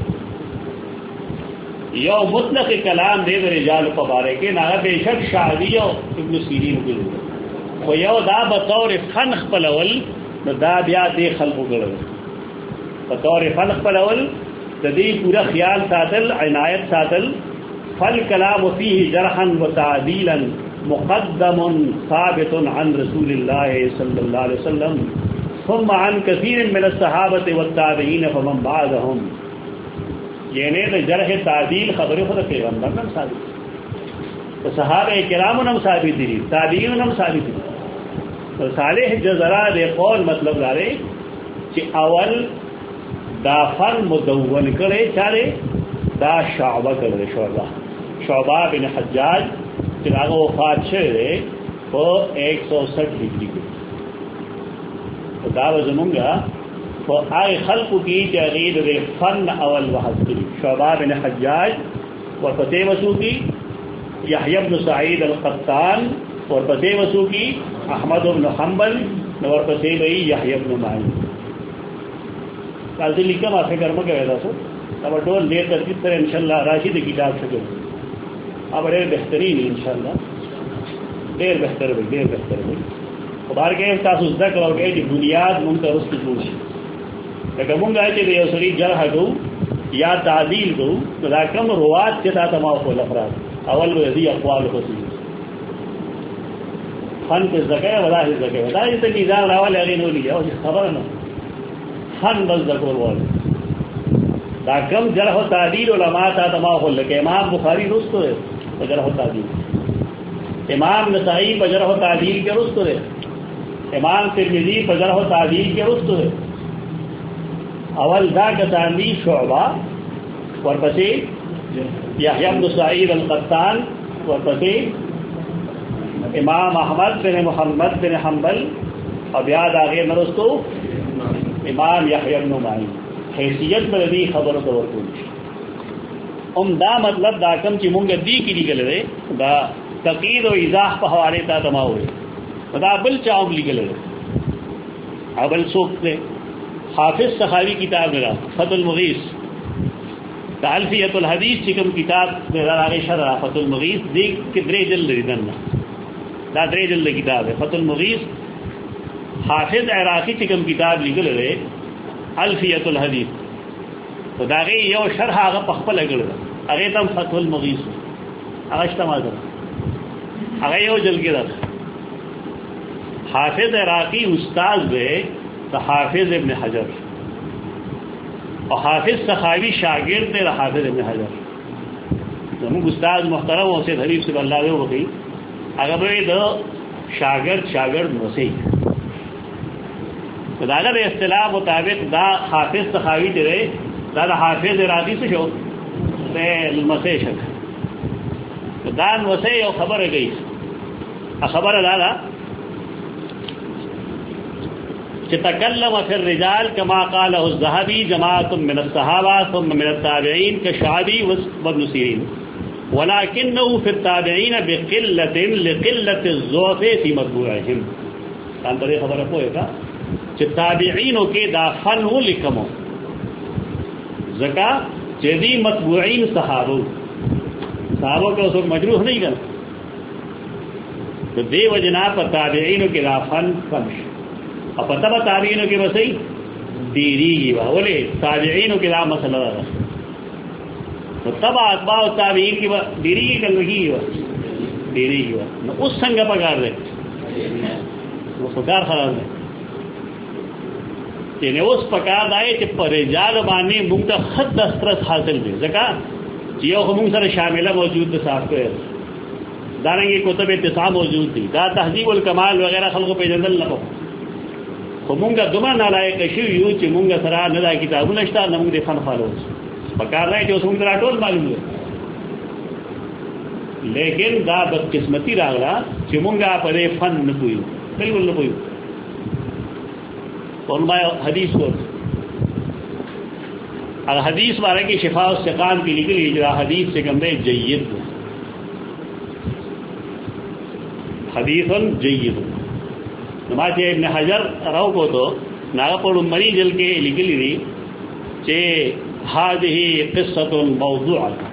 یو مطلق کلام دے رجال پبارے کے ناغا بے شک شعبی و ابن سیرین کے لئے خو یو دا بطور فنخ پلول دا بیا دے خلق گرد بطور فنخ پلول دا دی پورا خیال ساتل عنایت ساتل فالکلام فیہ جرحا وتعدیلا مقدم ثابت عن رسول اللہ صلی اللہ علیہ وسلم ثم عن کثیر من الصحابۃ والتابعین فمن بعدهم. یعنی تو جرح تعدیل خبر خود پیغمبر نم ثابت تو صحابہ کرام نم ثابت دی تابعین نم ثابت دی تو صالح جزرا دے قول مطلب دارے کہ اول دا فن مدون کرے چارے دا شعبہ کرے شعبہ بن حجاج چراغ وفات شہرے وہ 160 ہجری کے تو دا وزمونگا تو آئے خلق کی تغیر دے فن اول وحد کری شعبہ بن حجاج اور فتح وسو کی یحیی بن سعید القطان اور فتح وسو کی احمد بن حنبل اور فتح بئی یحیی بن معین. کل سے لکھا ما فکر میں کہہ رہا سو اب ڈول دیر ترتیب پر انشاءاللہ راشد کتاب شکر اب ڈیر بہترین انشاءاللہ ڈیر بہتر بھائی ڈیر بہتر بھائی خبر کے تاسو ذکر اور کہ بنیاد منکر اس کی پوچھ کہ منگا ہے کہ سری جرح کو یا تعدیل کو دا کم روات کے ساتھ تمام کو افراد اول وزی اقوال ہوتی فن پہ زکے ولا ہی زکے ولا اس کی جان راول علی نو لیا اور خبر نہ فن بس ذکر وال دا کم جرح و تعدیل علماء تا تمام کو لگے امام بخاری رست ہے جرح و تعدیل امام نسائی جرح و تعدیل کے رست ہے امام ترمذی جرح و تعدیل کے رست ہے اول دا کتانی شعبہ ورپسی یحیی بن سعید القطان ورپسی امام احمد بن محمد بن حنبل اور بیاد آگے نرستو امام یحیی بن معین حیثیت پر دی خبر دور کو دا مطلب دا کم چی مونگا دی کی لگل رہے دا تقید و ایضاح پہ حوالے تا تما ہوئے دا بل چاہم لگل رہے ابل سوک دے حافظ سخاوی کتاب میرا فتح المغیث الفیۃ الحدیث چکم کتاب میرا آگے شرح فتح المغیث دیکھ کے درے جلد ردن دا درے جلد کتاب ہے فتح المغیث. حافظ عراقی چکم کتاب لکل رہے الفیۃ الحدیث تو داغے یو شرح آگا پخپل اگل رہا اگے تم فتح المغیث آگا اجتماع کر اگے یو جل کے رکھ. حافظ عراقی استاذ بے تو حافظ ابن حجر اور حافظ سخاوی شاگرد نے حافظ ابن حجر دونوں استاد محترم سے حریف سے اللہ ہو گئی اگر دو شاگرد وسیع داغت اصطلاح مطابق دا حافظ سخاوی تیرے دا حافظ عراقی سے شو مسے شک دان وسیع اور خبر گئی خبر دادا تکلم فی الرجال كما قاله الذهبي جماعة من الصحابة ثم من التابعين كشعبي وابن سيرين ولكنه في التابعين بقلة لقلة الضعف في متبوعهم. کان تو خبر کوئی کا کہ تابعین کے دا فن ہو لکھمو زکا جدی متبوعین صحابہ کا اس وقت مجروح نہیں کرنا تو دے وجنا پر تابعین کے دا فن کمش اور پتہ تابعینوں کے بس دیری کی بولے تابعینوں کے نام مسئلہ تو تب اتباع تابعین کی دیری کی کل کی دیری کی بات اس سنگ پکار دے وہ پکار خراب ہے یعنی اس پکار آئے کہ پرجال بانے منگ کا خط دسترس حاصل دے زکا جیو منگ سر شاملہ موجود تھے صاحب کو داریں گے کتب اتصام موجود تھی دا تہذیب الکمال وغیرہ خلق پہ جندل نہ پہو خو مونگا دمر نالائق شویو چې مونگا سرا ندا کتابونه شته نه مونږ د فن فالوز پکار نه چې اوس مونږ را ټول معلوم دی لیکن دا بدقسمتی راغلا چې مونږه په دې فن نه پویو بالکل نه پویو علماء حدیث کو الحدیث بارے کی شفاء السقام کی نکلی اجرا حدیث سے کم جید حدیث جید نماز ابن حجر رو کو تو ناگپور مری جل کے لکلی دی چے هذه قصة موضوعة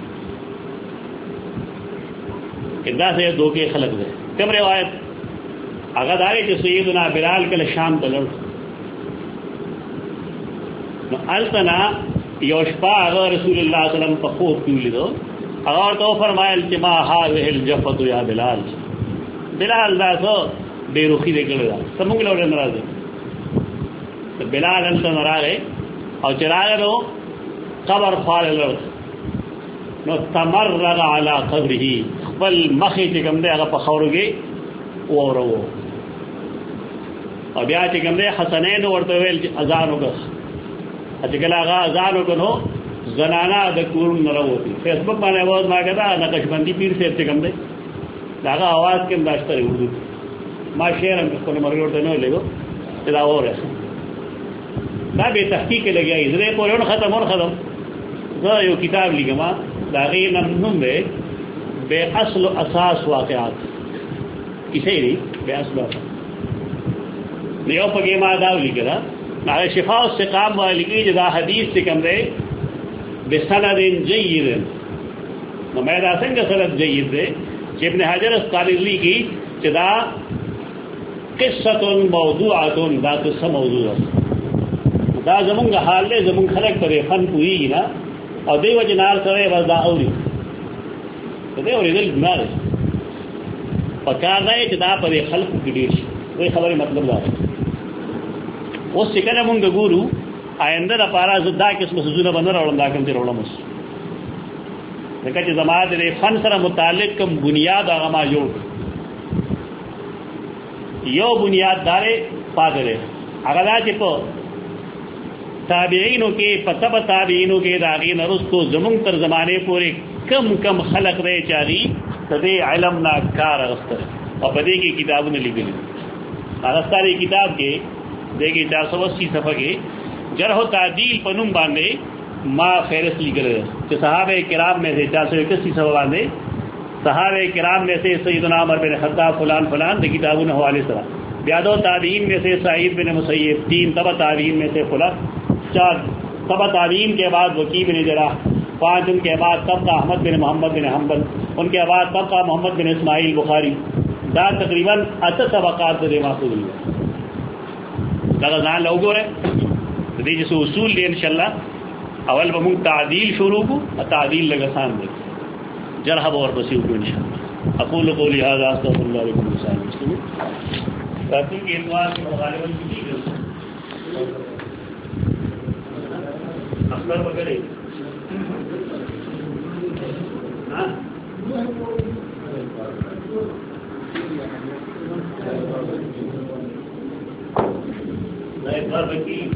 ادا سے دو کے خلق دے کم روایت اگر آئے کہ سیدنا بلال کل شام تلڑ التنا یوشپا اگر رسول اللہ صلی اللہ علیہ وسلم پخوب کیوں لی دو اور تو فرمایل چې ما هذه الجفة یا بلال، بلال دا څو بے رخی دے کړه سمونږ له ناراضه. بلال انت نراغه او چراغه نو قبر فال نو تمرغ علی قبره، خپل مخې چې کوم دی هغه په خاورو کې وورو. او بیا چې کوم دی حسنین ورته ویل چې اذان وکړه، چې کله هغه اذان وکړو زنانا د کورن نه راوتی. فیسبوک باندې आवाज ما کړه نقشبندی پیر صاحب چې کوم دی داغه आवाज کې داشته اردو ما شعر هم خپل مرګ ورته نه لګو چې دا وره دا به تحقیق لګیای زره په ورن ختم زه یو کتاب لیکم دا غي نوم دی بے اصل و اساس واقعات کیسه دی بے اصل و اساس نیو پکې ما دا لیکلا دا شفاء السقام والی کی دا حدیث سے کم دی بسند جید. نو مې دا څنګه سند جید دی چې ابن حجر اسقلانی کی چې دا قصه موضوعه دا قصه موضوع دا زمونږ حال له زمونږ خلک پرې فن کوي نه او دیو جنال سره ودا اوري ته دی اوري دل نه پکار دی چې دا پرې خلق کې ډیر شي. وې خبره مطلب دا اوس چې کله مونږ ګورو آینده لپاره زدا قسم سوزونه باندې راوړم دا کوم ته راوړم اوس دغه چې زماد دې فن سره متعلق کوم بنیاد هغه ما جوړ یو بنیاد دارې پادره هغه دا چې په تابعینو کې پتب تابعینو کې داغي نرستو زمون تر زمانه پورې کم کم خلق رہے چاري تدې علم نا کار غستره او په دې کې کتابونه لیکلي. هغه ستاري کتاب کې دغه 480 صفحه کې جرح و تعدیل په نوم باندې ما فهرست لیکل چې صحابه کرام میں سے 481 صفحه باندې صحابه کرام میں سے سیدنا عمر بن خطاب فلان فلان د کتابونو حوالے سره بیادو تابعین میں سے سعید بن مسیب، 3 تبع تابعین میں سے فلان، 4 تبع تابعین کے بعد وکیع بن جراح، 5 ان کے بعد طبقہ احمد بن محمد بن حنبل، ان کے بعد طبقہ محمد بن اسماعیل بخاری. دا تقریباً 8 طبقات دے محفوظ ہوئے. دا ځان له وګوره دې چې اصول دي انشاءالله اول به موږ تعدیل شروع کو تعدیل لګ آسان دی جرح به ورپسې وکړو انشاءالله. اقول قولي هذا استغفر الله لكم ولسائر المسلمين. باقي کے دعا کے غالباً کی اکثر وغیرہ ہاں ایک بار